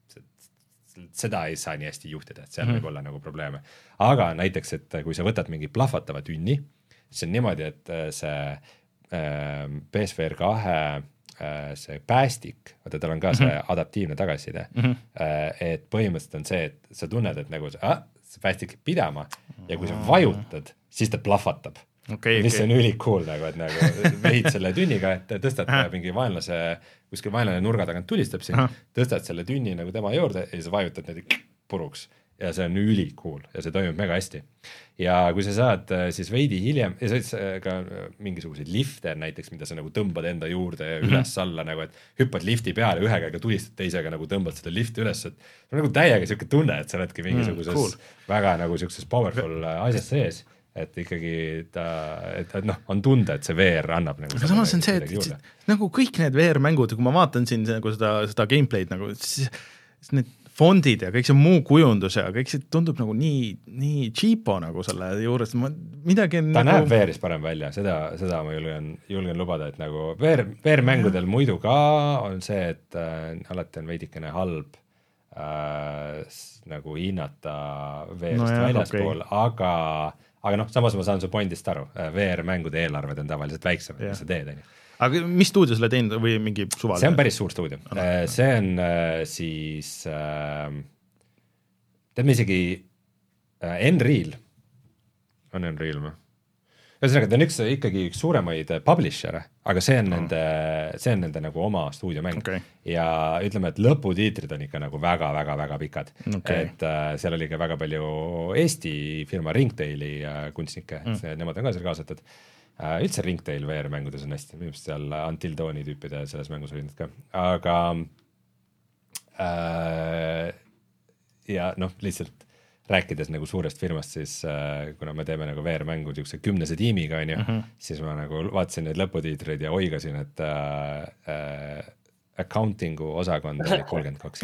seda ei saa nii hästi juhtida, et seal mm. võib olla nagu probleeme. Aga näiteks, et kui sa võtad mingi plahvatava tünni, siis on niimoodi, et see äh, P S V R kahe see päästik, vaata tal on ka see mm -hmm. adaptiivne tagasiside mm, -hmm. et põhimõtteliselt on see, et sa tunned, et nagu see, ah, see päästik läheb pidama ja kui sa vajutad, siis ta plahvatab. Okay, mis okay. on üli cool nagu, et nagu vehid selle tünniga, et tõstad mingi vaenlase, kuskil vaenlane nurga tagant tulistab sind, tõstad selle tünni nagu tema juurde ja sa vajutad need puruks. Ja see on üli cool ja see toimub mega hästi. Ja kui sa saad siis veidi hiljem, ja sa oled ka mingisuguseid lifte näiteks, mida sa nagu tõmbad enda juurde ja üles alla, nagu et hüppad lifti peale, ühe käega tulistad, teisega nagu tõmbad seda lifti üles, et see on nagu täiega siuke tunne, et sa oledki mingisuguses mm, cool. väga nagu siukses powerful asjas sees, et ikkagi ta, et, et noh, on tunda, et see V R annab nagu. Aga samas on see, et, et, et nagu kõik need V R-mängud, kui ma vaatan siin nagu seda, seda gameplay'd nagu, siis, siis need fondid ja kõik see muu kujundus ja kõik see tundub nagu nii, nii cheapo nagu selle juures, ma midagi ta nagu... näeb V R-is parem välja, seda, seda ma julgen, julgen lubada, et nagu V R, V R-mängudel ja. muidu ka on see, et äh, alati on veidikene halb äh, nagu hinnata V R-ist no väljaspool, okay. aga, aga noh, samas ma saan su pointist aru, V R-mängude eelarved on tavaliselt väiksemad, mis sa teed, on ju. Aga mis stuudio selle teinud või mingi suvaline? See on päris suur stuudio. Oh, no. See on äh, siis äh, tead me isegi äh, Enreal on Enreal ma? Ühesõnaga, ta on üks, ikkagi üks suuremaid publisher, aga see on, oh. nende, see on nende nagu oma stuudiomäng okay. ja ütleme, et lõputiitrid on ikka nagu väga-väga-väga pikad okay. et äh, seal oli ka väga palju Eesti firma Ringtaili äh, kunstnikke mm., nemad on ka seal kaasatud. Uh, üldse Ringtail V R-mängudes on hästi, minu seal Until Dawni tüüpide selles mängus olid ka, aga äh, ja noh, lihtsalt rääkides nagu suurest firmast, siis äh, kuna me teeme nagu V R-mängu niisuguse kümnese tiimiga, on ju, uh-huh. siis ma nagu vaatasin neid lõputiitreid ja oigasin, et äh, äh, accountingu osakond oli kolmkümmend kaks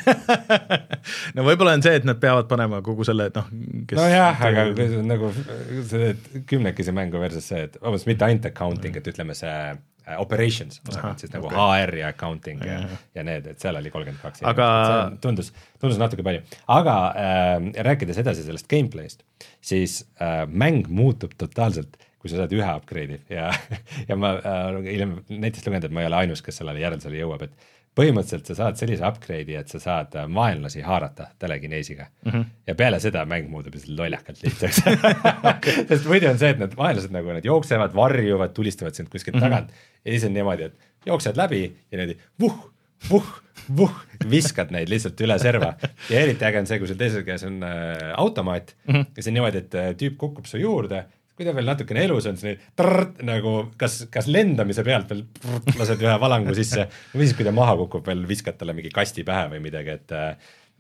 no võib-olla on see, et nad peavad panema kogu selle, et noh kes no jah, aga nagu see kümnekesi mängu versus see, et vabandust, mitte ainult accounting, et ütleme see operations osakond, siis nagu okay. H R ja accounting ja, ja need, et seal oli kolmkümmend kaks aga... tundus, tundus natuke palju, aga äh, rääkides edasi sellest gameplay'st, siis äh, mäng muutub totaalselt, kui sa saad ühe upgrade'i ja, ja ma äh, hiljem näiteks lugenud, et ma ei ole ainus, kes sellele järeldusele jõuab, et põhimõtteliselt sa saad sellise upgrade'i, et sa saad vaenlasi haarata telekineesiga mm -hmm. ja peale seda mäng muutub lollakalt lihtsaks okay. sest võidi on see, et need vaenlased nagu need jooksevad, varjuvad, tulistavad sind kuskilt mm -hmm. tagant ja siis on niimoodi, et jooksed läbi ja niimoodi vuh, vuh, vuh, viskad neid lihtsalt üle serva ja eriti äge on see, kui sul teises käes on äh, automaat mm -hmm. ja see on niimoodi, et äh, tüüp kukub su juurde, kui ta veel natukene elus on, siis trrrt, nagu kas, kas lendamise pealt veel trrrt, lased ühe valangu sisse või siis, kui ta maha kukub, veel viskad talle mingi kasti pähe või midagi, et äh,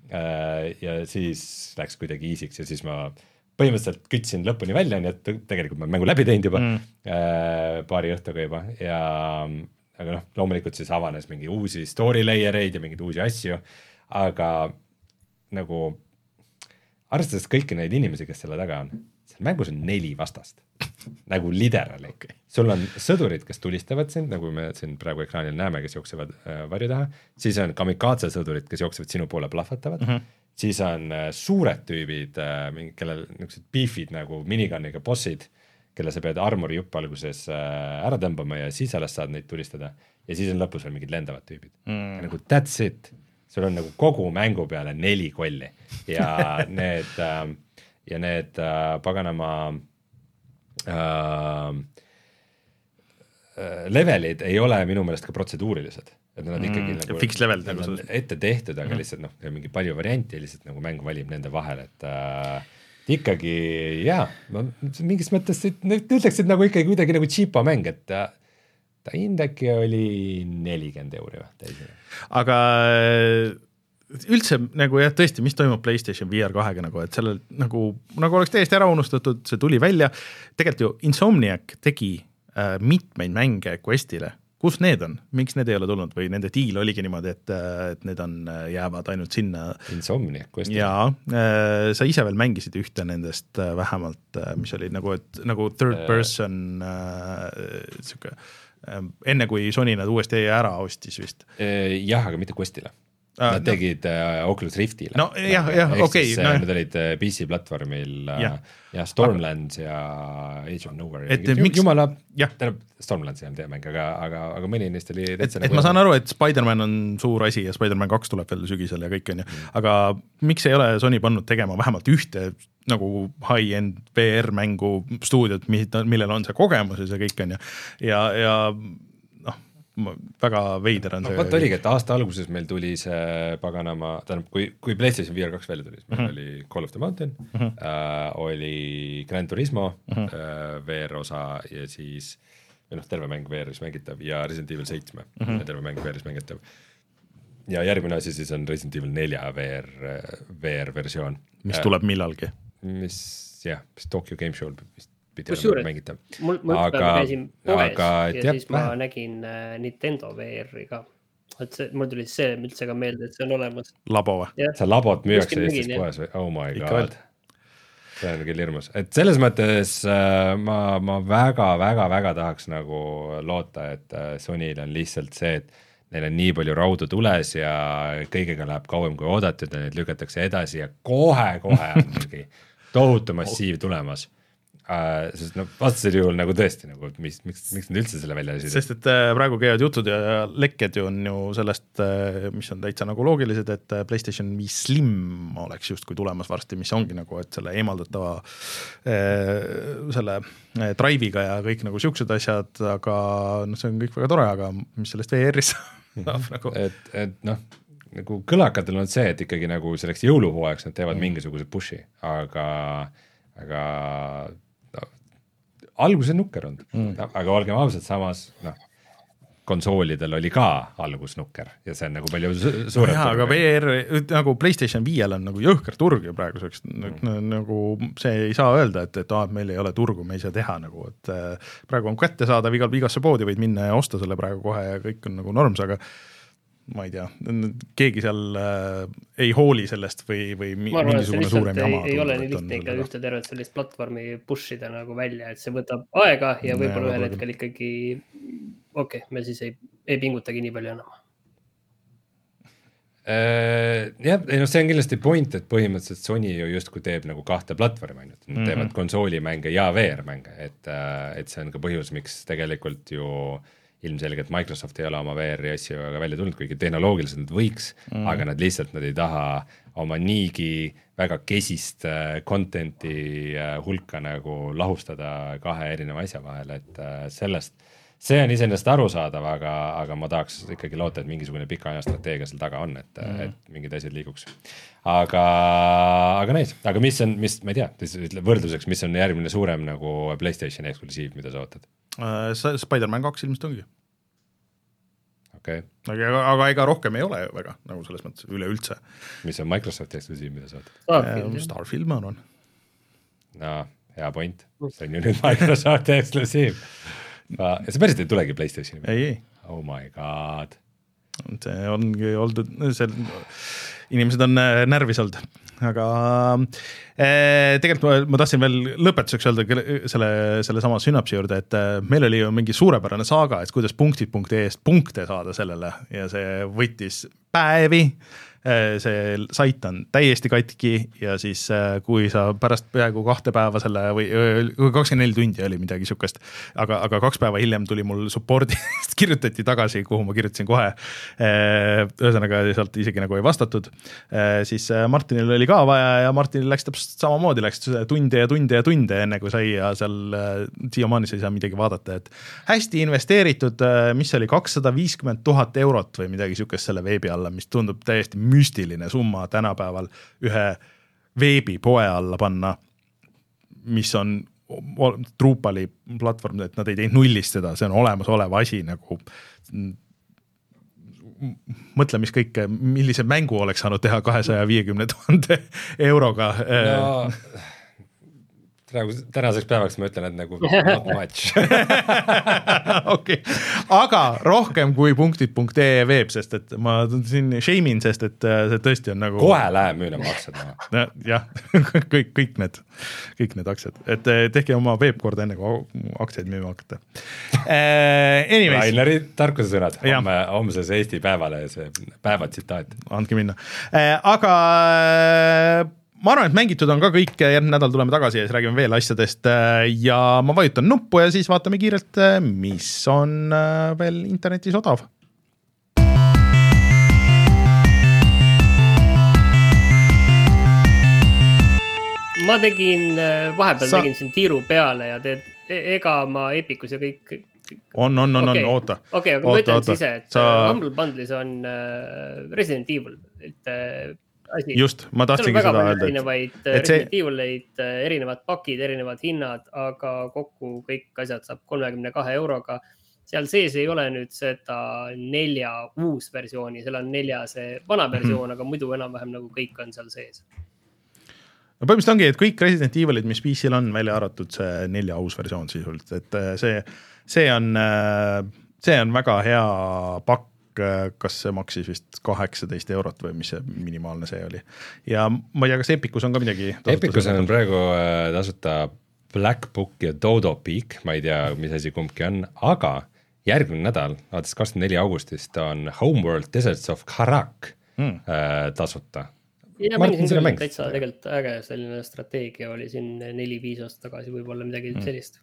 ja siis läks kuidagi easy'ks ja siis ma põhimõtteliselt kütsin lõpuni välja, nii et tegelikult ma mängu läbi teinud juba mm. äh, paari õhtuga juba ja aga noh, loomulikult siis avanes mingi uusi story layer eid ja mingeid uusi asju, aga nagu arvestades kõiki neid inimesi, kes selle taga on, seal mängus on neli vastast, nagu literally okay. sul on sõdurid, kes tulistavad sind, nagu me siin praegu ekraanil näeme, kes jooksevad äh, varju taha, siis on kamikaatse sõdurid, kes jooksevad sinu poole plahvatavad mm, -hmm. siis on äh, suured tüübid äh,, kellel niisugused beefid nagu minigunniga bossid, kelle sa pead armori jupp alguses äh, ära tõmbama ja siis alles saad neid tulistada ja siis on lõpus veel mingid lendavad tüübid mm. ja nagu that's it, sul on nagu kogu mängu peale neli kolli ja need äh, ja need äh, paganama äh, levelid ei ole minu meelest ka protseduurilised, et nad ikkagi mm, nagu fix level nagu ette tehtud, aga mm. lihtsalt noh, mingi palju varianti ja lihtsalt nagu mäng valib nende vahel, et äh, ikkagi jaa, ma mingis mõttes ütleks, et nagu ikkagi kuidagi nagu cheapo mäng, et ta, ta hind äkki oli nelikümmend euri või teisele. Aga üldse nagu jah, tõesti, mis toimub PlayStation V R kahega nagu, et sellel nagu, nagu oleks täiesti ära unustatud, see tuli välja, tegelikult ju Insomniac tegi äh, mitmeid mänge Questile, kus need on, miks need ei ole tulnud või nende deal oligi niimoodi, et, et need on, jäävad ainult sinna. Insomniac Questile? Jaa, äh, sa ise veel mängisid ühte nendest äh, vähemalt, äh, mis oli nagu, et nagu third person äh, siuke, äh, enne kui Sony nad uuesti ära ostis vist. Jah, aga mitte Questile. Nad tegid uh, Oculus Riftile. No jah, jah, okei. Okay, no, nad olid uh, P C platvormil uh, ja. ja Stormlands aga, ja Age of Nowhere. Et miks? Jumala, tähendab, Stormlands ei olnud teemäng, aga, aga, aga mõni neist oli et, et nagu ma saan aru, et Spider-Man on suur asi ja Spider-Man kaks tuleb veel sügisel ja kõik on ju, mm. aga miks ei ole Sony pannud tegema vähemalt ühte nagu high-end V R-mängu stuudiot, millel on see kogemus ja see kõik on ju, ja, ja väga veider on no, see. Vaat oligi, et aasta alguses meil tuli see paganama, tähendab, kui, kui PlayStation V R kaks välja tuli, siis meil uh-huh. oli Call of the Mountain, uh-huh. äh, oli Gran Turismo uh-huh. äh, V R osa ja siis, või noh, terve mäng V R-is mängitav ja Resident Evil seitse uh-huh. terve mäng V R-is mängitav. Ja järgmine asi siis on Resident Evil nelja V R, V R versioon. Mis tuleb millalgi? Mis, jah, mis Tokyo Game Show vist Kusjuures, mul, mul aga, käisin poes aga, ja jah, siis ma vähe. nägin äh, Nintendo V R-i ka. Et see, mul tuli see üldse ka meelde, et see on olemas. Labo või? See labot müüakse Eestis poes või? Oh my Ikka god. See on küll hirmus. Et selles mõttes äh, ma, ma väga, väga, väga tahaks nagu loota, et äh, Sonyl on lihtsalt see, et neil on nii palju raudu tules ja kõigega läheb kauem kui oodatud ja neid lükatakse edasi ja kohe-kohe on mingi tohutu massiiv tulemas. Uh, sest no vastasel juhul nagu tõesti nagu, mis, miks, miks nad üldse selle välja esivad? Sest et äh, praegu käivad jutud ja lekked ju on ju sellest, äh, mis on täitsa nagu loogilised, et äh, PlayStation viis Slim oleks justkui tulemas varsti, mis ongi nagu, et selle eemaldatava äh, selle äh, drive'iga ja kõik nagu siuksed asjad, aga no see on kõik väga tore, aga mis sellest V R-is saab nagu? Et, et noh, nagu kõlakatel on see, et ikkagi nagu selleks jõuluhooajaks nad teevad mm. mingisuguse pushi, aga, aga alguse nukker on, mm. aga olgem ausad, samas noh, konsoolidel oli ka algus nukker ja see on nagu palju suurem. Jaa, aga V R, nagu PlayStation viiel on nagu jõhker turg ju praeguseks, mm. nagu see ei saa öelda, et, et ah, meil ei ole turgu, me ei saa teha nagu, et praegu on kätte saadav igal igasse poodi, võid minna ja osta selle praegu kohe ja kõik on nagu norms, aga ma ei tea, keegi seal äh, ei hooli sellest või, või mi- arvan, mingisugune suurem jama. Ei, ei ole nii lihtne ikka ühte tervet sellist platvormi pushida nagu välja, et see võtab aega ja võib-olla ühel hetkel ikkagi okei, okay, me siis ei, ei pingutagi nii palju enam. Uh, jah, no see on kindlasti point, et põhimõtteliselt Sony ju justkui teeb nagu kahte platvormi ainult, nad mm-hmm. teevad konsoolimänge ja V R-mänge, et, et see on ka põhjus, miks tegelikult ju ilmselgelt Microsoft ei ole oma V R-i asju väga välja tulnud, kuigi tehnoloogiliselt nad võiks, mm. aga nad lihtsalt nad ei taha oma niigi väga kesist contenti hulka nagu lahustada kahe erineva asja vahel, et sellest, see on iseenesest arusaadav, aga, aga ma tahaks ikkagi loota, et mingisugune pika aja strateegia seal taga on, et, mm. et mingid asjad liiguks. Aga, aga näis, aga mis on, mis, ma ei tea, võrdluseks, mis on järgmine suurem nagu PlayStation eksklusiiv, mida sa ootad? Spider-Man kaks ilmselt ongi. Okay. Aga, aga ega rohkem ei ole väga, nagu selles mõttes üleüldse. Mis on Microsoft eksklusiiv, mida sa ootad? Starfield, Starfield ma arvan. No, hea point. See on ju nüüd Microsoft eksklusiiv. Ja see päriselt ei tulegi PlayStationi? Ei, ei. Oh my god. See ongi oldud, see, inimesed on närvis olnud, aga eh, tegelikult ma, ma tahtsin veel lõpetuseks öelda selle, selle sama Synapsi juurde, et meil oli ju mingi suurepärane saaga, et kuidas punktid punkti eest punkte saada sellele ja see võttis päevi see sait on täiesti katki ja siis kui sa pärast peaaegu kahte päeva selle või kakskümmend neli tundi oli midagi sihukest, aga, aga kaks päeva hiljem tuli mul support'ist kirjutati tagasi, kuhu ma kirjutasin kohe. Ühesõnaga sealt isegi nagu ei vastatud. Siis Martinil oli ka vaja ja Martinil läks täpselt samamoodi, läks tunde ja tunde ja tunde enne kui sai ja seal siiamaani sa ei saa midagi vaadata, et hästi investeeritud, mis oli kakssada viiskümmend tuhat eurot või midagi sihukest selle veebi alla, mis tundub täiesti müstiline summa tänapäeval ühe veebipoe alla panna, mis on Drupali platvorm, et nad ei teinud nullist seda, see on olemasolev asi nagu mõtle, mis kõike, millise mängu oleks saanud teha kahesaja viiekümne tuhande euroga. No, praegu, tänaseks päevaks ma ütlen, et nagu not much. Okay. Aga rohkem kui punktid punkt ee veeb, sest et ma siin shame'in, sest et see tõesti on nagu kohe läheb müüne maksad. Ja, jah, kõik, kõik need kõik need aktsiad, et tehke oma veeb korda enne kui aktsiaid müüma hakata. Anyways. Raineri tarkusesõnad homme, homses Eesti päevale see päevatsitaat. Andke minna. Aga ma arvan, et mängitud on ka kõik, järgmine nädal tuleme tagasi ja siis räägime veel asjadest ja ma vajutan nuppu ja siis vaatame kiirelt, mis on veel internetis odav. Ma tegin, vahepeal Sa... tegin siin tiiru peale ja teed, ega ma Epicus ja kõik on, on, on, okay. on, oota. Okei, okay, aga ma ütlen siis, et Sa... Humble Bundle'is on Resident Evil, et asi. Just, ma tahtsingi seda öelda. Erinevaid Resident Evil'id, erinevad pakid, erinevad hinnad, aga kokku kõik asjad saab kolmekümne kahe euroga. Seal sees ei ole nüüd seda nelja uus versiooni, seal on nelja see vana versioon, mm-hmm. aga muidu enam-vähem nagu kõik on seal sees. No põhimõtteliselt ongi, et kõik Resident Evil'id, mis P C-l on välja arvatud see nelja uus versioon sisult, et see, see, on, see on väga hea pakk, kas see maksis vist kaheksateist eurot või mis see minimaalne see oli. Ja ma ei tea, kas Epicus on ka midagi? Epicus on praegu tasuta Black Book ja Dodo Peak, ma ei tea, mis asi kumbki on, aga järgmine nädal, alates kakskümmend neli augustist on Homeworld Deserts of Karak hmm. tasuta. Ja ma mängisin küll täitsa tegelikult äge selline strateegia oli siin neli-viis aastat tagasi võib-olla midagi mm. sellist.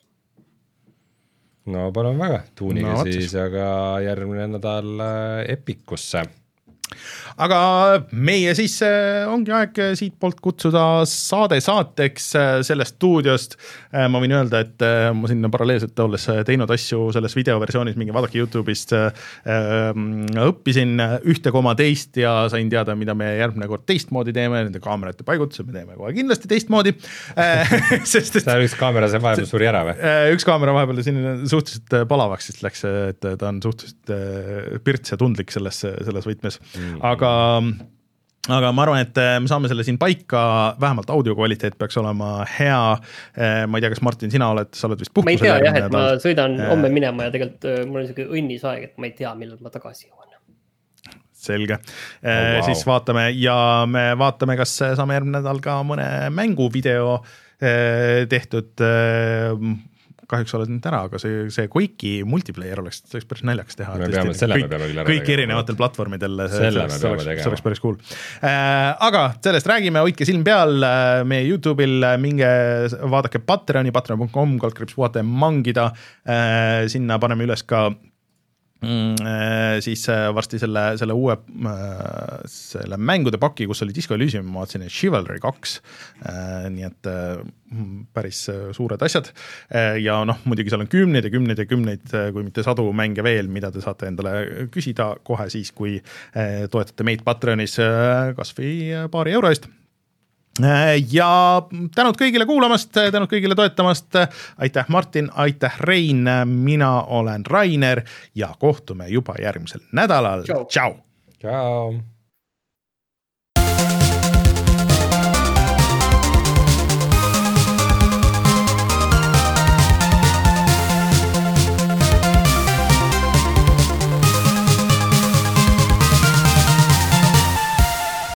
No palun väga, tuunige no, siis aga järgmine nädal Epicusse. Aga meie siis ongi aeg siit poolt kutsuda saade saateks sellest stuudiost. Ma võin öelda, et ma sinna paralleelselt olles teinud asju selles videoversioonis, mingi vaadake YouTube'ist, õppisin ühte koma teist ja sain teada, mida me järgmine kord teistmoodi teeme, nende kaamerate paigutused me teeme kohe kindlasti teistmoodi. Sest, et, ta üks kaamera see vahepeal suri ära või? Üks kaamera vahepeal sinna suhteliselt palavaks siis läks, et ta on suhteliselt pirts ja tundlik selles, selles võtmes. Aga, aga ma arvan, et me saame selle siin paika, vähemalt audio kvaliteet peaks olema hea. Ma ei tea, kas Martin, sina oled, sa oled vist puhkusel. Ma ei tea jah, et ma sõidan homme minema ja tegelikult mul on selline õnnis aeg, et ma ei tea, millal ma tagasi jõuan. Selge. Oh, wow. Siis vaatame ja me vaatame, kas saame järgmine nädal ka mõne mänguvideo tehtud. Kahjuks oled nüüd ära, aga see, see Quake'i multiplayer oleks, see oleks päris naljakas teha. Me peame, selle kõik, me peame küll ära kõik tegema. Erinevatel platvormidel, see, selle see, see, oleks, see oleks päris cool. Äh, aga sellest räägime, hoidke silm peal meie YouTube'il, minge vaadake Patreoni, patreon punkt com, kaldkriips puhata ja mangida, äh, sinna paneme üles ka Mm, siis varsti selle, selle uue selle mängude paki, kus oli Disco Elysium, ma vaatasin Chivalry kaks, nii et päris suured asjad ja noh, muidugi seal on kümneid ja kümneid ja kümneid, kui mitte sadu mänge veel, mida te saate endale küsida kohe siis, kui toetate meid Patreonis kas või paari euro eest. Ja tänud kõigile kuulamast, tänud kõigile toetamast, aitäh Martin, aitäh Rein, mina olen Rainer ja kohtume juba järgmisel nädalal. Tšau! Tšau!